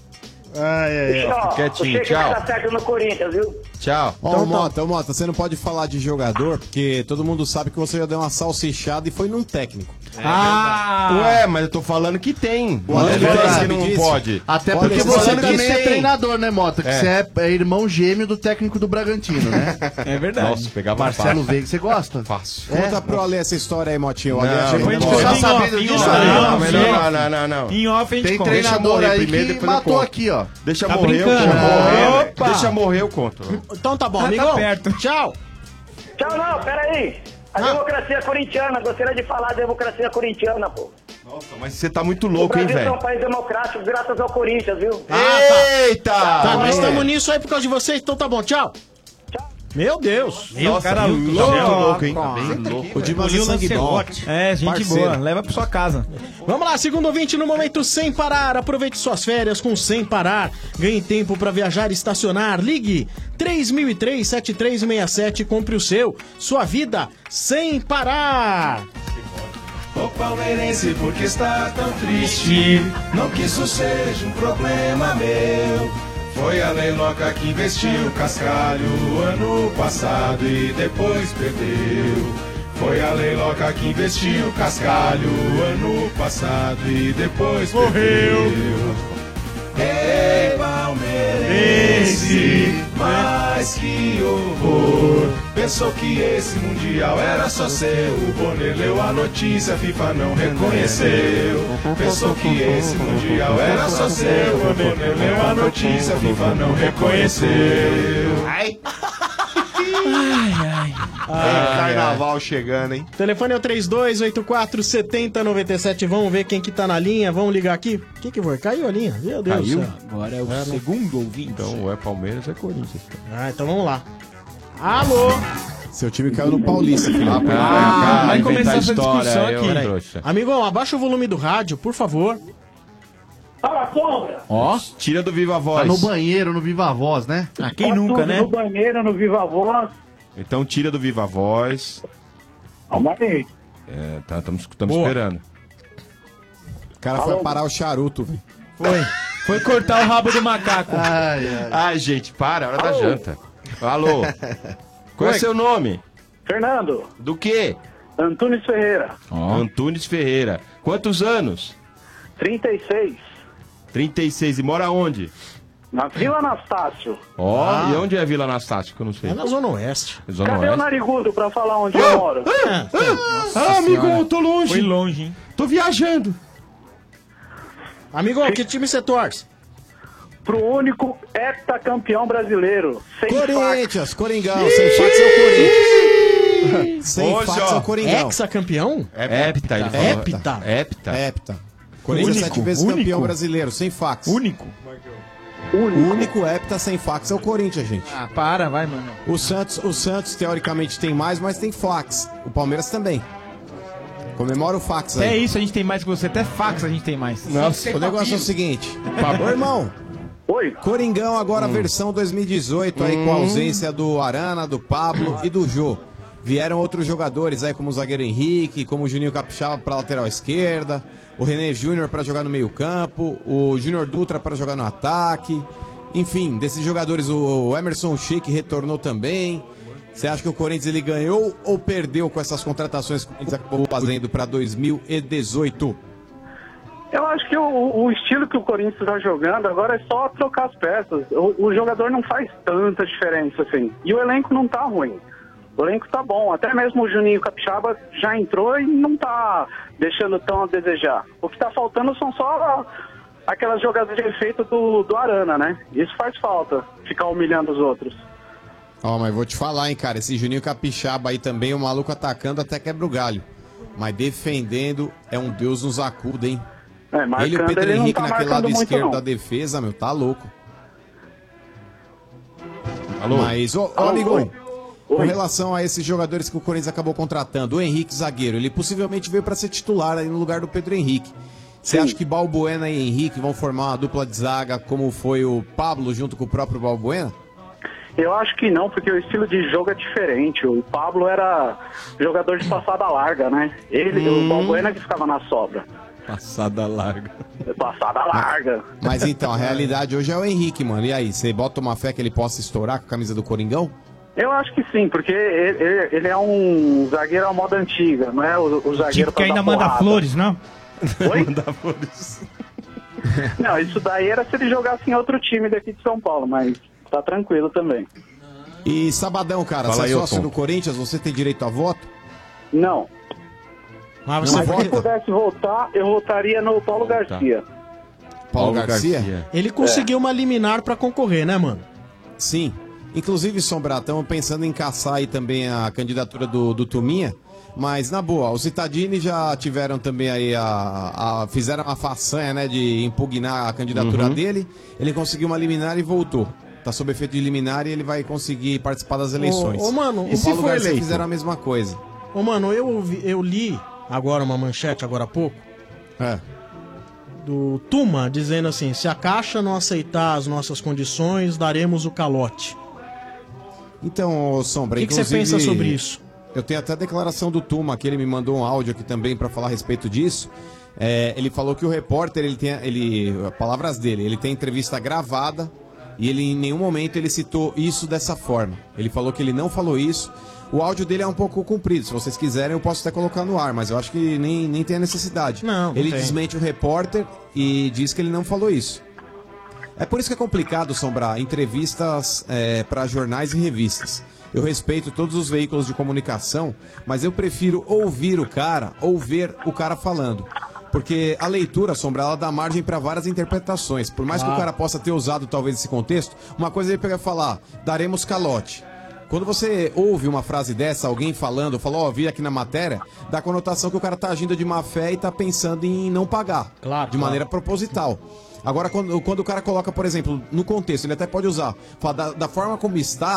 Ai, ai, ai. Ó, quietinho, o Sheik tchau. vai dar certo no Corinthians, viu? Tchau. Ó, ô, Mota, ô, Mota, você não pode falar de jogador, porque todo mundo sabe que você já deu uma salsichada e foi num técnico. Ah! Ué, mas eu tô falando que tem. O Não Ale tô falando sabe que não disso. pode. Até Olha, porque você você sabe também que é tem. treinador, né, Mota? Que É. você é, é irmão gêmeo do técnico do Bragantino, né? É verdade. Nossa, pegava Marcelo fácil. Veiga, você gosta? Fácil. Conta pro Ale essa história aí, Motinho. O Ale Não, acha que não não pode. pode. Tá Em sabendo off, em disso, off. Ale? Não, Não, mas sim. não, não, não, não. Em off a gente Tem conta. Deixa treinador morrer aí primeiro, que depois eu matou conto. aqui, ó. Deixa Tá morrer, brincando. deixa morrer. Opa. Deixa morrer, eu conto. Então tá bom, Ah, tá amigão. perto. Tchau. Tchau, não, peraí. A Ah. democracia corintiana, gostaria de falar da democracia corintiana, pô. Nossa, mas você tá muito O louco, hein, Brasil é velho? um país democrático graças ao Corinthians, viu? Eita! Tá, nós É. estamos nisso aí por causa de vocês, então tá bom, tchau. Meu Deus. Meu, Nossa, cara viu? louco. Tá muito louco, hein? Tá bem louco. O Dimas é Engoliu sangue bom. Lancelotti. É, gente Parceiro. boa. Leva pra sua casa. Vamos lá, segundo ouvinte no momento Sem Parar. Aproveite suas férias com Sem Parar. Ganhe tempo para viajar e estacionar. Ligue três mil e três, sete três seis sete e compre o seu. Sua vida sem parar. Ô palmeirense, por que está tão triste? Não que isso seja um problema meu. Foi a Leiloca que investiu Cascalho ano passado e depois perdeu. Foi a Leiloca que investiu Cascalho ano passado e depois perdeu. Ei, palmeirense, mas que horror. Pensou que esse mundial era só seu. O Bonner leu a notícia, a FIFA não reconheceu. Pensou que esse mundial era só seu. O Bonner leu a notícia, a FIFA não reconheceu. Ai. Ai, ai. Carnaval chegando, hein? O telefone é o três dois oito quatro, sete zero nove sete. Vamos ver quem que tá na linha. Vamos ligar aqui. O que que foi? Caiu a linha. Meu Deus Caiu? do céu. Agora é o É, né? segundo ouvinte. Então, ou é Palmeiras ou é Corinthians. Ah, então vamos lá. Alô? Seu time caiu no Paulista, filho. Ah, Ah, vai inventar começar essa história, discussão eu, aqui. Peraí. trouxa. Amigão, abaixa o volume do rádio, por favor. Fala, sombra! Ó, tira do Viva Voz. Tá no banheiro, no Viva Voz, né? Ah, quem Tá nunca, tudo né? No banheiro, no Viva Voz. Então tira do Viva Voz. Calma aí. É, tá, estamos Boa. esperando. O cara foi parar o charuto, velho. Foi. Foi cortar o rabo do macaco. Ai, ai. Ai, gente, para, é hora da Alô? janta. Alô? Qual é Oi. seu nome? Fernando. Do quê? Antunes Ferreira. Antunes Ferreira. Quantos anos? trinta e seis. trinta e seis. E mora onde? Na Vila Anastácio. Ó, Ah. e onde é a Vila Anastácio? Que eu não sei. É na Zona Oeste. Zona Cadê o Oeste? narigudo pra falar onde eu moro? Ah, amigo, eu tô longe. Foi longe, hein? Tô viajando. Amigão, que time você torce? Pro único heptacampeão brasileiro. Sem Corinthians, fax. Coringão, sem fax é o Corinthians. Sem Hoje, fax é ó, o Coringão. Hexacampeão? Hepta, ele falou. Hepta. Hepta. Hepta. Corinthians Único, sete vezes único. campeão brasileiro, sem fax. Único. O único hepta sem fax é o Corinthians, gente. Ah, para, vai, mano. O Santos, o Santos teoricamente tem mais, mas tem fax. O Palmeiras também. Comemora o fax aí. É isso, a gente tem mais que você. Até fax a gente tem mais. Nossa, o negócio é o seguinte. Ô, irmão. Oi. Coringão agora versão dois mil e dezoito aí com a ausência do Arana, do Pablo e do Jô. Vieram outros jogadores aí como o zagueiro Henrique, como o Juninho Capixaba para lateral esquerda, o René Júnior para jogar no meio-campo, o Júnior Dutra para jogar no ataque. Enfim, desses jogadores o Emerson Sheik retornou também. Você acha que o Corinthians ele ganhou ou perdeu com essas contratações que o Corinthians acabou fazendo para dois mil e dezoito? Eu acho que o, o estilo que o Corinthians está jogando agora é só trocar as peças. O, o jogador não faz tanta diferença assim. E o elenco não tá ruim. O elenco tá bom. Até mesmo o Juninho Capixaba já entrou e não tá deixando tão a desejar. O que tá faltando são só aquelas jogadas de efeito do, do Arana, né? Isso faz falta, ficar humilhando os outros. Ó, mas vou te falar, hein, cara. Esse Juninho Capixaba aí também, o maluco atacando até quebra o galho. Mas defendendo é um Deus nos acuda, hein? É, marcando, ele e o Pedro ele não Henrique tá naquele marcando lado muito, esquerdo não. da defesa, meu, tá louco. Alô? Mas, ô, ô Alô, amigão, oi. com Oi. relação a esses jogadores que o Corinthians acabou contratando, o Henrique zagueiro, ele possivelmente veio pra ser titular aí no lugar do Pedro Henrique. Você acha que Balbuena e Henrique vão formar uma dupla de zaga como foi o Pablo junto com o próprio Balbuena? Eu acho que não, porque o estilo de jogo é diferente. O Pablo era jogador de passada larga, né? Ele, Hum. o Balbuena que ficava na sobra. Passada larga. Passada larga. Mas então, a realidade hoje é o Henrique, mano. E aí, você bota uma fé que ele possa estourar com a camisa do Coringão? Eu acho que sim, porque ele, ele- ele é um zagueiro à moda antiga, não é o, o zagueiro Tipo que pra ainda dar manda porrada. flores, não? Oi? Manda flores. Não, isso daí era se ele jogasse em outro time daqui de São Paulo, mas tá tranquilo também. E sabadão, cara, Fala você é aí, sócio Tom. do Corinthians, você tem direito a voto? Não. Ah, Mas você se vota? pudesse votar, eu votaria no Paulo Garcia. Paulo Garcia? Ele conseguiu uma liminar pra concorrer, né, mano? Sim. Inclusive, Sombra, estamos pensando em caçar aí também a candidatura do, do Tuminha. Mas, na boa, os Cittadini já tiveram também aí a, a- fizeram a façanha, né, de impugnar a candidatura Uhum. dele. Ele conseguiu uma liminar e voltou. Tá sob efeito de liminar e ele vai conseguir participar das eleições. ô, mano, o e se Paulo for Garcia eleito? fizeram a mesma coisa. Ô, mano, eu, ouvi- eu li agora uma manchete, agora há pouco, É. do Tuma, dizendo assim, se a Caixa não aceitar as nossas condições, daremos o calote. Então, ô, Sombra, O que que você inclusive, pensa sobre isso? Eu tenho até a declaração do Tuma, que ele me mandou um áudio aqui também para falar a respeito disso. É, ele falou que o repórter, ele tem, ele, palavras dele, ele tem entrevista gravada e ele em nenhum momento ele citou isso dessa forma. Ele falou que ele não falou isso. O áudio dele é um pouco comprido, se vocês quiserem eu posso até colocar no ar, mas eu acho que nem, nem tem a necessidade. Não, não ele tem. desmente o repórter e diz que ele não falou isso. É por isso que é complicado, Sombrar, entrevistas para jornais e revistas. Eu respeito todos os veículos de comunicação, mas eu prefiro ouvir o cara ou ver o cara falando. Porque a leitura, Sombra, ela dá margem para várias interpretações. Por mais que Ah. o cara possa ter usado talvez esse contexto, uma coisa ele pega e falar, daremos calote. Quando você ouve uma frase dessa, alguém falando, falou, ó, vi aqui na matéria, dá a conotação que o cara tá agindo de má fé e tá pensando em não pagar. Claro. De maneira proposital. Agora, quando, quando o cara coloca, por exemplo, no contexto, ele até pode usar, fala, da, da forma como está,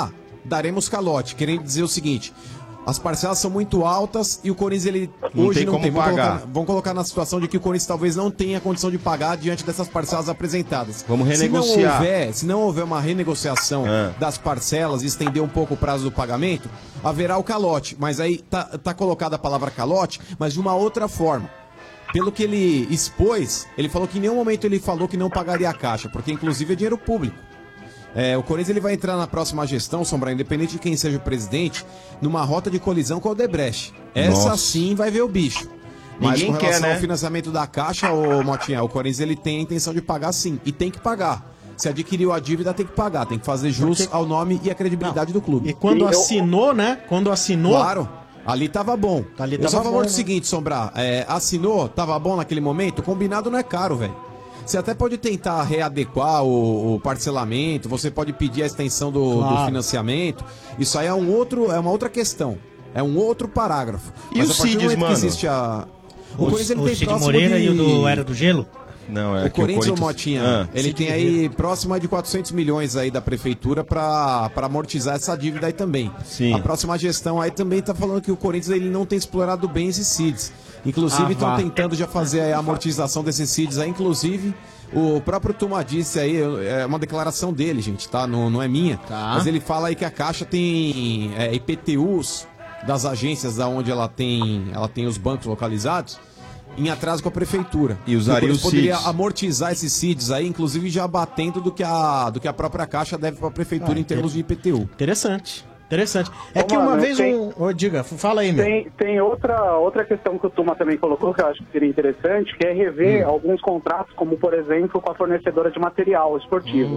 daremos calote. Querendo dizer o seguinte, as parcelas são muito altas e o Corinthians, ele Não hoje tem não como tem. Vamos pagar. colocar, vamos colocar na situação de que o Corinthians talvez não tenha condição de pagar diante dessas parcelas apresentadas. Vamos Se não renegociar. houver, se não houver uma renegociação É. das parcelas e estender um pouco o prazo do pagamento, haverá o calote. Mas aí tá, tá colocada a palavra calote, mas de uma outra forma. Pelo que ele expôs, ele falou que em nenhum momento ele falou que não pagaria a Caixa, porque inclusive é dinheiro público. É, o Corinthians ele vai entrar na próxima gestão, Sombra, independente de quem seja o presidente, numa rota de colisão com o Odebrecht. Essa Nossa. sim vai ver o bicho. Mas Ninguém com relação quer, né? ao financiamento da Caixa, ô Motinha, o Corinthians ele tem a intenção de pagar sim, e tem que pagar. Se adquiriu a dívida, tem que pagar, tem que fazer jus Porque- ao nome e à credibilidade do clube. E quando assinou, né? Quando assinou. Claro. Ali tava bom. Ali Eu tava sou a favor bom, do né? seguinte, Sombra. É, assinou, tava bom naquele momento, combinado não é caro, velho. Você até pode tentar readequar o, o parcelamento, você pode pedir a extensão do, do Claro. financiamento. Isso aí é um outro, é uma outra questão. É um outro parágrafo. E Mas os a partir do Cids, momento mano? que existe a. O, Corinthians, ele o tem Cid próximo Moreira de- e o do Era do Gelo? Não, é O que Corinthians, o ô Motinha, Ah. ele Cid tem aí próximo de quatrocentos milhões aí da prefeitura pra pra amortizar essa dívida aí também. Sim. A próxima gestão aí também tá falando que o Corinthians ele não tem explorado bem esses C I Ds. Inclusive Ah, estão vá. tentando já fazer a amortização desses C I Ds aí, inclusive o próprio Tuma disse aí, é uma declaração dele, gente, tá? Não, não é minha. Tá. Mas ele fala aí que a Caixa tem é, I P T Us das agências da onde ela tem, ela tem os bancos localizados em atraso com a prefeitura. E usaria o Corinthians os poderia C I Ds. amortizar esses C I Ds aí, inclusive já batendo do que a, do que a própria Caixa deve para a prefeitura Ah, em termos de I P T U. Interessante. Interessante. É Ô, que uma mano, vez tem- um. Ô, diga, fala aí, meu. Tem, tem outra, outra questão que o Tuma também colocou, que eu acho que seria interessante, que é rever Hum. alguns contratos, como por exemplo com a fornecedora de material esportivo.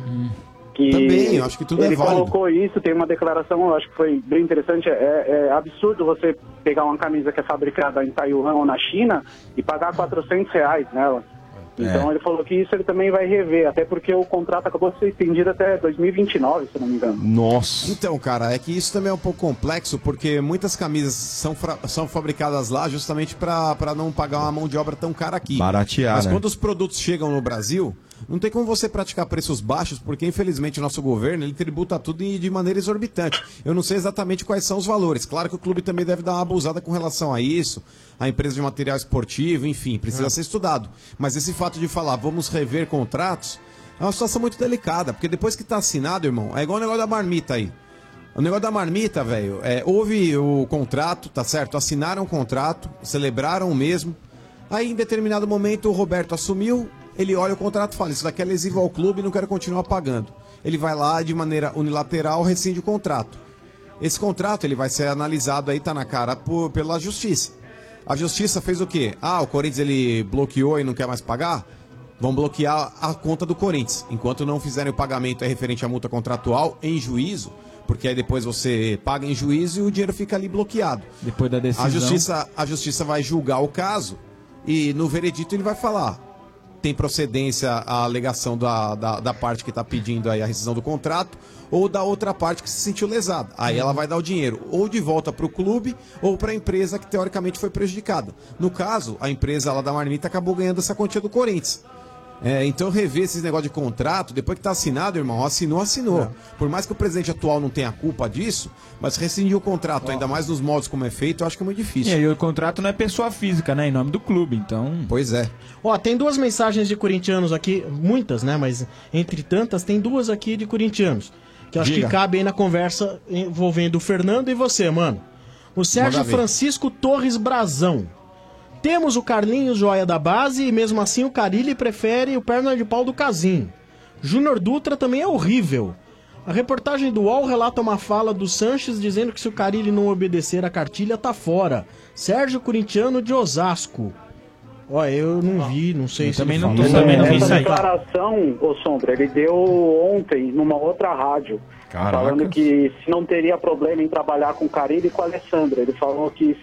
Que Também, eu acho que tudo é ele válido. colocou isso, tem uma declaração, eu acho que foi bem interessante. É, é absurdo você pegar uma camisa que é fabricada em Taiwan ou na China e pagar quatrocentos reais nela. Então É. ele falou que isso ele também vai rever, até porque o contrato acabou de ser estendido até dois mil e vinte e nove, se não me engano. Nossa. Então, cara, é que isso também é um pouco complexo, porque muitas camisas são, fra- são fabricadas lá justamente para não pagar uma mão de obra tão cara aqui. Baratear, Mas né? quando os produtos chegam no Brasil, não tem como você praticar preços baixos, porque infelizmente o nosso governo ele tributa tudo de de maneira exorbitante. Eu não sei exatamente quais são os valores. Claro que o clube também deve dar uma abusada com relação a isso, a empresa de material esportivo, enfim, precisa ser estudado. Mas esse fato de falar, vamos rever contratos, é uma situação muito delicada, porque depois que está assinado, irmão, é igual o negócio da marmita aí. O negócio da marmita, velho, é, houve o contrato, tá certo? Assinaram o contrato, celebraram o mesmo. Aí, em determinado momento, o Roberto assumiu, ele olha o contrato e fala, isso daqui é lesivo ao clube, não quero continuar pagando. Ele vai lá, de maneira unilateral, rescinde o contrato. Esse contrato, ele vai ser analisado aí, tá na cara, por, pela justiça. A justiça fez o quê? Ah, o Corinthians, ele bloqueou e não quer mais pagar? Vão bloquear a conta do Corinthians. Enquanto não fizerem o pagamento é referente à multa contratual em juízo, porque aí depois você paga em juízo e o dinheiro fica ali bloqueado. Depois da decisão. A justiça, a justiça vai julgar o caso e no veredito ele vai falar: tem procedência a alegação da, da, da parte que está pedindo aí a rescisão do contrato ou da outra parte que se sentiu lesada. Aí ela vai dar o dinheiro ou de volta para o clube ou para a empresa que teoricamente foi prejudicada. No caso, a empresa lá da Marmita acabou ganhando essa quantia do Corinthians. É, então rever esses negócios de contrato, depois que tá assinado, irmão, assinou, assinou. Por mais que o presidente atual não tenha culpa disso, mas rescindir o contrato, ainda mais nos modos como é feito, eu acho que é muito difícil. E aí o contrato não é pessoa física, né? Em nome do clube, então... Pois é. Ó, tem duas mensagens de corintianos aqui, muitas, né? Mas entre tantas, tem duas aqui de corintianos. Que eu acho Diga. que cabem aí na conversa envolvendo o Fernando e você, mano. O Sérgio Manda ver. Francisco Torres Brazão. Temos o Carlinhos Joia da base e mesmo assim o Carilli prefere o perna de pau do Casim. Júnior Dutra também é horrível. A reportagem do U O L relata uma fala do Sanches dizendo que se o Carilli não obedecer a cartilha tá fora. Sérgio Corintiano de Osasco. Ó, eu não vi, não sei Eu se também ele não falou. tô sabendo, não vi Essa isso aí. declaração, ô Sombra, ele deu ontem numa outra rádio, Caraca. falando que se não teria problema em trabalhar com o Carilli e com a Alessandra. Ele falou que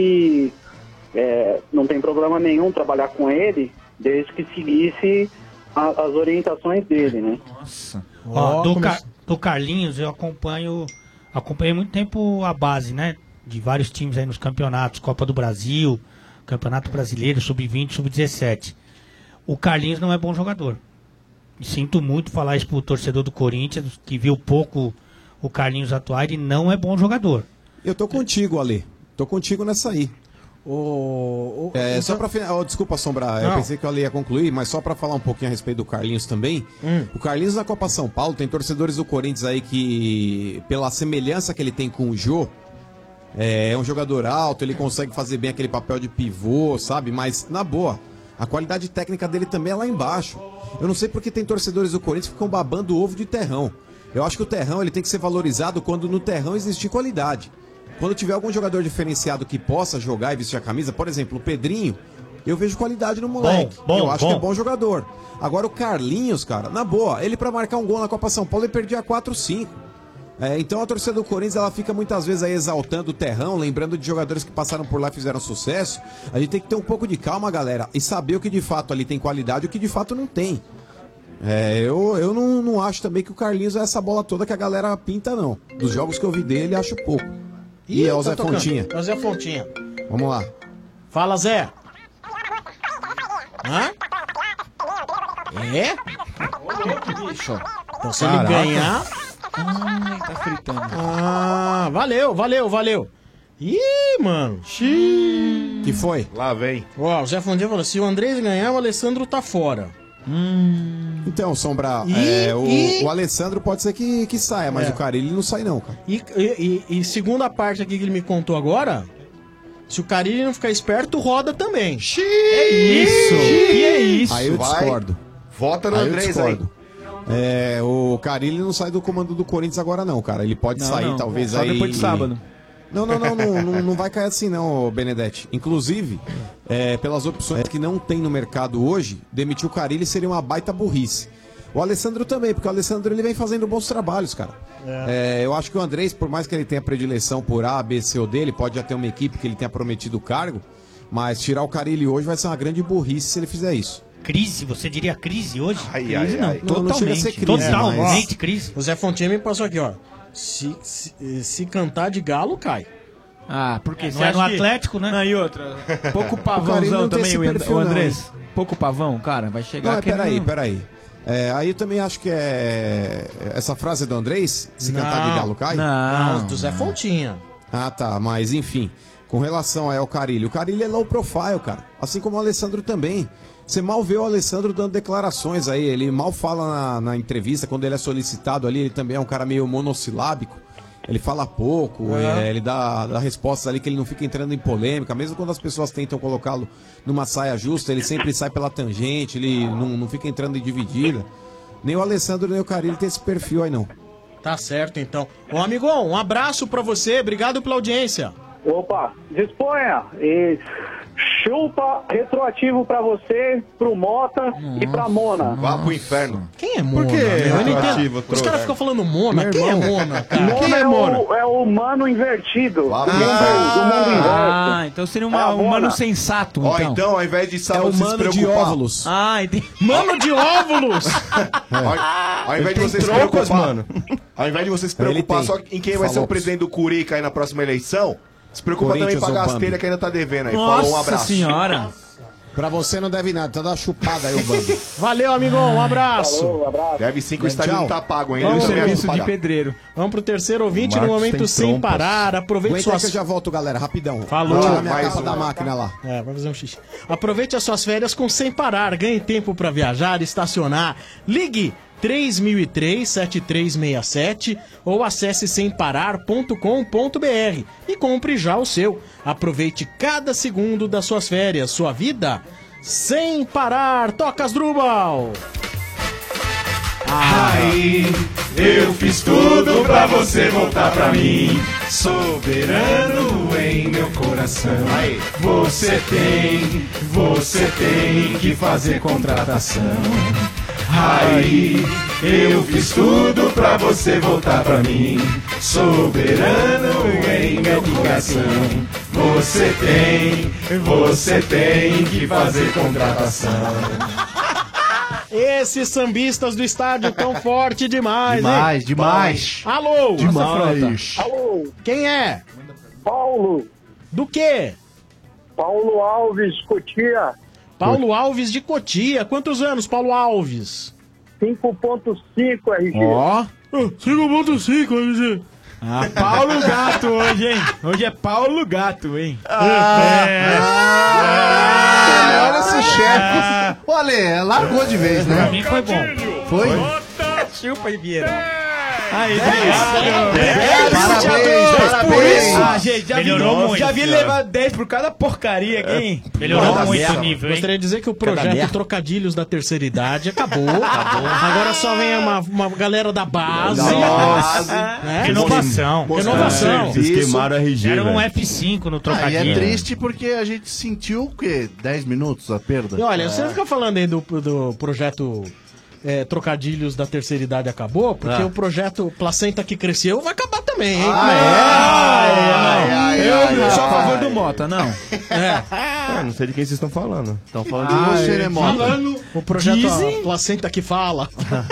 se é, não tem problema nenhum trabalhar com ele, desde que seguisse a- as orientações dele, né? Nossa. Ó, Ó, do, come- Car- do Carlinhos eu acompanho, acompanhei muito tempo a base, né? De vários times aí nos campeonatos, Copa do Brasil, Campeonato Brasileiro, sub vinte, sub dezessete. O Carlinhos não é bom jogador. E sinto muito falar isso pro torcedor do Corinthians, que viu pouco o Carlinhos atuar, ele não é bom jogador. Eu tô contigo, Ale. Tô contigo nessa aí. O, o, é, então... Só pra final... oh, desculpa, Sombra, eu Não. pensei que eu ia concluir, mas só pra falar um pouquinho a respeito do Carlinhos também. Hum. O Carlinhos na Copa São Paulo, tem torcedores do Corinthians aí que, pela semelhança que ele tem com o Jô, é, é um jogador alto, ele consegue fazer bem aquele papel de pivô, sabe? Mas, na boa, a qualidade técnica dele também é lá embaixo. Eu não sei porque tem torcedores do Corinthians que ficam babando o ovo de Terrão. Eu acho que o Terrão ele tem que ser valorizado quando no Terrão existir qualidade. Quando tiver algum jogador diferenciado que possa jogar e vestir a camisa, por exemplo, o Pedrinho, eu vejo qualidade no moleque. Bom, bom, eu acho bom. que é bom jogador. Agora o Carlinhos, cara, na boa, ele pra marcar um gol na Copa São Paulo, ele perdia quatro cinco. É, então a torcida do Corinthians, ela fica muitas vezes aí exaltando o Terrão, lembrando de jogadores que passaram por lá e fizeram sucesso. A gente tem que ter um pouco de calma, galera, e saber o que de fato ali tem qualidade e o que de fato não tem. É, eu, eu não, não acho também que o Carlinhos é essa bola toda que a galera pinta, não. Dos jogos que eu vi dele, acho pouco. E é o tá Zé tocando. Fontinha. É o Zé Fontinha. Vamos lá. Fala, Zé. Hã? É? Bicho. Então se ele ganhar... Ai, tá fritando. Ah, valeu, valeu, valeu. Ih, mano. Xiii. Que foi? Lá vem. Ó, o Zé Fontinha falou, se o Andrés ganhar, o Alessandro tá fora. Então, Sombra, E- é, o, e- o Alessandro pode ser que, que saia, mas É. o Carille não sai não, cara. E, e, e, e segundo a parte aqui que ele me contou agora, se o Carilli não ficar esperto, roda também. Xiii. É isso? Que é isso? Aí eu Vai. discordo. Vota no Aí eu Andrés aí. discordo. É, o Carille não sai do comando do Corinthians agora não, cara. Ele pode Não, sair, não. talvez Só aí... depois de sábado. Não, não, não, não, não, não vai cair assim não, Benedetti. Inclusive, é, pelas opções que não tem no mercado hoje, demitir o Carille seria uma baita burrice. O Alessandro também, porque o Alessandro ele vem fazendo bons trabalhos, cara. É, eu acho que o Andrés, por mais que ele tenha predileção por A, B, C ou D, ele pode já ter uma equipe que ele tenha prometido o cargo, mas tirar o Carille hoje vai ser uma grande burrice se ele fizer isso. Crise, você diria crise hoje? Ai, crise ai, não. ai. Não, não chega a ser crise, Totalmente mas- crise. O Zé Fontinha me passou aqui, ó. Se, se, se cantar de galo, cai. Ah, porque É, você não é acha no que- Atlético, né? Não, e outra. Pouco O Carille pavãozão não tem também, esse o, And- perfil, o não, Andrés. Pouco pavão, cara, vai chegar Não, é, aqui. peraí, no- peraí. É, aí eu também acho que é. Essa frase do Andrés, se Não. cantar de galo cai? Não, Não, do Zé Fontinha. Ah, tá, mas enfim. Com relação ao Carille, o Carille é low profile, cara. Assim como o Alessandro também. Você mal vê o Alessandro dando declarações aí. Ele mal fala na, na entrevista, quando ele é solicitado ali. Ele também é um cara meio monossilábico. Ele fala pouco, é, ele dá, dá respostas ali que ele não fica entrando em polêmica. Mesmo quando as pessoas tentam colocá-lo numa saia justa, ele sempre sai pela tangente, ele não, não fica entrando em dividida. Nem o Alessandro nem o Carille tem esse perfil aí, não. Tá certo, então. Ô, amigão, um abraço pra você. Obrigado pela audiência. Opa, disponha. E chupa retroativo pra você, pro Mota e pra Mona. Vá pro inferno. Quem é Mona? que meu? Eu não retroativo, entendo. Os trouxa? caras ficam falando Mona. Quem é Mona, cara? Mona Quem é é, Mona? o, é o mano invertido. Vá do, pro mundo, inferno. do mundo inverso. Ah, então seria uma, É a um mano Mona. sensato, Ó, então. então, ao invés de É sábado o se mano de preocupar... óvulos. Ah, entendi. Mano de óvulos! Ao, ao invés de Tem você se trocas, preocupar, mano. Ao invés de você se Ele preocupar tem. só em quem vai ser o Falou. presidente do Curica aí na próxima eleição, se preocupa também em Corinthians pagar ou as Bambi? telhas que ainda tá devendo aí. Falou, um Nossa abraço. senhora. Pra você não deve nada, então dá uma chupada aí, o Bambi. Valeu, amigão. Um abraço. Falou, abraço. Deve sim que o estádio Tchau. não tá pago ainda. É um ele também serviço ajuda a de pagar. pedreiro. Vamos pro terceiro ouvinte no Marcos momento tem sem trompas. parar. Aproveite Aguenta aí suas... que eu já volto, galera, rapidão. Falou. Vou tirar minha Mais capa um. da máquina lá. É, vai fazer um xixi. Aproveite as suas férias com Sem Parar. Ganhe tempo pra viajar, estacionar. Ligue três mil e três, sete três seis sete ou acesse sem parar ponto com ponto b r e compre já o seu. Aproveite cada segundo das suas férias. Sua vida sem parar. Toca Asdrubal! Aí, eu fiz tudo pra você voltar pra mim. Soberano em meu coração. Aí. Você tem, você tem que fazer contratação. Aí, eu fiz tudo pra você voltar pra mim. Soberano em meu coração. Você tem, você tem que fazer contratação. Esses sambistas do estádio tão forte demais, Demais, hein? demais. Alô? Demais. Alô, Quem é? Paulo. Do quê? Paulo Alves, Cotia. Paulo Alves de Cotia. Quantos anos, Paulo Alves? cinco ponto cinco R G. Ó, cinco ponto cinco, M G. Ah, Paulo Gato hoje, hein? Hoje é Paulo Gato, hein? Ah, É. Ah, olha esse chefe. Olha, largou de vez, né? Pra mim foi bom. Foi? Chupa aí, Vieira. Aí, Parabéns, parabéns. Ah, gente, já Melhorou vi, muito. já vi levar dez por cada porcaria aqui, hein? Melhorou Cada muito merda. o nível, hein? Gostaria de dizer que o projeto merda. Trocadilhos da Terceira Idade acabou. Agora só vem uma, uma galera da base. Nossa. Né? Renovação. Renovação. Vocês queimaram a R G, Era um velho. F cinco no Ah, e trocadilho. é triste porque a gente sentiu o quê? dez minutos a perda? E olha, você fica falando aí do, do projeto é, Trocadilhos da Terceira Idade acabou, porque Ah. o projeto Placenta que Cresceu vai acabar também, hein? Ah, é? Ai, ai, Eu ai, eu sou a ai. favor do Mota, não. É. Ah, não sei de quem vocês estão falando. Estão falando de você, né, Mota? O projeto Dizem- ó, Placenta que fala.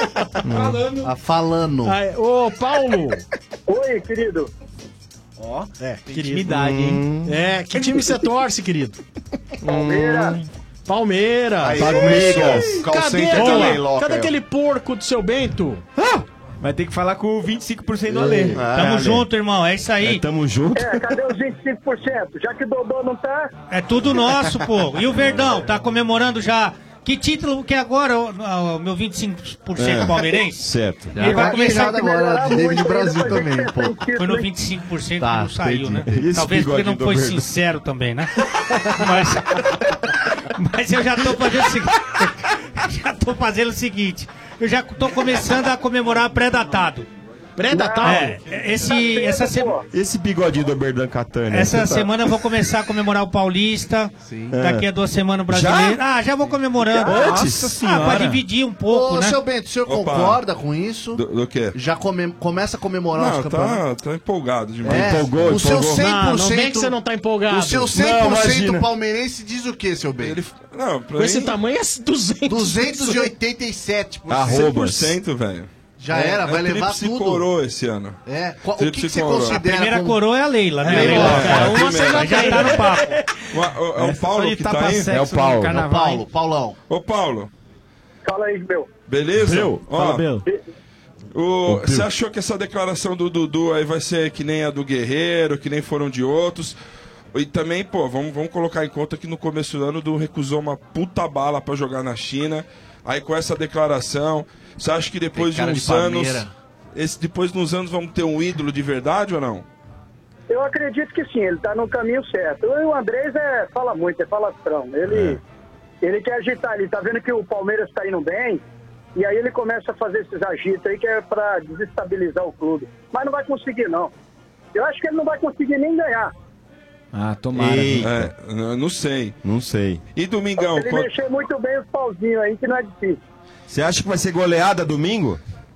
A falando. Aí, ô, Paulo! Oi, querido. Ó, É, querido. intimidade, hein? É, que time você torce, querido? Palmeiras. Palmeiras. Aí, Palmeiras. call Cadê, center aquele, também, Loca. cadê aquele porco do seu Bento? Vai ter que falar com o vinte e cinco por cento do Alê. Tamo junto, irmão. É isso aí. É, tamo junto. É, cadê os vinte e cinco por cento? Já que o Dodô não tá, É tudo nosso, pô. E o Verdão, tá comemorando já. Que título que é agora, o, o meu vinte e cinco por cento É. palmeirense? Certo. Ele vai começar Nada agora, de David Brasil também, pô. Foi no vinte e cinco por cento Tá, que não saiu, né? entendi. Esse Talvez porque não bigodinho do foi Verdão. sincero também, né? Mas, mas eu já tô fazendo o seguinte. Já tô fazendo o seguinte. Eu já tô começando a comemorar pré-datado. Pré-datado? É, esse, essa semana. Esse bigodinho do Berdan Catania. Essa você tá- semana eu vou começar a comemorar o Paulista. Daqui a duas semanas o Brasileiro. Ah, já vou comemorando. Antes? Nossa ah, pra dividir um pouco, Ô, né? seu Bento, o senhor Opa. concorda com isso? Do, do quê? Já come- começa a comemorar os Não, campeonatos? tá, tá empolgado demais. É, Empolgou, o seu empolgou. cem por cento, Não, não vem que você não tá empolgado. O seu Não, cem por cento imagina. palmeirense diz o quê, seu Bento? Ele, não, pra Com esse mim, tamanho é duzentos. duzentos e oitenta e sete por cento. Arroba. cem por cento, velho. Já era, vai levar tríplice tudo. coroa esse ano. É. Qual- o que, Tríplice que você coroa. considera A primeira como... coroa é a Leila, né? É, Leila? Leila, cara, é, uma primeira. você já Já tem. tá no papo. O- o- É o Paulo que tá aí? É o Paulo. É o Paulo, Paulão. Ô, Paulo, fala aí, meu. beleza? Meu, Ó, fala, Bel. o- você achou que essa declaração do Dudu aí vai ser que nem a do Guerreiro, que nem foram de outros? E também, pô, vamos, vamos colocar em conta que no começo do ano o Dudu recusou uma puta bala pra jogar na China. Aí com essa declaração, você acha que depois de Tem cara uns de anos... Palmeira. Esse, depois de uns anos vamos ter um ídolo de verdade ou não? Eu acredito que sim, ele tá no caminho certo. E o Andrés é, fala muito, é falastrão. Ele, ele quer agitar, ele tá vendo que o Palmeiras tá indo bem, e aí ele começa a fazer esses agitos aí que é pra desestabilizar o clube. Mas não vai conseguir, não. Eu acho que ele não vai conseguir nem ganhar. Ah, tomara. É, eu não sei. Não sei. E Domingão? Ele qual- mexer muito bem os pauzinhos aí, que não é difícil. Você acha que vai ser goleada domingo?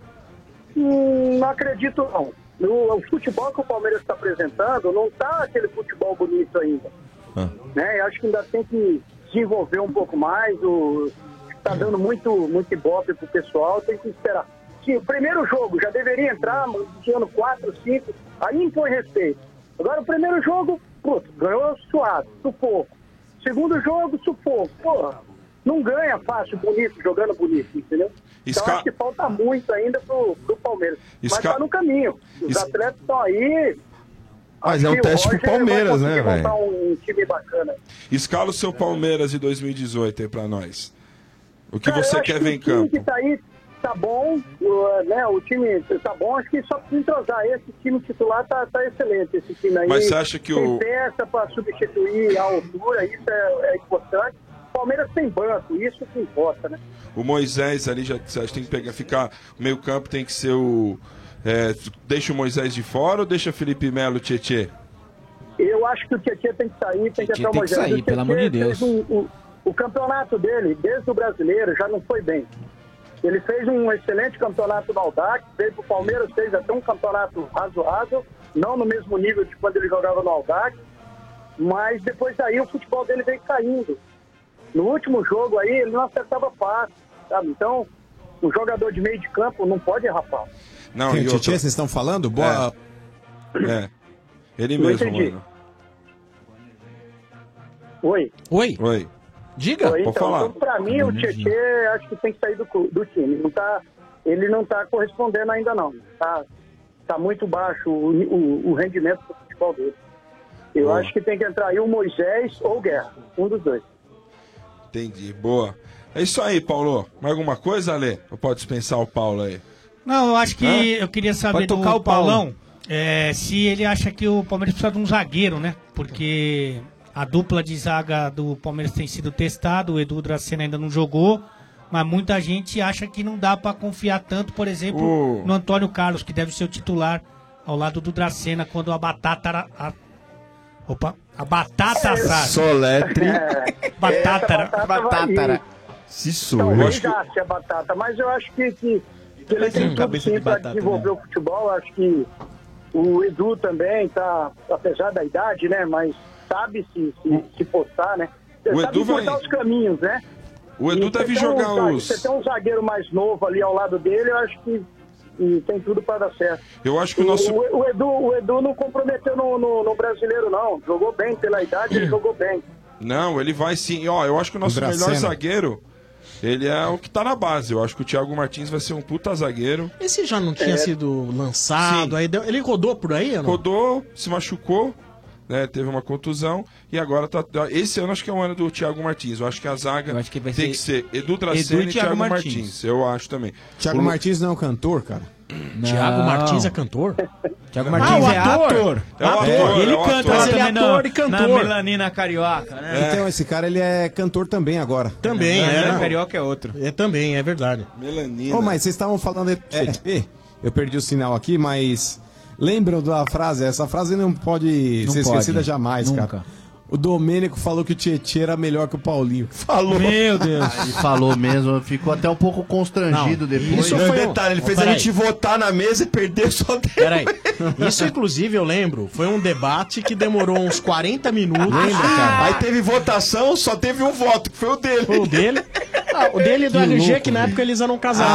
Hum, não acredito, não. No, o futebol que o Palmeiras está apresentando não tá aquele futebol bonito ainda. Ah. Né? Eu acho que ainda tem que desenvolver um pouco mais. O, tá dando muito, muito ibope pro pessoal, tem que esperar. Sim, o primeiro jogo já deveria entrar, ano quatro, cinco, aí impõe respeito. Agora o primeiro jogo, putz, ganhou suado, sufoco. Segundo jogo, sufoco. Porra, não ganha fácil, bonito, jogando bonito, entendeu? Então Esca- acho que falta muito ainda pro, pro Palmeiras. Esca- Mas tá no caminho. Os Es- atletas estão aí. Mas Acho é um que o teste pro Roger Palmeiras, vai né, conseguir velho? montar um time bacana. Escala o seu Palmeiras de dois mil e dezoito aí pra nós. O que Cara, você eu acho quer que ver em O time campo? que tá aí tá bom, uh, né? O time tá bom, acho que só precisa entrosar. Esse time titular tá, tá excelente, esse time aí. Mas você acha que tem o- peça pra substituir a altura, isso é, é importante. O Palmeiras tem banco, isso que importa, né? O Moisés ali já você acha que tem que pegar, ficar. O meio campo tem que ser o. é, deixa o Moisés de fora ou deixa Felipe Melo, Tietê? Eu acho que o Tietchan tem que sair, tem que Tietchan entrar o tem que Moisés. sair, O Tietchan pelo amor de Deus. fez um- o, o campeonato dele, desde o brasileiro, já não foi bem. Ele fez um excelente campeonato no Audax, veio pro Palmeiras, fez até um campeonato razoável, não no mesmo nível de quando ele jogava no Audax, mas depois daí o futebol dele veio caindo. No último jogo aí, ele não acertava passe, sabe? Então, um jogador de meio de campo não pode errar passe. Não, Quem, e o outra- Tietchan, vocês estão falando? Boa. É. Ele Não mesmo, entendi. mano. Oi. Oi. Oi. Diga. Oi, Pode então, falar. então, pra mim, o Tietchan acho que tem que sair do, clu- do time. Não tá, ele não está correspondendo ainda não. Está tá muito baixo o, o, o rendimento do futebol dele. Eu Boa. acho que tem que entrar aí o Moisés ou o Guerra, um dos dois. Entendi, boa. É isso aí, Paulo. Mais alguma coisa, Ale? Ou pode dispensar o Paulo aí? Não, eu acho que Hã? eu queria saber Pode do tocar o Paulo. Paulão é, se ele acha que o Palmeiras precisa de um zagueiro, né? Porque a dupla de zaga do Palmeiras tem sido testada, o Edu Dracena ainda não jogou, mas muita gente acha que não dá pra confiar tanto, por exemplo, O- no Antônio Carlos, que deve ser o titular ao lado do Dracena quando a batata... era- A, opa, a batata assada. Soletre. Batata. Essa batata vai ir. Se sou. Talvez ache a batata, mas eu acho que, que, que ele tem tudo Cabeça sim de para batata, desenvolver né? o futebol. Eu acho que o Edu também tá, apesar da idade, né? Mas sabe se, se, se postar, né? O sabe Edu vai- encurtar os caminhos, né? O Edu E deve você tem um jogar zague- os- Você tem um zagueiro mais novo ali ao lado dele, eu acho que e tem tudo para dar certo. Eu acho que o nosso... O, o Edu, o Edu não comprometeu no, no, no brasileiro, não. Jogou bem pela idade, ele jogou bem. Não, ele vai sim. E, ó, eu acho que o nosso Dracena. melhor zagueiro, ele é o que tá na base. Eu acho que o Thiago Martins vai ser um puta zagueiro. Esse já não tinha É. sido lançado, Sim. aí deu- ele rodou por aí ou não? Rodou, se machucou, né? Teve uma contusão e agora tá. Esse ano acho que é o ano do Thiago Martins. Eu acho que a zaga Eu acho que vai tem ser que ser Edu Dracena Edu e e Thiago Thiago Martins. Martins. Eu acho também. Thiago O- Martins não é um cantor, cara? Thiago Martins é cantor? Thiago Ah, Martins o é ator. ator. É o ator, Ele é o canta ator. lá Mas ele é também na- ator e cantor. na melanina carioca, né? Então, esse cara, ele é cantor também agora. Também, Não, é. não, não. carioca é outro. É também, é verdade. Melanina. Ô, mas vocês estavam falando... de- É, eu perdi o sinal aqui, mas... Lembram da frase? Essa frase não pode Não ser pode. esquecida jamais, Nunca. cara. O Domênico falou que o Tietchan era melhor que o Paulinho. Falou. Meu Deus. Ele falou mesmo, ficou até um pouco constrangido Não, depois. isso Não, foi um- detalhe, ele Ô, fez a peraí. gente votar na mesa e perder só dele. Peraí. Isso, inclusive, eu lembro, foi um debate que demorou uns quarenta minutos. Lembra, cara? Aí teve votação, só teve um voto, que foi o dele. Foi o dele. Ah, o dele e do Que R G, louco, que na velho. época eles eram casados.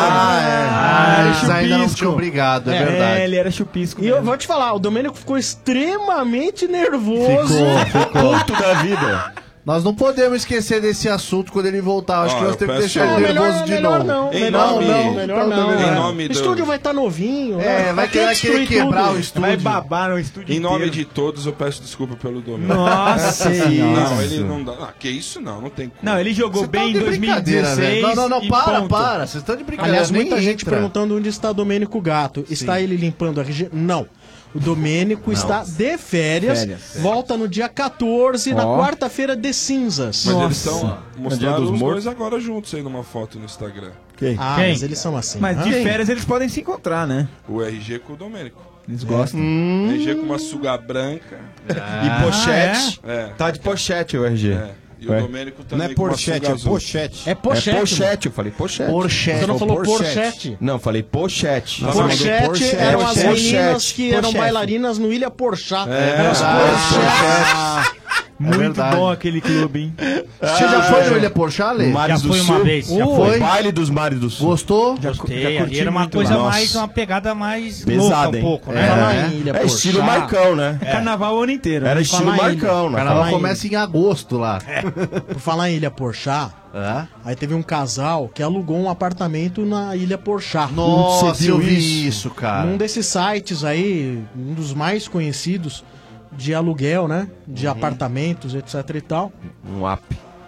Ah, era eles ainda não chupisco. tinham brigado, é, É, verdade. É, ele era chupisco. E eu mesmo. vou te falar, o Domênico ficou extremamente nervoso. Ficou, ficou. Puto da vida. Nós não podemos esquecer desse assunto quando ele voltar. Acho Ó, que nós eu temos que peço- deixar Não, ele melhor, nervoso de melhor novo. não, Em melhor nome- não, melhor não. em é. nome O do- estúdio vai estar novinho. É, né? vai Pra que querer destruir querer quebrar tudo? o estúdio. Vai babar no estúdio Em nome inteiro. de todos, eu peço desculpa pelo Domênico. Nossa Que senhora. Não, isso. ele não dá. Ah, que isso não, não tem como. Não, ele jogou Você tá bem em de dois mil e brincadeira, dezesseis. velho. Não, não, não, e para, ponto. para. Vocês estão de brincadeira. Aliás, nem muita gente entra. perguntando onde está Domênico Gato. Está ele limpando o R G? Não. O Domênico está de férias, Férias. volta no dia quatorze, na Ó. quarta-feira de cinzas. Mas eles Nossa. estão No dia mostraram dos os mortos. dois agora juntos aí numa foto no Instagram. Quem? Ah, Quem? mas eles são assim. Mas de Ah. férias eles podem se encontrar, né? O R G com o Domênico. Eles gostam. O R G com uma suga branca. E pochete. É. Tá de pochete o R G. É. E o É. Domênico Não também é com uma porchete, suga é azul. pochete. É pochete. É pochete, eu falei pochete. Porchete. Você não falou Porchete. porchete? Não, falei pochete. Nossa, Porchete Porchete. eram as Porchete. meninas que eram Porchete. bailarinas no Ilha Porchat. É. Eram as Porchete. Muito verdade. bom aquele clube, hein? Você já foi no Ilha Porchat, Ale? Mares Já do foi uma Sul. vez, já O foi. baile dos Mares do Sul. Gostou? Gostei, curti ali era uma muito coisa lá. mais, Nossa. uma pegada mais Pesada, louca um hein? pouco, É. né? Falar em Ilha É estilo Porchat. Marcão, né? Carnaval o ano inteiro. Era né? estilo falar em- Marcão, Falar né? Carnaval em- começa em agosto lá. Por falar em Ilha Porchat, É? aí teve um casal que alugou um apartamento na Ilha Porchat. Nossa, Você viu eu vi isso, cara. Num desses sites aí, um dos mais conhecidos de aluguel, né? De Uhum. apartamentos, etc e tal. Um app.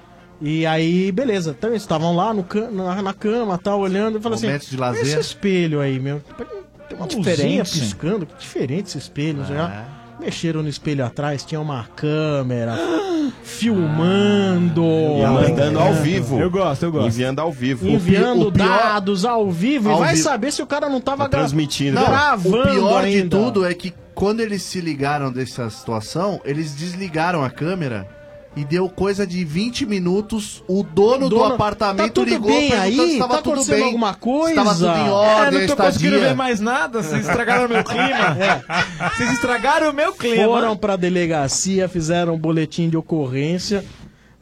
E aí, beleza. Então eles estavam lá no can- na, na cama, tal, olhando e falaram assim: Momentos de lazer. esse espelho aí, meu. Tem uma luzinha Diferente. piscando, que diferente esse espelho. É. Já. Mexeram no espelho atrás, tinha uma câmera filmando. E mandando ao vivo. Eu gosto, eu gosto. Enviando ao vivo. Enviando O pi- o pior- dados ao vivo Ao e vai vivo. saber se o cara não tava Tá gra- transmitindo. Não, gravando o pior de ainda. tudo é que quando eles se ligaram dessa situação, eles desligaram a câmera e deu coisa de vinte minutos. O dono, do Dono- apartamento tá tudo ligou bem perguntando aí? se estava Tá tudo acontecendo bem. alguma coisa? Estava tudo em É, ordem, não tô a conseguindo ver estadia. mais nada, vocês estragaram o meu clima. Vocês estragaram o meu clima. Foram pra delegacia, fizeram um boletim de ocorrência.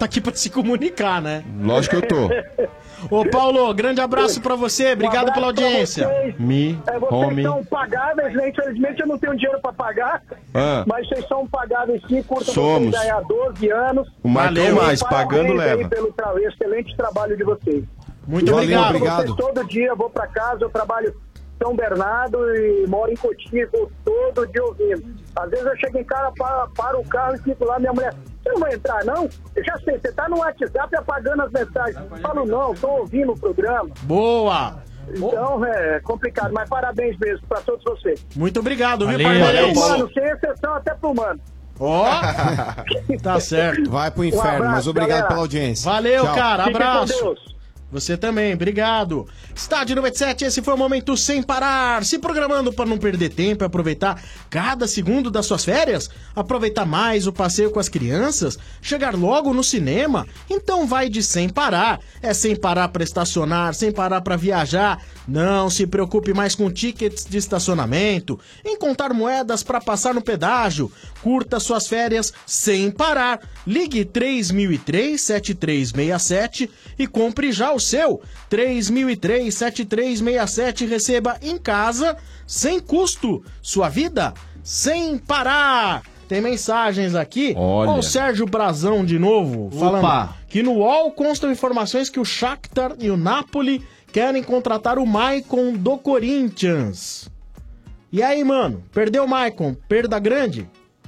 tá aqui pra se comunicar, né? Lógico que eu tô. Ô, Paulo, grande abraço pra você. Obrigado Um pela abraço pra audiência. vocês. Me, É, vocês home. são pagáveis, né? Infelizmente eu não tenho dinheiro pra pagar, Ah. mas vocês são pagáveis sim, curto Somos. vocês ganhar doze anos. O Marcão E mais, parabéns pagando, aí leva. pelo tra- excelente trabalho de vocês. Muito Eu obrigado. escuto Obrigado. vocês todo dia, eu vou pra casa, eu trabalho em São Bernardo e moro em Cotia, vou todo dia ouvindo. Às vezes eu chego em casa, para, para o carro e fico lá, minha mulher, você não vai entrar não? Eu já sei, você tá no WhatsApp apagando as mensagens. Eu falo, não, tô ouvindo o programa. Boa! Então é complicado, mas parabéns mesmo pra todos vocês. Muito obrigado, viu, Valeu, parabéns. mano, sem exceção até pro mano. Ó, tá certo. Vai pro Um inferno, abraço, mas obrigado galera. pela audiência. Valeu, Tchau. cara. Fiquem com Abraço. Deus. Você também, obrigado. Estádio noventa e sete, esse foi o momento sem parar. Se programando para não perder tempo e aproveitar cada segundo das suas férias? Aproveitar mais o passeio com as crianças? Chegar logo no cinema? Então vai de sem parar. É sem parar para estacionar, sem parar para viajar. Não se preocupe mais com tickets de estacionamento, em contar moedas para passar no pedágio. Curta suas férias sem parar. Ligue três mil e três, sete três seis sete e compre já o seu. três mil e três, sete três seis sete, receba em casa sem custo. Sua vida sem parar. Tem mensagens aqui. Olha. Ó, o Sérgio Brazão de novo, falando Opa. que no U O L constam informações que o Shakhtar e o Napoli querem contratar o Maicon do Corinthians. E aí, mano? Perdeu o Maicon? Perda grande?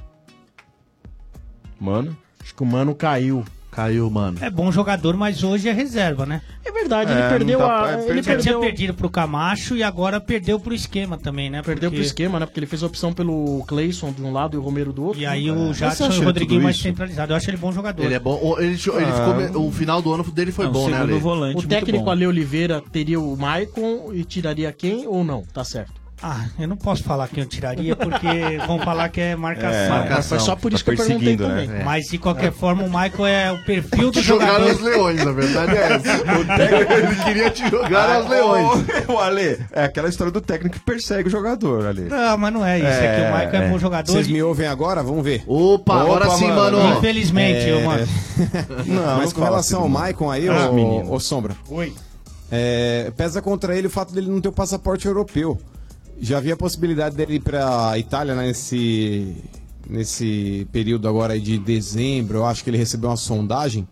Mano. Acho que o mano caiu. Caiu, mano. É bom jogador, mas hoje é reserva, né? É verdade, ele perdeu a. Ele Já tinha perdeu, perdido pro Camacho e agora perdeu pro esquema também, né? perdeu pro Porque- esquema, né? Porque ele fez a opção pelo Cleison de um lado e o Romero do outro. E aí né? o Mas você Jadson acha e o Rodriguinho tudo mais isso? centralizado. Eu acho ele bom jogador. Ele é bom. O- Ele, ele Ah. ficou, o final do ano dele foi É um bom, né, segundo Ale? volante, o técnico Ale Oliveira teria o Maicon e tiraria quem ou não? Tá certo. Ah, eu não posso falar quem eu tiraria porque vão falar que é marcação. É, marcação. Foi só por isso que eu perguntei também. É. Mas de qualquer forma, o Michael é o perfil do Jogar jogador. nos leões, na verdade é essa. O técnico, ele queria te jogar aos leões. O Ale, é aquela história do técnico que persegue o jogador, Ale. Não, mas não é isso. É, que o Michael é, bom jogador. Vocês me ouvem agora? Vamos ver. Opa, agora sim, mano. Infelizmente, eu, mano. Não, mas não com fala relação ao assim, Maicon aí, Ah, ô, menino. ô Sombra. Oi. É, pesa contra ele o fato dele não ter o passaporte europeu. Já havia a possibilidade dele ir pra Itália né, nesse, nesse período agora aí de dezembro. Eu acho que ele recebeu uma sondagem.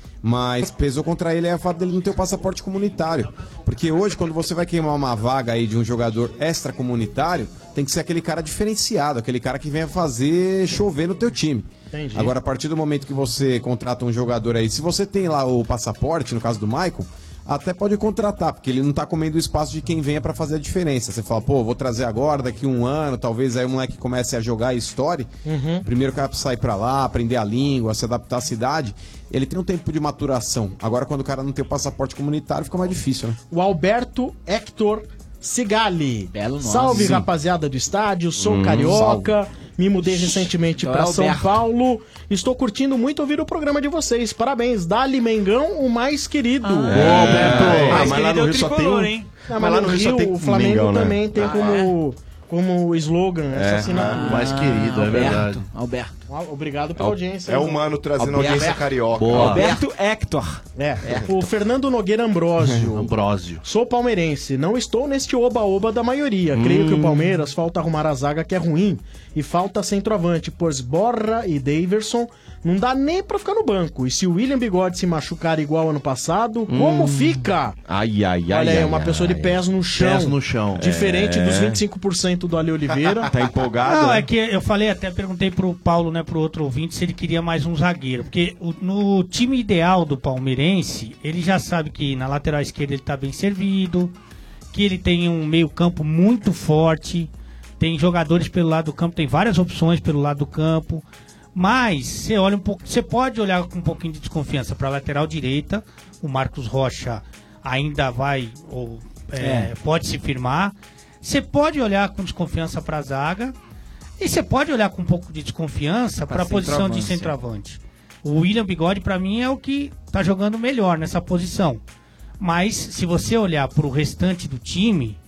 Mas pesou contra ele é o fato dele não ter o passaporte comunitário. Porque hoje, quando você vai queimar uma vaga aí de um jogador extracomunitário, tem que ser aquele cara diferenciado, aquele cara que venha fazer chover no teu time. Entendi. Agora, a partir do momento que você contrata um jogador aí, se você tem lá o passaporte, no caso do Maicon, até pode contratar, porque ele não tá comendo o espaço de quem venha pra fazer a diferença. Você fala, pô, vou trazer agora, daqui um ano, talvez aí o moleque comece a jogar e story. Uhum. Primeiro o cara precisa sair pra lá, aprender a língua, se adaptar à cidade. Ele tem um tempo de maturação. Agora, quando o cara não tem o passaporte comunitário, fica mais difícil, né? O Alberto Hector Cigali. Belo nome. Salve, Sim. rapaziada do estádio. Sou Hum, carioca. salve. Me mudei recentemente Então pra é São Alberto. Paulo. Estou curtindo muito ouvir o programa de vocês. Parabéns. Dali Mengão, o mais querido. Ô, Alberto. É. Ah, mas lá no Rio só tem um- Não, mas lá no Rio, o Flamengo Mengão, né? também tem Ah, como, como slogan essa É. assinatura. O mais querido, é verdade. Alberto. Obrigado pela audiência. É o mano trazendo audiência carioca. Boa. Alberto Hector. É, o Fernando Nogueira Ambrósio. Ambrósio. Sou palmeirense, não estou neste oba-oba da maioria. Creio Hum. que o Palmeiras falta arrumar a zaga que é ruim e falta centroavante, pois Borra e Daverson não dá nem pra ficar no banco. E se o William Bigode se machucar igual ano passado, como fica? Ai, ai, ai. Olha aí, ai, uma ai. pessoa de pés no chão. Pés no chão. Diferente É. dos vinte e cinco por cento do Ale Oliveira. Tá empolgado? Não, né? é que eu falei, até perguntei pro Paulo, né, pro outro ouvinte, se ele queria mais um zagueiro. Porque o- no time ideal do palmeirense, ele já sabe que na lateral esquerda ele tá bem servido, que ele tem um meio-campo muito forte, tem jogadores pelo lado do campo, tem várias opções pelo lado do campo. Mas você olha um pouco, você pode olhar com um pouquinho de desconfiança para a lateral direita. O Marcos Rocha ainda vai ou é, É. pode se firmar. Você pode olhar com desconfiança para a zaga e você pode olhar com um pouco de desconfiança para a posição de centroavante. O William Bigode para mim é o que está jogando melhor nessa posição. Mas se você olhar para o restante do time,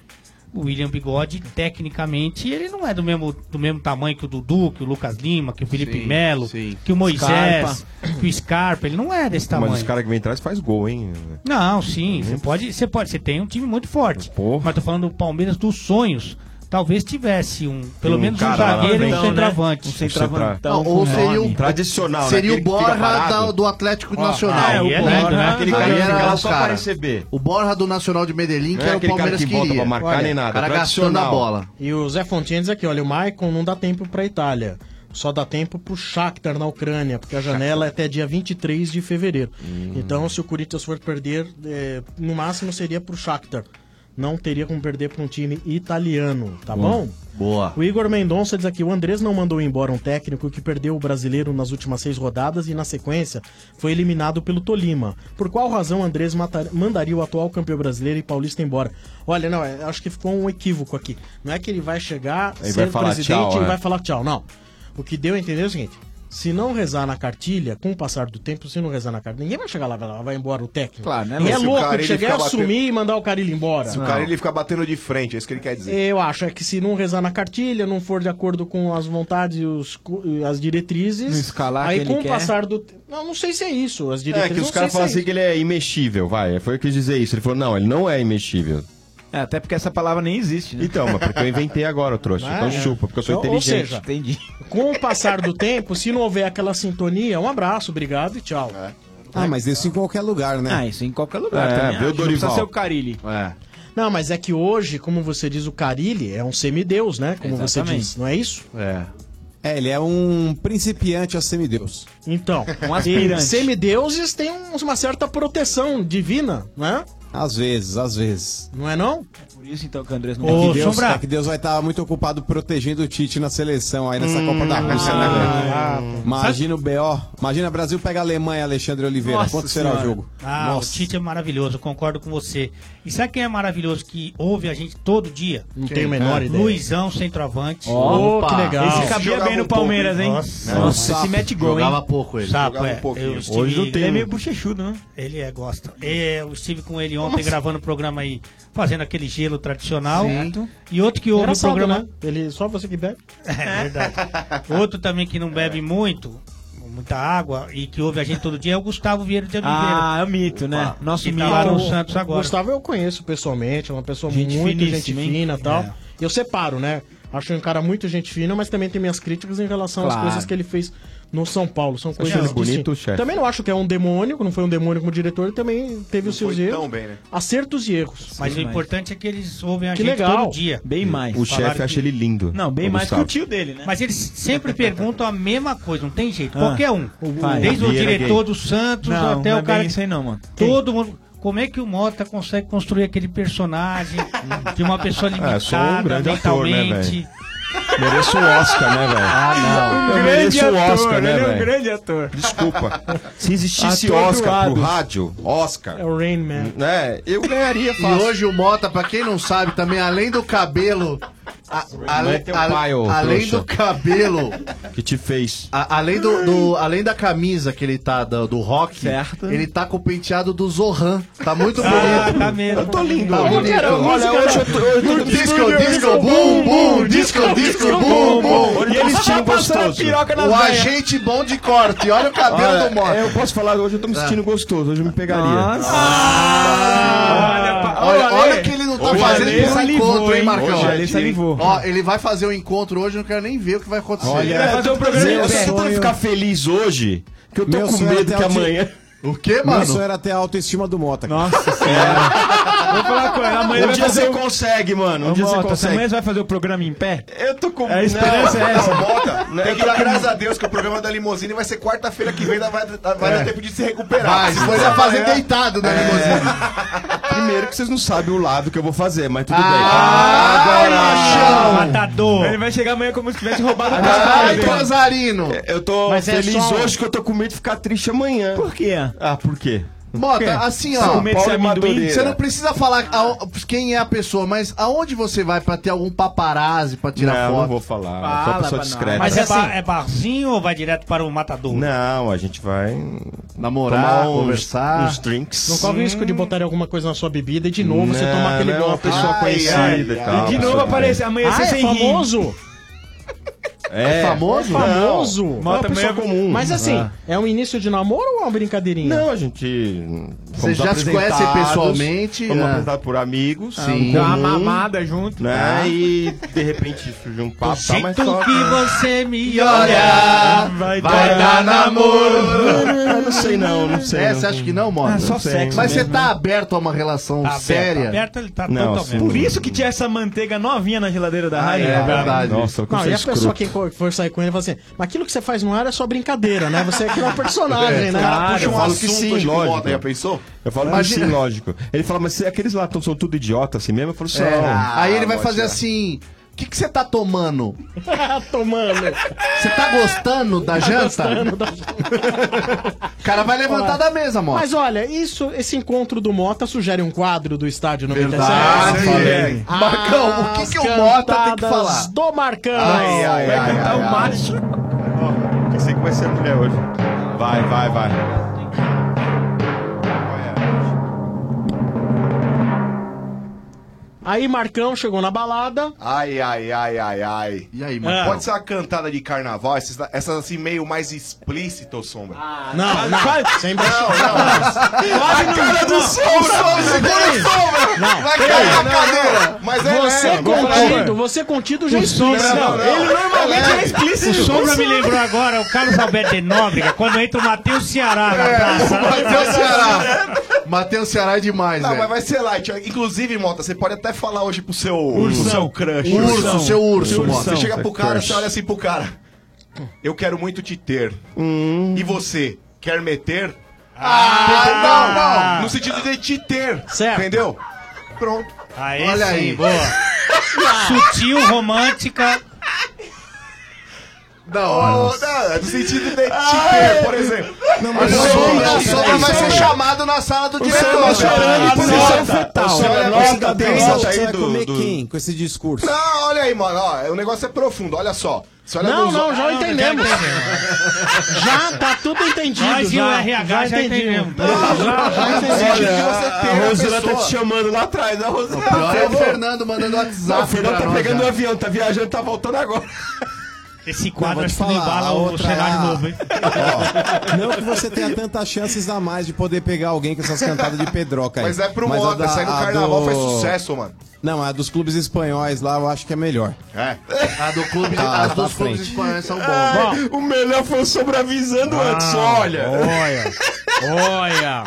o William Bigode, tecnicamente, ele não é do mesmo, do mesmo tamanho que o Dudu, que o Lucas Lima, que o Felipe Sim, Melo, sim. que o Moisés, Scarpa. que o Scarpa, ele não é desse tamanho. Mas os caras que vem atrás faz gol, hein? Não, sim, você pode, você pode, você tem um time muito forte. Porra. Mas tô falando do Palmeiras dos sonhos. Talvez tivesse um, pelo um menos um cara lá zagueiro e um frente, centroavante. né? Um centroavantão Não, ou seria o tradicional, seria né? o Aquele que fica Borra parado. da- do Atlético Ó, Nacional. é, o Aí Borra, né? aquele Aí cara que era fica lá o só cara. pra receber. O Borra do Nacional de Medellín, que Não é era o aquele cara Palmeiras que volta queria. pra marcar nem nada, O cara gastando a tradicional. bola. E o Zé Fontinha diz aqui, olha, o Maicon não dá tempo pra Itália. Só dá tempo pro Shakhtar na Ucrânia, porque a janela é até dia vinte e três de fevereiro. Hum. Então, se o Corinthians for perder, é, no máximo seria pro Shakhtar. Não teria como perder pra um time italiano, tá Boa. bom? Boa. O Igor Mendonça diz aqui, o Andrés não mandou embora um técnico que perdeu o brasileiro nas últimas seis rodadas e na sequência foi eliminado pelo Tolima. Por qual razão o Andrés matar- mandaria o atual campeão brasileiro e paulista embora? Olha, não, é, acho que ficou um equívoco aqui. Não é que ele vai chegar, Aí ser vai falar presidente tchau, e é. vai falar tchau, não. O que deu a entender é o seguinte, se não rezar na cartilha, com o passar do tempo, se não rezar na cartilha, ninguém vai chegar lá, vai, lá, vai embora o técnico. Claro, né? Ninguém é Se o louco cara, de ele chegar e fica batendo- assumir e mandar o cara ir embora. Se o cara ele fica batendo de frente, é isso que ele quer dizer. Eu acho é que se não rezar na cartilha, não for de acordo com as vontades e os, co- e as diretrizes, Não escalar aí que com ele o quer. passar do tempo. Não, não sei se é isso. As É diretrizes que os não caras sei falam se é assim que ele é imexível, vai. Foi o que eu quis dizer isso. Ele falou, não, ele não é imexível. É, até porque essa palavra nem existe, né? Então, mas porque eu inventei agora, eu trouxe. Ah, Então é. chupa, porque eu sou Então, inteligente. Ou seja, Entendi. com o passar do tempo, se não houver aquela sintonia, um abraço, obrigado e tchau. Ah, mas isso em qualquer lugar, né? Ah, isso em qualquer lugar É, também. vê acho. o Não Dorival. precisa ser o Carilli. É. Não, mas é que hoje, como você diz, o Carilli é um semideus, né? Como você Exatamente. diz, não é isso? É. É, ele é um principiante a semideus. Então, Um e aspirante. semideuses têm um- uma certa proteção divina, né? Às vezes, às vezes. Não é não? Por isso então que o Andrés não É vai que, Deus, é que Deus vai estar muito ocupado protegendo o Tite na seleção aí nessa Hum, Copa da Rússia, né, ah, velho? Imagina o B O. Imagina Brasil pega a Alemanha, Alexandre Oliveira. Nossa Quanto será Senhora. o jogo? Ah, Nossa. o Tite é maravilhoso, eu concordo com você. E sabe quem é maravilhoso que ouve a gente todo dia? Não tenho a menor É. ideia. Luizão, centroavante. Ó, que legal. Esse cabia bem no Palmeiras, hein? Nossa, Nossa, esse mete gol, hein? Jogava pouco ele. Sapo, Jogava é. um pouquinho. Eu estive- Hoje não tem. Ele é meio bochechudo, né? Ele é, gosta. É, eu estive com ele ontem gravando o programa aí, fazendo aquele gelo tradicional. Certo. E outro que ouve o Engraçado, programa. né? Ele, só você que bebe. É verdade. Outro também que não bebe muito, muita água, e que ouve a gente todo dia é o Gustavo Vieira de Oliveira. Ah, é o mito, né? Nosso que mito. tá lá no O Santos agora. Gustavo eu conheço pessoalmente, é uma pessoa Gente muito gente finíssima, hein? fina e tal. É. Eu separo, né? Acho um cara muito gente fina, mas também tem minhas críticas em relação às Claro. coisas que ele fez no São Paulo. São Você coisas acha ele bonito, distintas. chefe? Também não acho que é um demônio, não foi um demônio como diretor, ele também teve os seus foi erros. tão bem, né? Acertos e erros. Mas Sim, o mas- importante é que eles ouvem a Que gente legal. todo dia. Bem mais. O Falaram chefe acha que- ele lindo. Não, bem o mais que Gustavo. o tio dele, né? Mas eles sempre perguntam a mesma coisa, não tem jeito. Ah. Qualquer um. Vai. Desde o Vieira diretor gay. do Santos Não, até não o é cara. bem isso aí não, mano. Todo mundo. Como é que o Mota consegue construir aquele personagem de uma pessoa limitada É, sou um grande ator, né, mentalmente? velho? Mereço um Oscar, né, velho? Ah, não. Eu grande mereço um ator, Oscar, né, ele é um velho? grande ator. Desculpa. Se existisse Ator Oscar pro doado. rádio, Oscar, É o Rain Man. né, eu ganharia E fácil. hoje o Mota, pra quem não sabe, também além do cabelo. a- ale- é teu ale- pai, ô além trouxa. do cabelo. Que te fez. a- além, do, do- além da camisa que ele tá do, do rock, Certo. ele tá com o penteado do Zohan. Tá muito bonito. Ah, tá mesmo. Eu tô lindo. Tá hoje. bonito. Olha, hoje eu tô, eu tô Disco, disco, bum, bum, disco, disco, bum, bum. Olha, eu tô me sentindo gostoso. piroca nas O veias. agente bom de corte. Olha o cabelo Olha, do Mota. eu posso falar, hoje eu tô me sentindo gostoso, hoje eu me pegaria. Nossa. Ah, Olha, pa- Olha, olha, olha Ale. o que ele não tá Hoje fazendo Ale pra esse salivou, encontro, hein, hein? Marcão? Hoje Ale salivou. Ó, ele vai fazer o encontro hoje, eu não quero nem ver o que vai acontecer. Olha, vai fazer um programa eu em pé. tô tentando ficar feliz hoje, que eu tô Meu com sonho é medo até que o dia- amanhã... O que, Meu mano? sonho era ter a autoestima do Mota. cara. Nossa senhora. Vou falar com ele. Amanhã Um ele vai dia fazer você o... consegue, mano. Um Ô, dia você Mota, consegue. amanhã você vai fazer o programa em pé? Eu tô com... A esperança Não, é essa. Não, Mota, Não, tem eu que tô dar com- graças a Deus que o programa da Limusine vai ser quarta-feira que vem, vai, vai dar tempo de se recuperar. Vai, Se depois for vai fazer amanhã- deitado na limusine. Primeiro que vocês não sabem o lado que eu vou fazer, mas tudo Ah, bem. Matador. Ele vai chegar amanhã como se tivesse roubado o Ai, carro dele. Cruzarino. Eu tô Mas é feliz só- hoje que eu tô com medo de ficar triste amanhã. Por quê? Ah, por quê? Mota, assim, ó, você não precisa falar a- quem é a pessoa, mas aonde você vai pra ter algum paparazzi pra tirar Não, foto? não vou falar. Eu sou uma Fala pessoa pra discreta. Mas é, ba- é barzinho ou vai direto para o matador? Não, a gente vai namorar, tomar uns- conversar. uns drinks. Não corre o risco de botarem alguma coisa na sua bebida e de novo você Não, tomar aquele não é uma golpe. pessoa conhecida e tal, E de novo pessoa- aparece amanhecer Ah, é sem rir. famoso? É, É famoso? Não, famoso. é uma pessoa comum. Mas assim, Ah. é um início de namoro ou é uma brincadeirinha? Não, a gente. Vocês fomos já se conhecem apresentados, pessoalmente? Fomos Ah. apresentados por amigos. Sim. Dá uma mamada junto. Né? Ah. E de repente surgiu um papo. Do Tá, mas jeito só... que você me olha, olha, vai vai dar dar namoro. Eu não sei não, não sei. É, não. você acha que não, Mota? Ah, só Não sei. sexo Mas você mesmo, tá né? aberto a uma relação Tá aberto, séria? tá aberto, ele tá Não, totalmente. sim. Por isso que tinha essa manteiga novinha na geladeira da rádio. é verdade. Nossa, como Não, você e é a pessoa escroto. que for- for sair com ele fala assim, mas aquilo que você faz no ar é só brincadeira, né? Você é que é um personagem, né? Claro, Puxa eu um falo que assunto sim, de lógico. moda, já pensou? Eu falo Imagina- que sim, lógico. Ele fala, mas se aqueles lá tão- são tudo idiota assim mesmo? Eu falo, são. É. Aí ele vai pode fazer ser. assim: o que que você tá tomando? Tomando. Você tá gostando da janta? Gostando da O cara vai levantar Olha, da mesa, Mota. Mas olha, isso, esse encontro do Mota sugere um quadro do Estádio noventa e Verdade. sete. É. Marcão, o que que o Mota tem que Cantadas falar? do Marcão. Ai, ai, vai ai, cantar ai, o ai. macho. Ó, eu sei que vai ser a mulher hoje. Vai, vai, vai. Aí Marcão chegou na balada. Ai, ai, ai, ai, ai. E aí, mano? Pode ser uma cantada de carnaval, essas, essas assim meio mais explícitas, Sombra. Não, não, sem Não, baixo. não. Quase A não, cara do não. Sombra, segura o Sombra. Não, Vai peraí. cair na Não, cadeira. Mas é Você leve, vamos lá. contido, você contido já é explícito. Não, não, Ele normalmente é O explícito. Sombra me lembrou agora, o Carlos Alberto de Nóbrega, quando entra o Matheus Ceará na praça. Matheus Ceará. Matheus Ceará é demais, Não, velho. mas vai ser light. Inclusive, Mota, você pode até falar hoje pro seu, Ursão. pro seu crush. Urso, seu urso, Mota. Você chega pro cara, crush. você olha assim pro cara. Eu quero muito te ter. E você, quer meter? Ah, não, não. No sentido de te ter. Certo. Entendeu? Pronto. Aí Olha sim, aí. boa. Sutil, romântica. Da hora. Não, é no sentido de te ter, por exemplo. Não, mas o Sombra, o Sombra vai ser chamado na sala do diretor. tá chorando em posição fetal. Você olha Nota, com essa tem tensão nota aí aí vai do- comer do- quem com esse discurso? Não, olha aí, mano. Ó, o negócio é profundo, olha só. Você olha Não, nos- não, já Ah, entendemos. Já tá tudo entendido. Nós e o já, R H já entendimos. entendemos. Já, já entendemos. Olha, a Rosana tá te chamando lá atrás, a Rosana. Pior é o Fernando mandando Não, WhatsApp. o Fernando pra tá nós, pegando já. o avião, tá viajando, tá voltando agora. Esse Não, quadro vou te acho que não falar, embala a o outra cenário é a- novo, hein? Ó, não que você tenha tantas chances a mais de poder pegar alguém com essas cantadas de pedroca aí. Mas é pro a moda, da- essa aí no a carnaval do- faz sucesso, mano. Não, a dos clubes espanhóis lá eu acho que é melhor. É. A do clube, Tá, as tá dos à clubes frente. espanhóis são bons. Ah, o melhor foi o sobreavisando Ah, antes, olha. Olha, olha.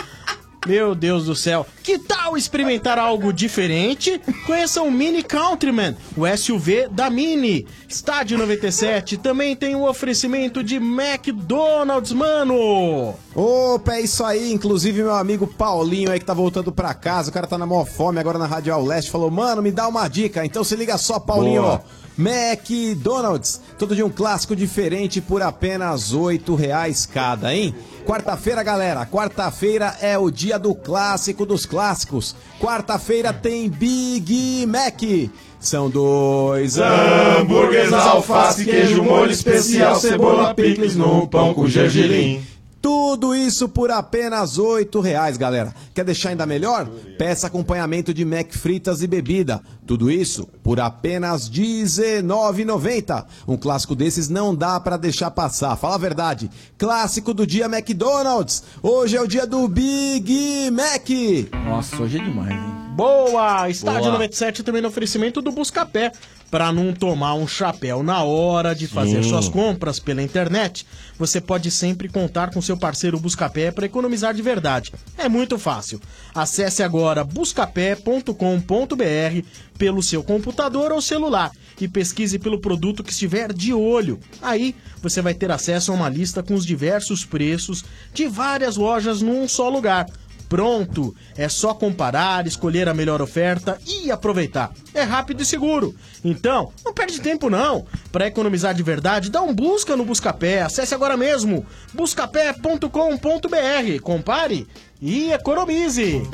Meu Deus do céu. Que tal experimentar algo diferente? Conheça o Mini Countryman, o S U V da Mini. Estádio noventa e sete também tem o oferecimento de McDonald's, mano. Opa, é isso aí. Inclusive, meu amigo Paulinho aí que tá voltando pra casa. O cara tá na maior fome agora na Rádio Ao Leste. Falou, mano, me dá uma dica. Então se liga só, Paulinho. Boa. McDonald's. Todo dia um clássico diferente por apenas oito reais cada, hein? Quarta-feira, galera. Quarta-feira é o dia do clássico dos clássicos. Quarta-feira tem Big Mac. São dois Hambúrgueres, alface, queijo, molho especial, cebola, picles no pão com gergelim. Tudo isso por apenas oito reais, galera. Quer deixar ainda melhor? Peça acompanhamento de Mac fritas e bebida. Tudo isso por apenas dezenove reais e noventa centavos. Um clássico desses não dá pra deixar passar. Fala a verdade. Clássico do dia McDonald's. Hoje é o dia do Big Mac. Nossa, hoje é demais, hein? Boa! Estádio Boa. noventa e sete também no oferecimento do Buscapé. Para não tomar um chapéu na hora de fazer Sim. suas compras pela internet, você pode sempre contar com seu parceiro Buscapé para economizar de verdade. É muito fácil. Acesse agora buscapé ponto com ponto br pelo seu computador ou celular e pesquise pelo produto que estiver de olho. Aí você vai ter acesso a uma lista com os diversos preços de várias lojas num só lugar. Pronto, é só comparar, escolher a melhor oferta e aproveitar. É rápido e seguro. Então, não perde tempo não. Pra economizar de verdade, dá um busca no Buscapé. Acesse agora mesmo, buscapé ponto com ponto b r. Compare e economize.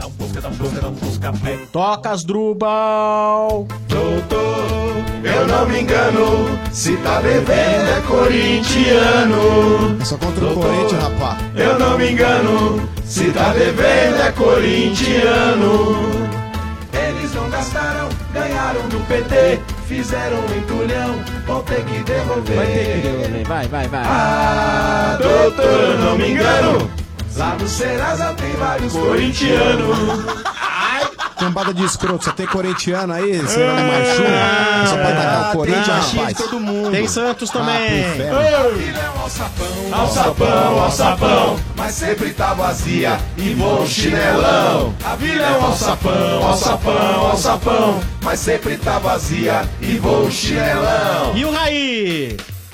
Toca as Drubal. Doutor, eu não me engano, se tá devendo é corintiano. É só contra o Corinthians, rapaz. Eu não me engano, se tá devendo é corintiano. Eles não gastaram, ganharam do P T, fizeram um entulhão, vão ter que devolver. Vai ter que devolver, vai, vai, vai. Ah, doutor, eu não me engano, lá no Serasa tem vários corintianos. Cambada de escroto, só tem corintiano aí, você não é mais um. Só pode tacar o Corinthians, rapaz. Todo mundo. Tem Santos também. Ah, alçapão, alçapão, mas sempre tá vazia e voa um chinelão. A vila é um alçapão, alçapão, alçapão, mas sempre tá vazia e voa um chinelão. E o Raí?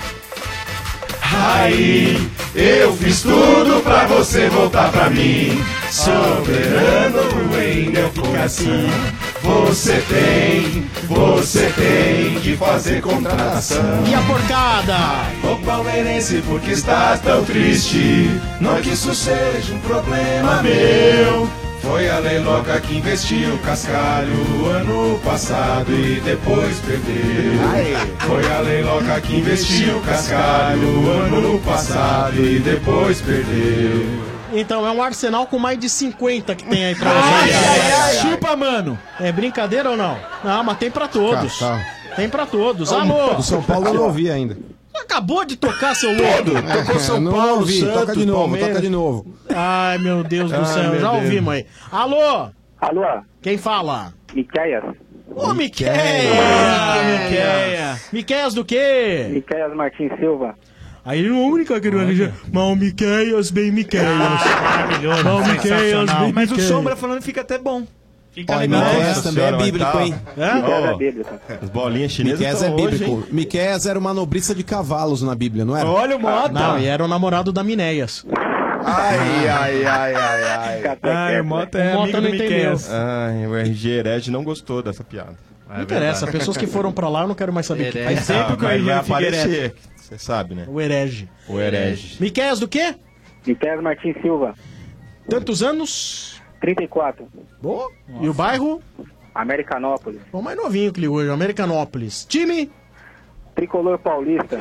Raí, eu fiz tudo pra você voltar pra mim. Soberano Wendel fica assim. Você tem, você tem que fazer contratação. E a porcada? Ô palmeirense, por que estás tão triste? Não que isso seja um problema meu. Foi a Leiloca que investiu Cascalho ano passado e depois perdeu. Foi a Leiloca que investiu Cascalho ano passado e depois perdeu. Então, é um arsenal com mais de cinquenta que tem aí pra Ai, gente. ai, ai, chupa, mano. É brincadeira ou não? Não, mas tem pra todos. Tá, tá. Tem pra todos. Alô? Do São Paulo eu não ouvi ainda. Acabou de tocar, seu louco. Tocou São não Paulo, ouvi. Santos, toca de novo, Palmeiras. Toca de novo. Ai, meu Deus do Ai, céu. meu Já Deus. ouvimos aí. Alô? Alô? Quem fala? Miqueias. Ô, Miqueias! Miqueias! Miqueias do quê? Miqueias Martins Silva. Aí não vamos brincar que não é mal Miqueias, bem Miqueias. Maravilhoso, Mal Miqueias, sensacional. bem Mas o Miqueias. Sombra falando fica até bom. Fica Olha, legal. Miqueias também é bíblico, hein? Miqueias é bíblico. As bolinhas chinesas Miqueias é estão hoje, bíblico. hein? Miqueias era uma nobrista de cavalos na Bíblia, não era? Olha o Mota. Não, e era o namorado da Minéias. Ai, ai, ai, ai, ai. Ai, o Mota é O Mota amigo não do entendeu. Miqueias. Ai, o R G Herege não gostou dessa piada. Não interessa, pessoas que foram pra lá eu não quero mais saber. Faz sempre que o Vai R G aparecer. Figueiredo. Você sabe, né? O herege. O herege. Miqueias do quê? Miqueias Martins Silva. Tantos anos? trinta e quatro. Boa. E o bairro? Americanópolis. O mais novinho que ligou hoje, Americanópolis. Time? Tricolor Paulista.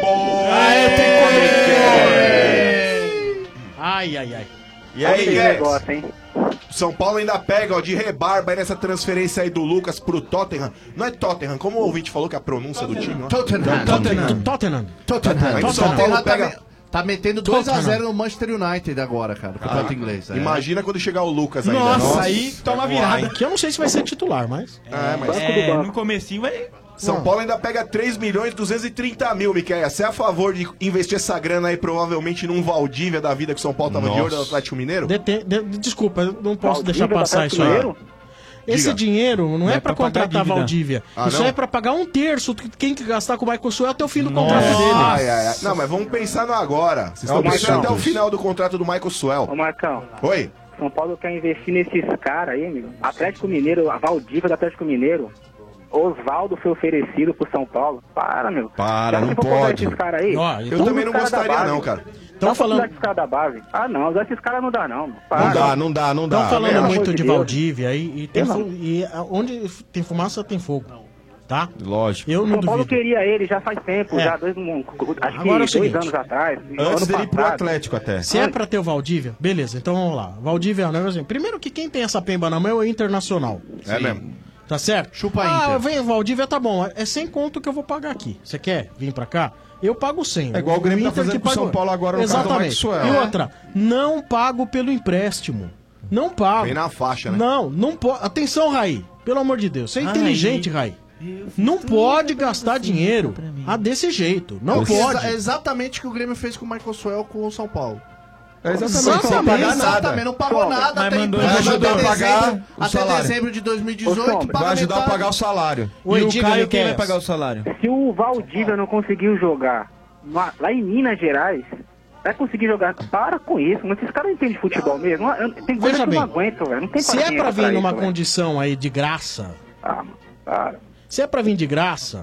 Ai, ai, ai. E aí, Olha esse Guedes? negócio, hein? São Paulo ainda pega, ó, de rebarba aí nessa transferência aí do Lucas pro Tottenham. Não é Tottenham, como o ouvinte falou que é a pronúncia do time, ó. Tottenham. Tottenham. Tottenham. Tottenham. Aí o São Paulo Tottenham tá, pega... me- tá metendo dois a zero no Manchester United agora, cara, no campeonato inglês. é. Imagina quando chegar o Lucas ainda. Nossa, aí toma virada. Que eu não sei se vai ser titular, mas... É, mas... É, no comecinho vai... São Paulo ainda pega três milhões e duzentos e trinta mil, Miquel. Você é a favor de investir essa grana aí provavelmente num Valdívia da vida que o São Paulo tava de olho do Atlético Mineiro? Deten- de- Desculpa, eu não posso Valdívia deixar do passar isso Atlético aí. Mineiro? Esse Diga. dinheiro não, Não é é pra pra pagar contratar dívida. Valdívia. Ah, Isso não? é pra pagar um terço que quem que gastar com o Michael Suel até o fim do Nossa. contrato dele. Ai, ai, ai. Não, mas vamos pensar no agora. Vocês estão Ô, pensando Marcão. até o final do contrato do Michael Suel. Ô, Marcão. Oi? São Paulo quer investir nesses caras aí, amigo. Atlético Mineiro, a Valdívia do Atlético Mineiro. Osvaldo foi oferecido pro São Paulo. Para, meu. Para, Já não se for comprar pode. esses caras aí. Ó, Eu então- também não os caras da gostaria, base. não, cara. Estão Dá pra falando, usar esses caras da base? Ah, não. Usar esses caras não dá, não. meu. Para. Não dá, não dá, não dá. tão falando pelo amor muito de de Deus. Valdívia aí e, tem, Eu não. fu- e a- onde tem fumaça tem fogo. Tá? Lógico. Eu não São Paulo duvido. queria ele já faz tempo, É. já dois, um, acho Agora é o que seguinte. dois anos atrás. Antes ano dele ir pro passado. Atlético até. Se é pra ter o Valdívia, beleza, então vamos lá. Valdívia é um negócio assim. Primeiro que quem tem essa pemba na mão é o Internacional. É mesmo. Tá certo? Chupa ah, Inter. vem, Valdívia tá bom. É sem conto que eu vou pagar aqui. Você quer vir pra cá? Eu pago cem. É igual o Grêmio tá Inter fazendo que com o São pagou. Paulo agora no caso do Exatamente. Maxwell. E outra, não pago pelo empréstimo. Não pago. Vem na faixa, né? Não, não pode. Atenção, Raí. Pelo amor de Deus. Você é Ai. inteligente, Raí. Não pode gastar dinheiro ah, desse jeito. Não Porque pode. exa- É exatamente o que o Grêmio fez com o Michael Suel com o São Paulo. É exatamente, sem Exatamente. pagar nada. Exatamente, não pagou nada Mas até, mandou até ajudar a pagar dezembro, o até salário. dezembro de dois mil e Ô, dezoito. Sombra, paga Vai ajudar a metade. pagar o salário. Oi, E o diga, Caio quem vai Miqueias. pagar o salário? Se o Valdívia não conseguiu jogar lá lá em Minas Gerais, vai conseguir jogar. Para com isso, mas esses caras não entendem de futebol mesmo. Eu- Tem coisa Veja que eu não bem, aguento, velho. Não tem Se é paciência pra vir numa isso, velho. condição aí de graça, Ah, mano, para. se é pra vir de graça,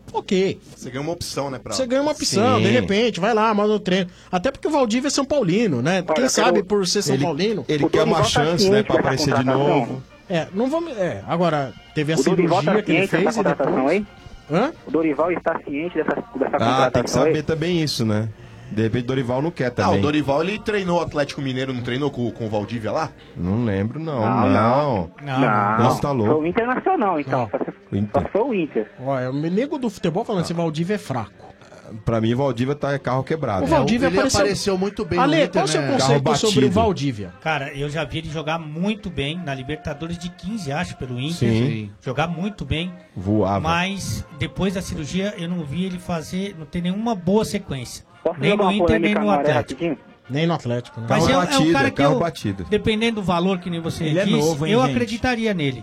ok. Você ganha uma opção, né? Pra... Você ganha uma opção, Sim. de repente, vai lá, manda o treino. Até porque o Valdívia é São Paulino, né? Quem Olha, sabe quero- por ser São Ele- Paulino. ele O quer uma Dorival tá chance, ciente né, pra dessa aparecer de contratação? novo. É, não vamos. É, agora, teve a O Dorival cirurgia tá que ele ciente fez dessa e depois. contratação aí? Hã? O Dorival está ciente dessa, dessa Ah, contratação tem que saber aí? também isso, né? De repente o Dorival não quer Ah, também. o Dorival ele treinou o Atlético Mineiro, não treinou com, com o Valdívia lá? Não lembro, não. Não, Não. Não, Nossa, tá foi louco. o Internacional, então. Só, se- só foi o Inter. Ó, é o nego do futebol falando Ah. assim, Valdívia é fraco. Pra mim, o Valdívia tá carro quebrado. O Valdívia ele apareceu... apareceu muito bem Ale, no Inter, qual o seu né? conceito Carro sobre batido. o Valdívia? Cara, eu já vi ele jogar muito bem na Libertadores de quinze, acho, pelo Inter. Sim. Jogar muito bem. Voava. Mas depois da cirurgia eu não vi ele fazer, não ter nenhuma boa sequência. Posso nem jogar no uma Inter, nem polêmica no no Aré Atlético. rapidinho? Nem no Atlético, né? Mas Carro é, é batido, um cara é que carro eu, batido. dependendo do valor que nem você Ele é disse, novo, hein, eu gente? acreditaria nele.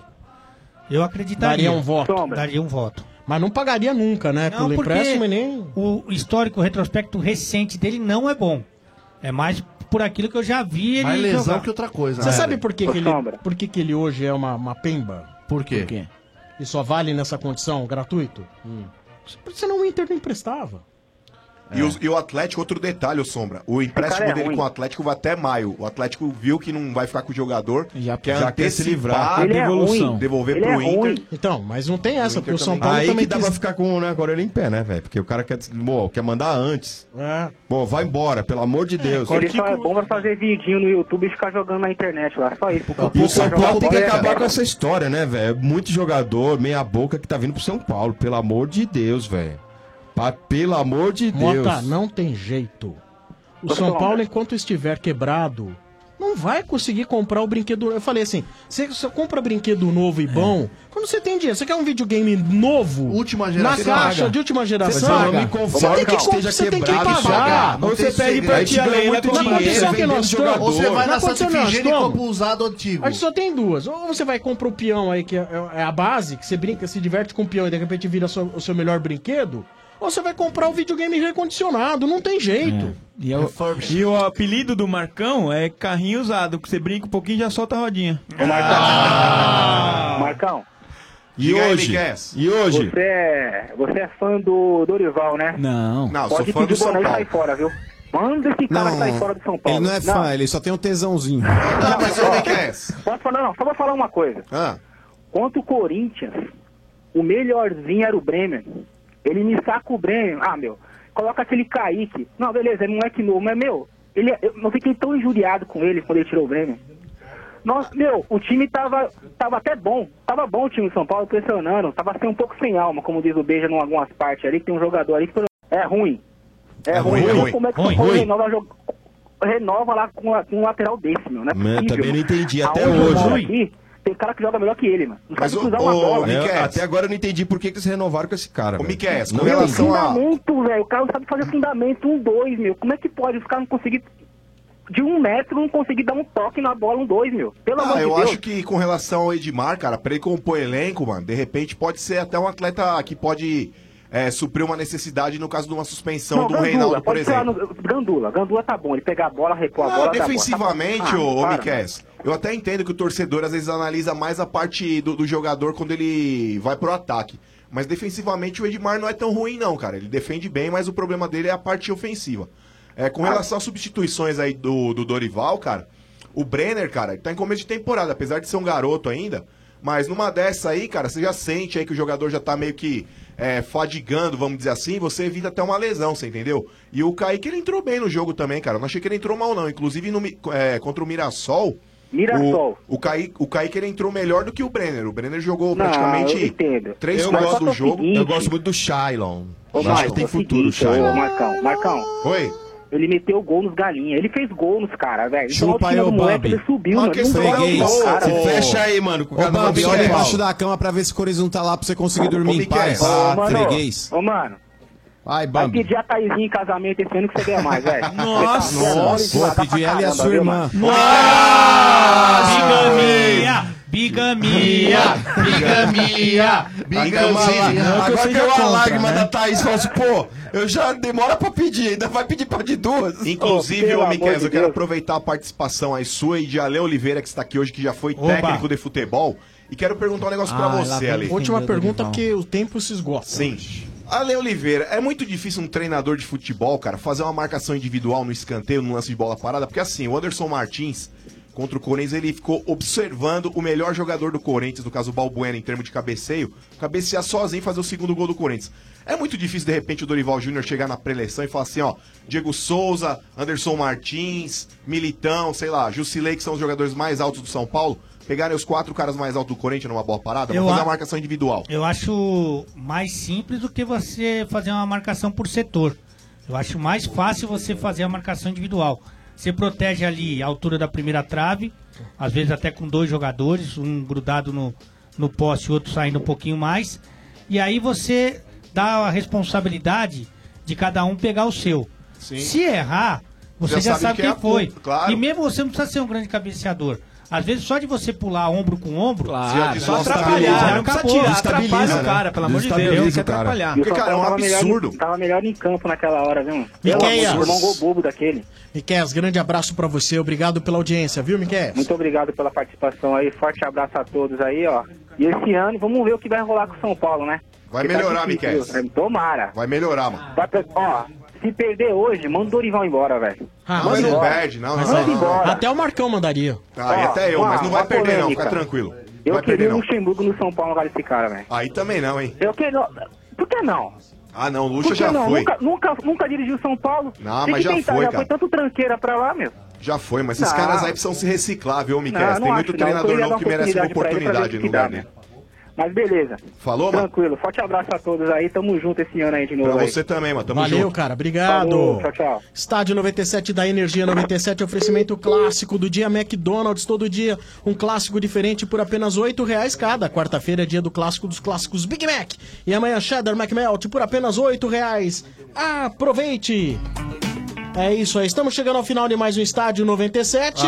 Eu acreditaria. Daria um voto. Sombra. Daria um voto. Mas não pagaria nunca, né? Não, Pelo porque empréstimo e nem... o histórico, o retrospecto recente dele não é bom. É mais por aquilo que eu já vi ele Mais lesão jogar. que outra coisa. Você né? sabe por que, Ô, que ele, Sombra. por que, que ele hoje é uma, uma pemba? Por quê? Por quê? E só vale nessa condição, gratuito? Hum. Senão o Inter não emprestava. E, o, e o Atlético, outro detalhe, ô Sombra. O empréstimo cara é dele ruim. com o Atlético vai até maio. O Atlético viu que não vai ficar com o jogador. Já- quer já quer se livrar. antecipar Ele é a devolução. ruim. Devolver Ele pro é Inter. ruim. Então, mas não tem essa, O Inter porque o São também. Paulo Aí também que dá quis... pra ficar com, né, com a orelha em pé, né, velho? Porque o cara quer, bom, quer mandar antes. É. Bom, vai embora, pelo amor de Deus. Ele só é bom pra fazer vidinho no YouTube e ficar jogando na internet lá. Só isso. E o São Paulo tem que Bola é acabar cara. com essa história, né, velho? Muito jogador, meia boca que tá vindo pro São Paulo. Pelo amor de Deus, velho. Pa- Pelo amor de Deus. Mota, não tem jeito. O Ô, São Sombra. Paulo, enquanto estiver quebrado, não vai conseguir comprar o brinquedo. Eu falei assim: você só compra brinquedo novo e bom quando você tem dinheiro. Você quer um videogame novo? Última geração. Na caixa Paga. de última Você geração? não me Você conforma tem que que, esteja você tem que quebrado, pagar. Não Ou tem você pede segredo. pra A gente tia ganha Leila muito com Na dinheiro condição que vendendo nós jogador. estamos. Ou você vai Na na Santa condição que nós Ifigênia e estamos. compra um usado antigo. A gente só tem duas. Ou você vai comprar o peão aí, que é é a base, que você brinca, se diverte com o peão e de repente vira sua- o seu melhor brinquedo. Ou você vai comprar o videogame recondicionado. Não tem jeito. E, é o, e o apelido do Marcão é carrinho usado, que você brinca um pouquinho e já solta a rodinha. Ô, Marcão. Marcão, E Diga aí, hoje? Miguel. E hoje? você é, você é fã do Dorival, né? Não. Não, sou Pode fã do pedir o São boné e Paulo. sair fora, viu? Manda esse cara sair fora do São Paulo. Ele não é fã, ele só tem um tesãozinho. Não, mas ô, Miguel. Posso falar? Não, só vou falar uma coisa. Ah, Contra o Corinthians, o melhorzinho era o Bremer. Ele me saca o Bremer. Ah, meu, coloca aquele Kaique. Não, beleza, é moleque novo, mas, meu, ele, eu não fiquei tão injuriado com ele quando ele tirou o Bremer. Nossa, meu, o time tava, tava até bom. Tava bom o time de São Paulo, pressionando. Tava assim um pouco sem alma, como diz o Beija em algumas partes ali, que tem um jogador ali que é ruim. É, É ruim. ruim, é Eu não ruim. sei como é que o Ruim, São Paulo ruim. renova, jog- renova lá com, a- com um lateral desse, meu. Não é Mano, possível, também não mano. entendi até Aonde eu hoje. moro aqui, tem cara que joga melhor que ele, mano. Não Mas sabe o- cruzar uma o- bola. Miquel, É, até agora eu não entendi por que, que eles renovaram com esse cara. Ô, velho. Miquel, com Não Meu, relação a... fundamento, velho. O cara não sabe fazer fundamento, um, dois, meu. Como é que pode os caras não conseguir de um metro não conseguir dar um toque na bola, um dois, meu? Pelo amor Ah, de eu Deus. acho que com relação ao Edmar, cara, pra ele compor elenco, mano, de repente pode ser até um atleta que pode é, suprir uma necessidade no caso de uma suspensão Não, do Gandula, Reinaldo, por pode falar exemplo. no- Gandula, Gandula tá bom, ele pegar a bola, repor a Não, bola, tá bom. defensivamente, Tá bom. ô, ô Ah, para, Miquel, eu até entendo que o torcedor às vezes analisa mais a parte do, do jogador quando ele vai pro ataque. Mas defensivamente o Edmar não é tão ruim, não, cara. Ele defende bem, mas o problema dele é a parte ofensiva. É, com relação às substituições aí do, do Dorival, cara, o Brenner, cara, ele tá em começo de temporada, apesar de ser um garoto ainda. Mas numa dessa aí, cara, você já sente aí que o jogador já tá meio que é, fadigando, vamos dizer assim, você evita até uma lesão, você entendeu? E o Kaique, ele entrou bem no jogo também, cara. Eu não achei que ele entrou mal, não. Inclusive, no, Mi- é, contra o Mirassol, Mirassol. o, o, Kaique, o Kaique, ele entrou melhor do que o Brenner. O Brenner jogou Não, praticamente eu entendo. três Eu quartos gosto do do jogo. seguinte- Eu gosto muito do Shailon. Ô, Eu acho que Michael, tem é o futuro o seguinte, Shailon. ô, Marcão, Marcão. Oi? Ele meteu gol nos galinhas. Ele fez gol nos caras, velho. Então, Chupa o time aí, do ô, moleque, Bob. ele subiu, Uma mano. questão Não freguês. joga os caras, Se velho. fecha aí, mano, com Ô, cada uma Bob, olha Miquel. embaixo da cama pra ver se o Corinthians não tá lá pra você conseguir dormir Ô, em Miquel. paz. Ô, Ah, mano, freguês. ô, mano, Vai, vai Bambi. pedir a Taizinha em casamento esse ano que você ganha mais, velho. Nossa, Você tá Nossa, vou pra pedir ela e a caramba, sua viu, irmã. mano? Bigamia! Bigamia! Bigamia! Bigamia. Não que eu Agora seja caiu a contra, lágrima né? da Thaís e falou assim, pô, eu já demora pra pedir, ainda vai pedir pra de duas. Inclusive, Ô, pelo ô, amor Miquel, de eu quero Deus. aproveitar a participação aí sua e de Ale Oliveira, que está aqui hoje, que já foi Oba. técnico de futebol. E quero perguntar um negócio pra Ah, lá você, vem Ale. ele. Última Defendeu o pergunta, Dorival. porque o tempo se esgota. Sim. Ale Oliveira, é muito difícil um treinador de futebol, cara, fazer uma marcação individual no escanteio, no lance de bola parada, porque assim, o Anderson Martins, contra o Corinthians, ele ficou observando o melhor jogador do Corinthians, no caso o Balbuena, em termos de cabeceio, cabecear sozinho e fazer o segundo gol do Corinthians. É muito difícil, de repente, o Dorival Júnior chegar na preleção e falar assim, ó, Diego Souza, Anderson Martins, Militão, sei lá, Jusilei, que são os jogadores mais altos do São Paulo, pegarem os quatro caras mais altos do Corinthians numa bola parada, Eu pra fazer a- uma marcação individual. Eu acho mais simples do que você fazer uma marcação por setor. Eu acho mais fácil você fazer a marcação individual. Você protege ali a altura da primeira trave, às vezes até com dois jogadores, um grudado no, no poste e outro saindo um pouquinho mais. E aí você dá a responsabilidade de cada um pegar o seu. Sim. Se errar, você já, Já sabe sabe quem quem é a foi. culpa, claro. E mesmo você não precisa ser um grande cabeceador. Às vezes só de você pular ombro com ombro, Claro, só só atrapalhar, atrapalhar, não precisa acabou. tirar, Destabiliza, atrapalha o né? cara, pelo amor de Deus, tem que Destabiliza o cara. atrapalhar. E o Porque, São cara, é um Paulo tava melhor em- absurdo. Tava melhor em campo naquela hora, viu? Pelo Miqueias. amor, tomou um gol bobo daquele. Miqueias, grande abraço pra você, obrigado pela audiência, viu, Miqueias? Muito obrigado pela participação aí, forte abraço a todos aí, ó. E esse ano, vamos ver o que vai rolar com o São Paulo, né? Vai Porque tá melhorar, difícil, Miqueias. viu? Tomara. Vai melhorar, mano. Vai pra- Ó, se perder hoje, manda o Dorival embora, velho. Ah, Não, mas não perde, não. não, Manda não, não. embora. Até o Marcão mandaria. Ah, e Ó, até eu, uma- mas não vai uma perder não, polêmica. fica tranquilo. Eu Vai queria perder o não. Luxemburgo no São Paulo no lugar desse cara, velho. Aí também não, hein? Eu que não. Por que não? Ah, não, o Por Lucha que já não? foi. Nunca, nunca, nunca dirigiu São Paulo. Não, Tem mas que já tentar, foi, já cara. foi tanto tranqueira pra lá, meu. Já foi, mas esses Não. caras aí precisam se reciclar, viu, Miquel? Não, não Tem muito acho, não. treinador Eu ia dar novo que merece uma oportunidade pra ele pra ver oportunidade o no que lugar dá, dele. Mas beleza. Falou, mano? Tranquilo. Forte abraço a todos aí. Tamo junto esse ano aí de novo. Pra aí. você também, mano. Tamo Valeu, junto. cara, obrigado. Falou, tchau, tchau. Estádio noventa e sete da Energia noventa e sete, oferecimento clássico do dia McDonald's, todo dia um clássico diferente por apenas oito reais cada. Quarta-feira é dia do clássico dos clássicos Big Mac. E amanhã Cheddar McMelt por apenas oito reais. Aproveite! É isso aí, estamos chegando ao final de mais um Estádio noventa e sete.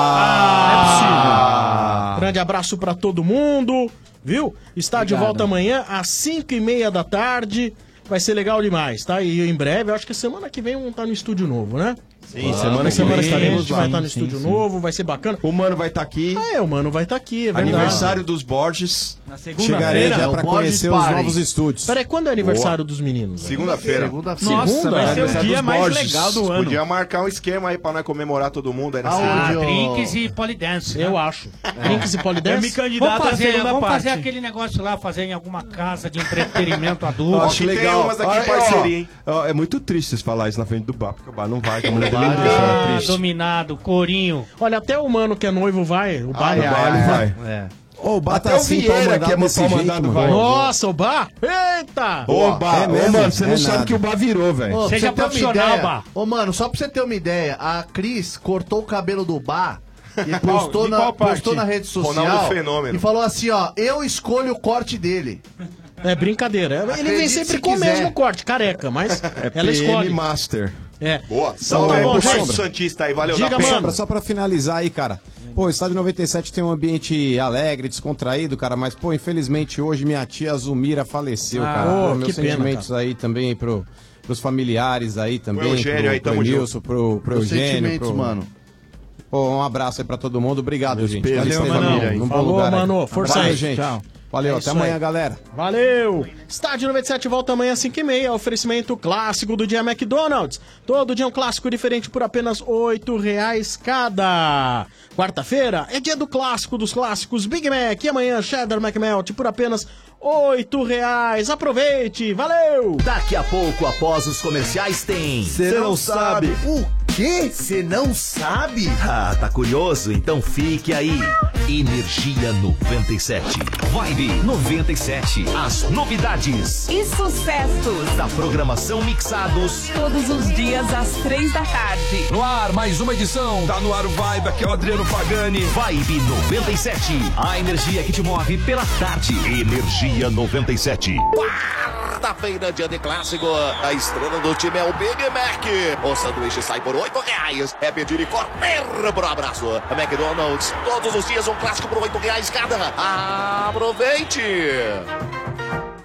Ah, é possível. Grande abraço pra todo mundo, viu? Estádio Obrigado. volta amanhã às cinco e meia da tarde. Vai ser legal demais, tá? E em breve, eu acho que semana que vem vamos estar no estúdio novo, né? Sim, semana que semana vem estaremos, a gente vai sim, estar no sim, estúdio sim. novo, vai ser bacana. O Mano vai estar aqui. Ah, é, o Mano vai estar aqui, é verdade. Aniversário dos Borges. Na Chegarei já pra conhecer os novos estúdios. Peraí, quando é aniversário dos meninos? Segunda-feira. Segunda-feira. Nossa, Segunda? vai ser o Aniversário dia dos mais Borges. legal do ano. Podia marcar um esquema aí pra nós comemorar todo mundo aí na Ah, segunda. drinks e polidense. Eu acho. Drinks e polidense? Eu me candidato Vamos à fazer, segunda vamos fazer parte. aquele negócio lá, fazer em alguma casa de entretenimento adulto. Acho que tem umas aqui em parceria, hein? Ó, é muito triste vocês falar isso na frente do bar, porque o bar não vai, que a mulher Vai, dele não deixa, é ah, triste. dominado, corinho. Olha, até o Mano que é noivo vai, o Bar Ai, não ai, vai. ai, vai. É. Ô, bata Até o assim pra Vieira, mandar que é desse pau jeito, mandado, mano. vai. Nossa, o Bar? Eita! Ô, Bar, É ô, mesmo? mano, você não É sabe nada. que o bar virou, velho. Ô, pra Seja você ter uma profissional, ideia- Bá. Ô, mano, só pra você ter uma ideia, a Cris cortou o cabelo do Bar e postou, de na, qual parte? postou na rede social Ronaldo Fenômeno. e falou assim, ó, eu escolho o corte dele. É brincadeira. Ele vem Acredite sempre se com o quiser. mesmo corte, careca, mas É ela P M escolhe. Master. É. Boa. Salve Tá aí bom, pro gente. Sombra Santista aí, valeu. Diga, da mano. pena. Sombra, só pra finalizar aí, cara. Pô, o Estádio noventa e sete tem um ambiente alegre, descontraído, cara, mas, pô, infelizmente hoje minha tia Zumira faleceu, Ah, cara. pô, Pô, meus que pena, sentimentos aí também pro, pros familiares aí também. Pro Eugênio pro, aí, pro tamo Nilson, pro, pro Os Eugênio. sentimentos, Pro... mano. Pô, um abraço aí pra todo mundo. Obrigado, Meus gente. pesos, Valeu, valeu, família, Manão. aí. Num bom Falou, lugar aí. mano. Força Valeu, aí. gente. Tchau. Valeu, É até isso amanhã, aí. galera. Valeu! Estádio noventa e sete volta amanhã às cinco e meia. Oferecimento clássico do dia McDonald's. Todo dia um clássico diferente por apenas oito reais cada. Quarta-feira é dia do clássico dos clássicos Big Mac. E amanhã Cheddar McMelt por apenas oito reais. Aproveite! Valeu! Daqui a pouco, após os comerciais, tem. Você não sabe. O quê? Você não sabe? Ah, tá curioso? Então fique aí. Energia noventa e sete. Vibe noventa e sete. As novidades E sucessos. da programação mixados. Todos os dias às três da tarde. No ar, mais uma edição. Tá no ar o Vibe, aqui é o Adriano Pagani. Vibe noventa e sete. A energia que te move pela tarde. Energia noventa e sete. Quarta-feira, dia de clássico. A estrela do time é o Big Mac. O sanduíche sai por oito reais. É pedir e correr pro abraço. McDonald's, todos os dias um clássico por oito reais cada. Aproveite!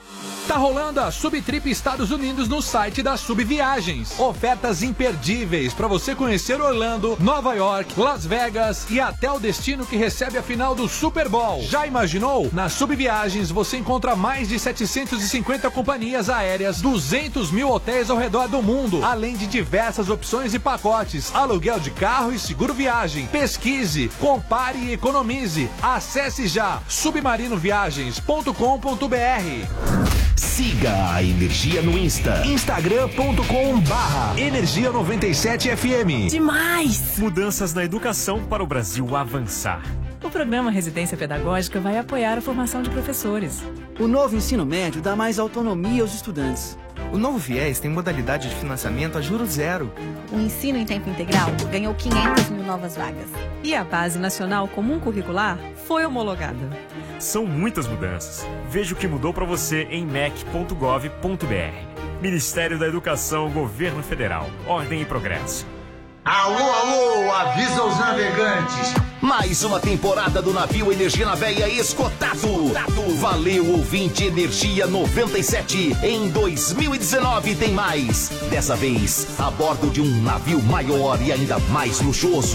Está rolando a Subtrip Estados Unidos no site da Subviagens. Ofertas imperdíveis para você conhecer Orlando, Nova York, Las Vegas e até o destino que recebe a final do Super Bowl. Já imaginou? Na Subviagens você encontra mais de setecentas e cinquenta companhias aéreas, duzentos mil hotéis ao redor do mundo, além de diversas opções e pacotes, aluguel de carro e seguro viagem. Pesquise, compare e economize. Acesse já submarino viagens ponto com ponto br. Siga a Energia no Insta. instagram ponto com barra Energia noventa e sete F M. Demais! Mudanças na educação para o Brasil avançar. O programa Residência Pedagógica vai apoiar a formação de professores. O novo ensino médio dá mais autonomia aos estudantes. O novo FIES tem modalidade de financiamento a juros zero. O ensino em tempo integral ganhou quinhentas mil novas vagas. E a Base Nacional Comum Curricular foi homologada. São muitas mudanças. Veja o que mudou para você em m e c ponto gov ponto b r. Ministério da Educação, Governo Federal. Ordem e progresso. Alô, alô, avisa os navegantes. Mais uma temporada do navio Energia na Veia esgotado. Valeu, ouvinte Energia noventa e sete. Em dois mil e dezenove tem mais. Dessa vez, a bordo de um navio maior e ainda mais luxuoso.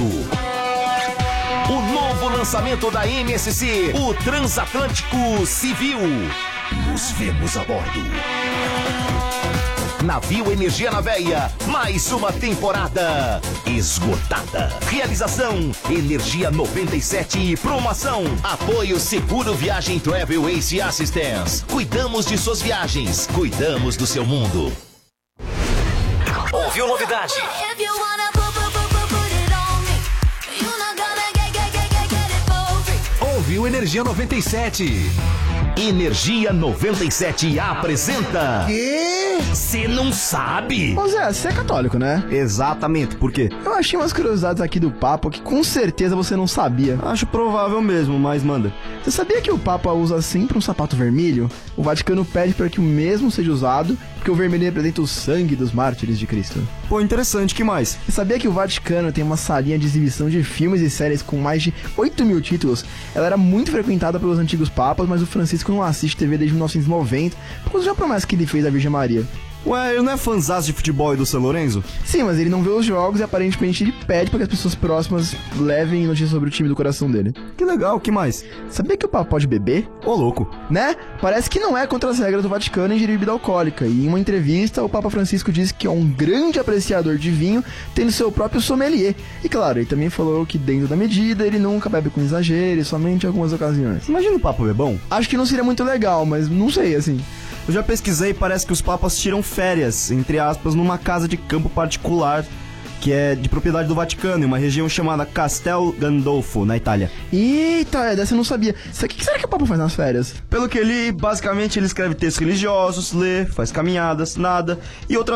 O novo lançamento da M S C, o Transatlântico Civil. Nos vemos a bordo. Navio Energia na Veia, mais uma temporada esgotada. Realização Energia noventa e sete e promoção. Apoio Seguro Viagem Travel Ace Assistance. Cuidamos de suas viagens, cuidamos do seu mundo. Ouviu novidade? Ouviu Energia noventa e sete. Energia noventa e sete apresenta. Quê? Você não sabe? Ô Zé, você é católico, né? Exatamente, por quê? Eu achei umas curiosidades aqui do Papa que com certeza você não sabia. Acho provável mesmo, mas manda. Você sabia que o Papa usa sempre um sapato vermelho? O Vaticano pede para que o mesmo seja usado, porque o vermelho representa o sangue dos mártires de Cristo. Pô, interessante, que mais? Você sabia que o Vaticano tem uma salinha de exibição de filmes e séries com mais de oito mil títulos? Ela era muito frequentada pelos antigos papas, mas o Francisco não assiste T V desde mil novecentos e noventa, por causa da promessa que ele fez à Virgem Maria. Ué, ele não é fãzaço de futebol e do São Lourenço? Sim, mas ele não vê os jogos e aparentemente ele pede para que as pessoas próximas levem notícias sobre o time do coração dele. Que legal, que mais? Sabia que o Papa pode beber? Ô, louco. Né? Parece que não é contra as regras do Vaticano ingerir bebida alcoólica. E em uma entrevista, o Papa Francisco disse que é um grande apreciador de vinho, tendo seu próprio sommelier. E claro, ele também falou que dentro da medida, ele nunca bebe com exagero, somente em algumas ocasiões. Imagina o Papa bebão? Acho que não seria muito legal, mas não sei, assim. Eu já pesquisei e parece que os papas tiram férias, entre aspas, numa casa de campo particular, que é de propriedade do Vaticano, em uma região chamada Castel Gandolfo, na Itália. Eita, dessa eu não sabia. O que será que o Papa faz nas férias? Pelo que eu li, basicamente ele escreve textos religiosos, lê, faz caminhadas, nada, e outras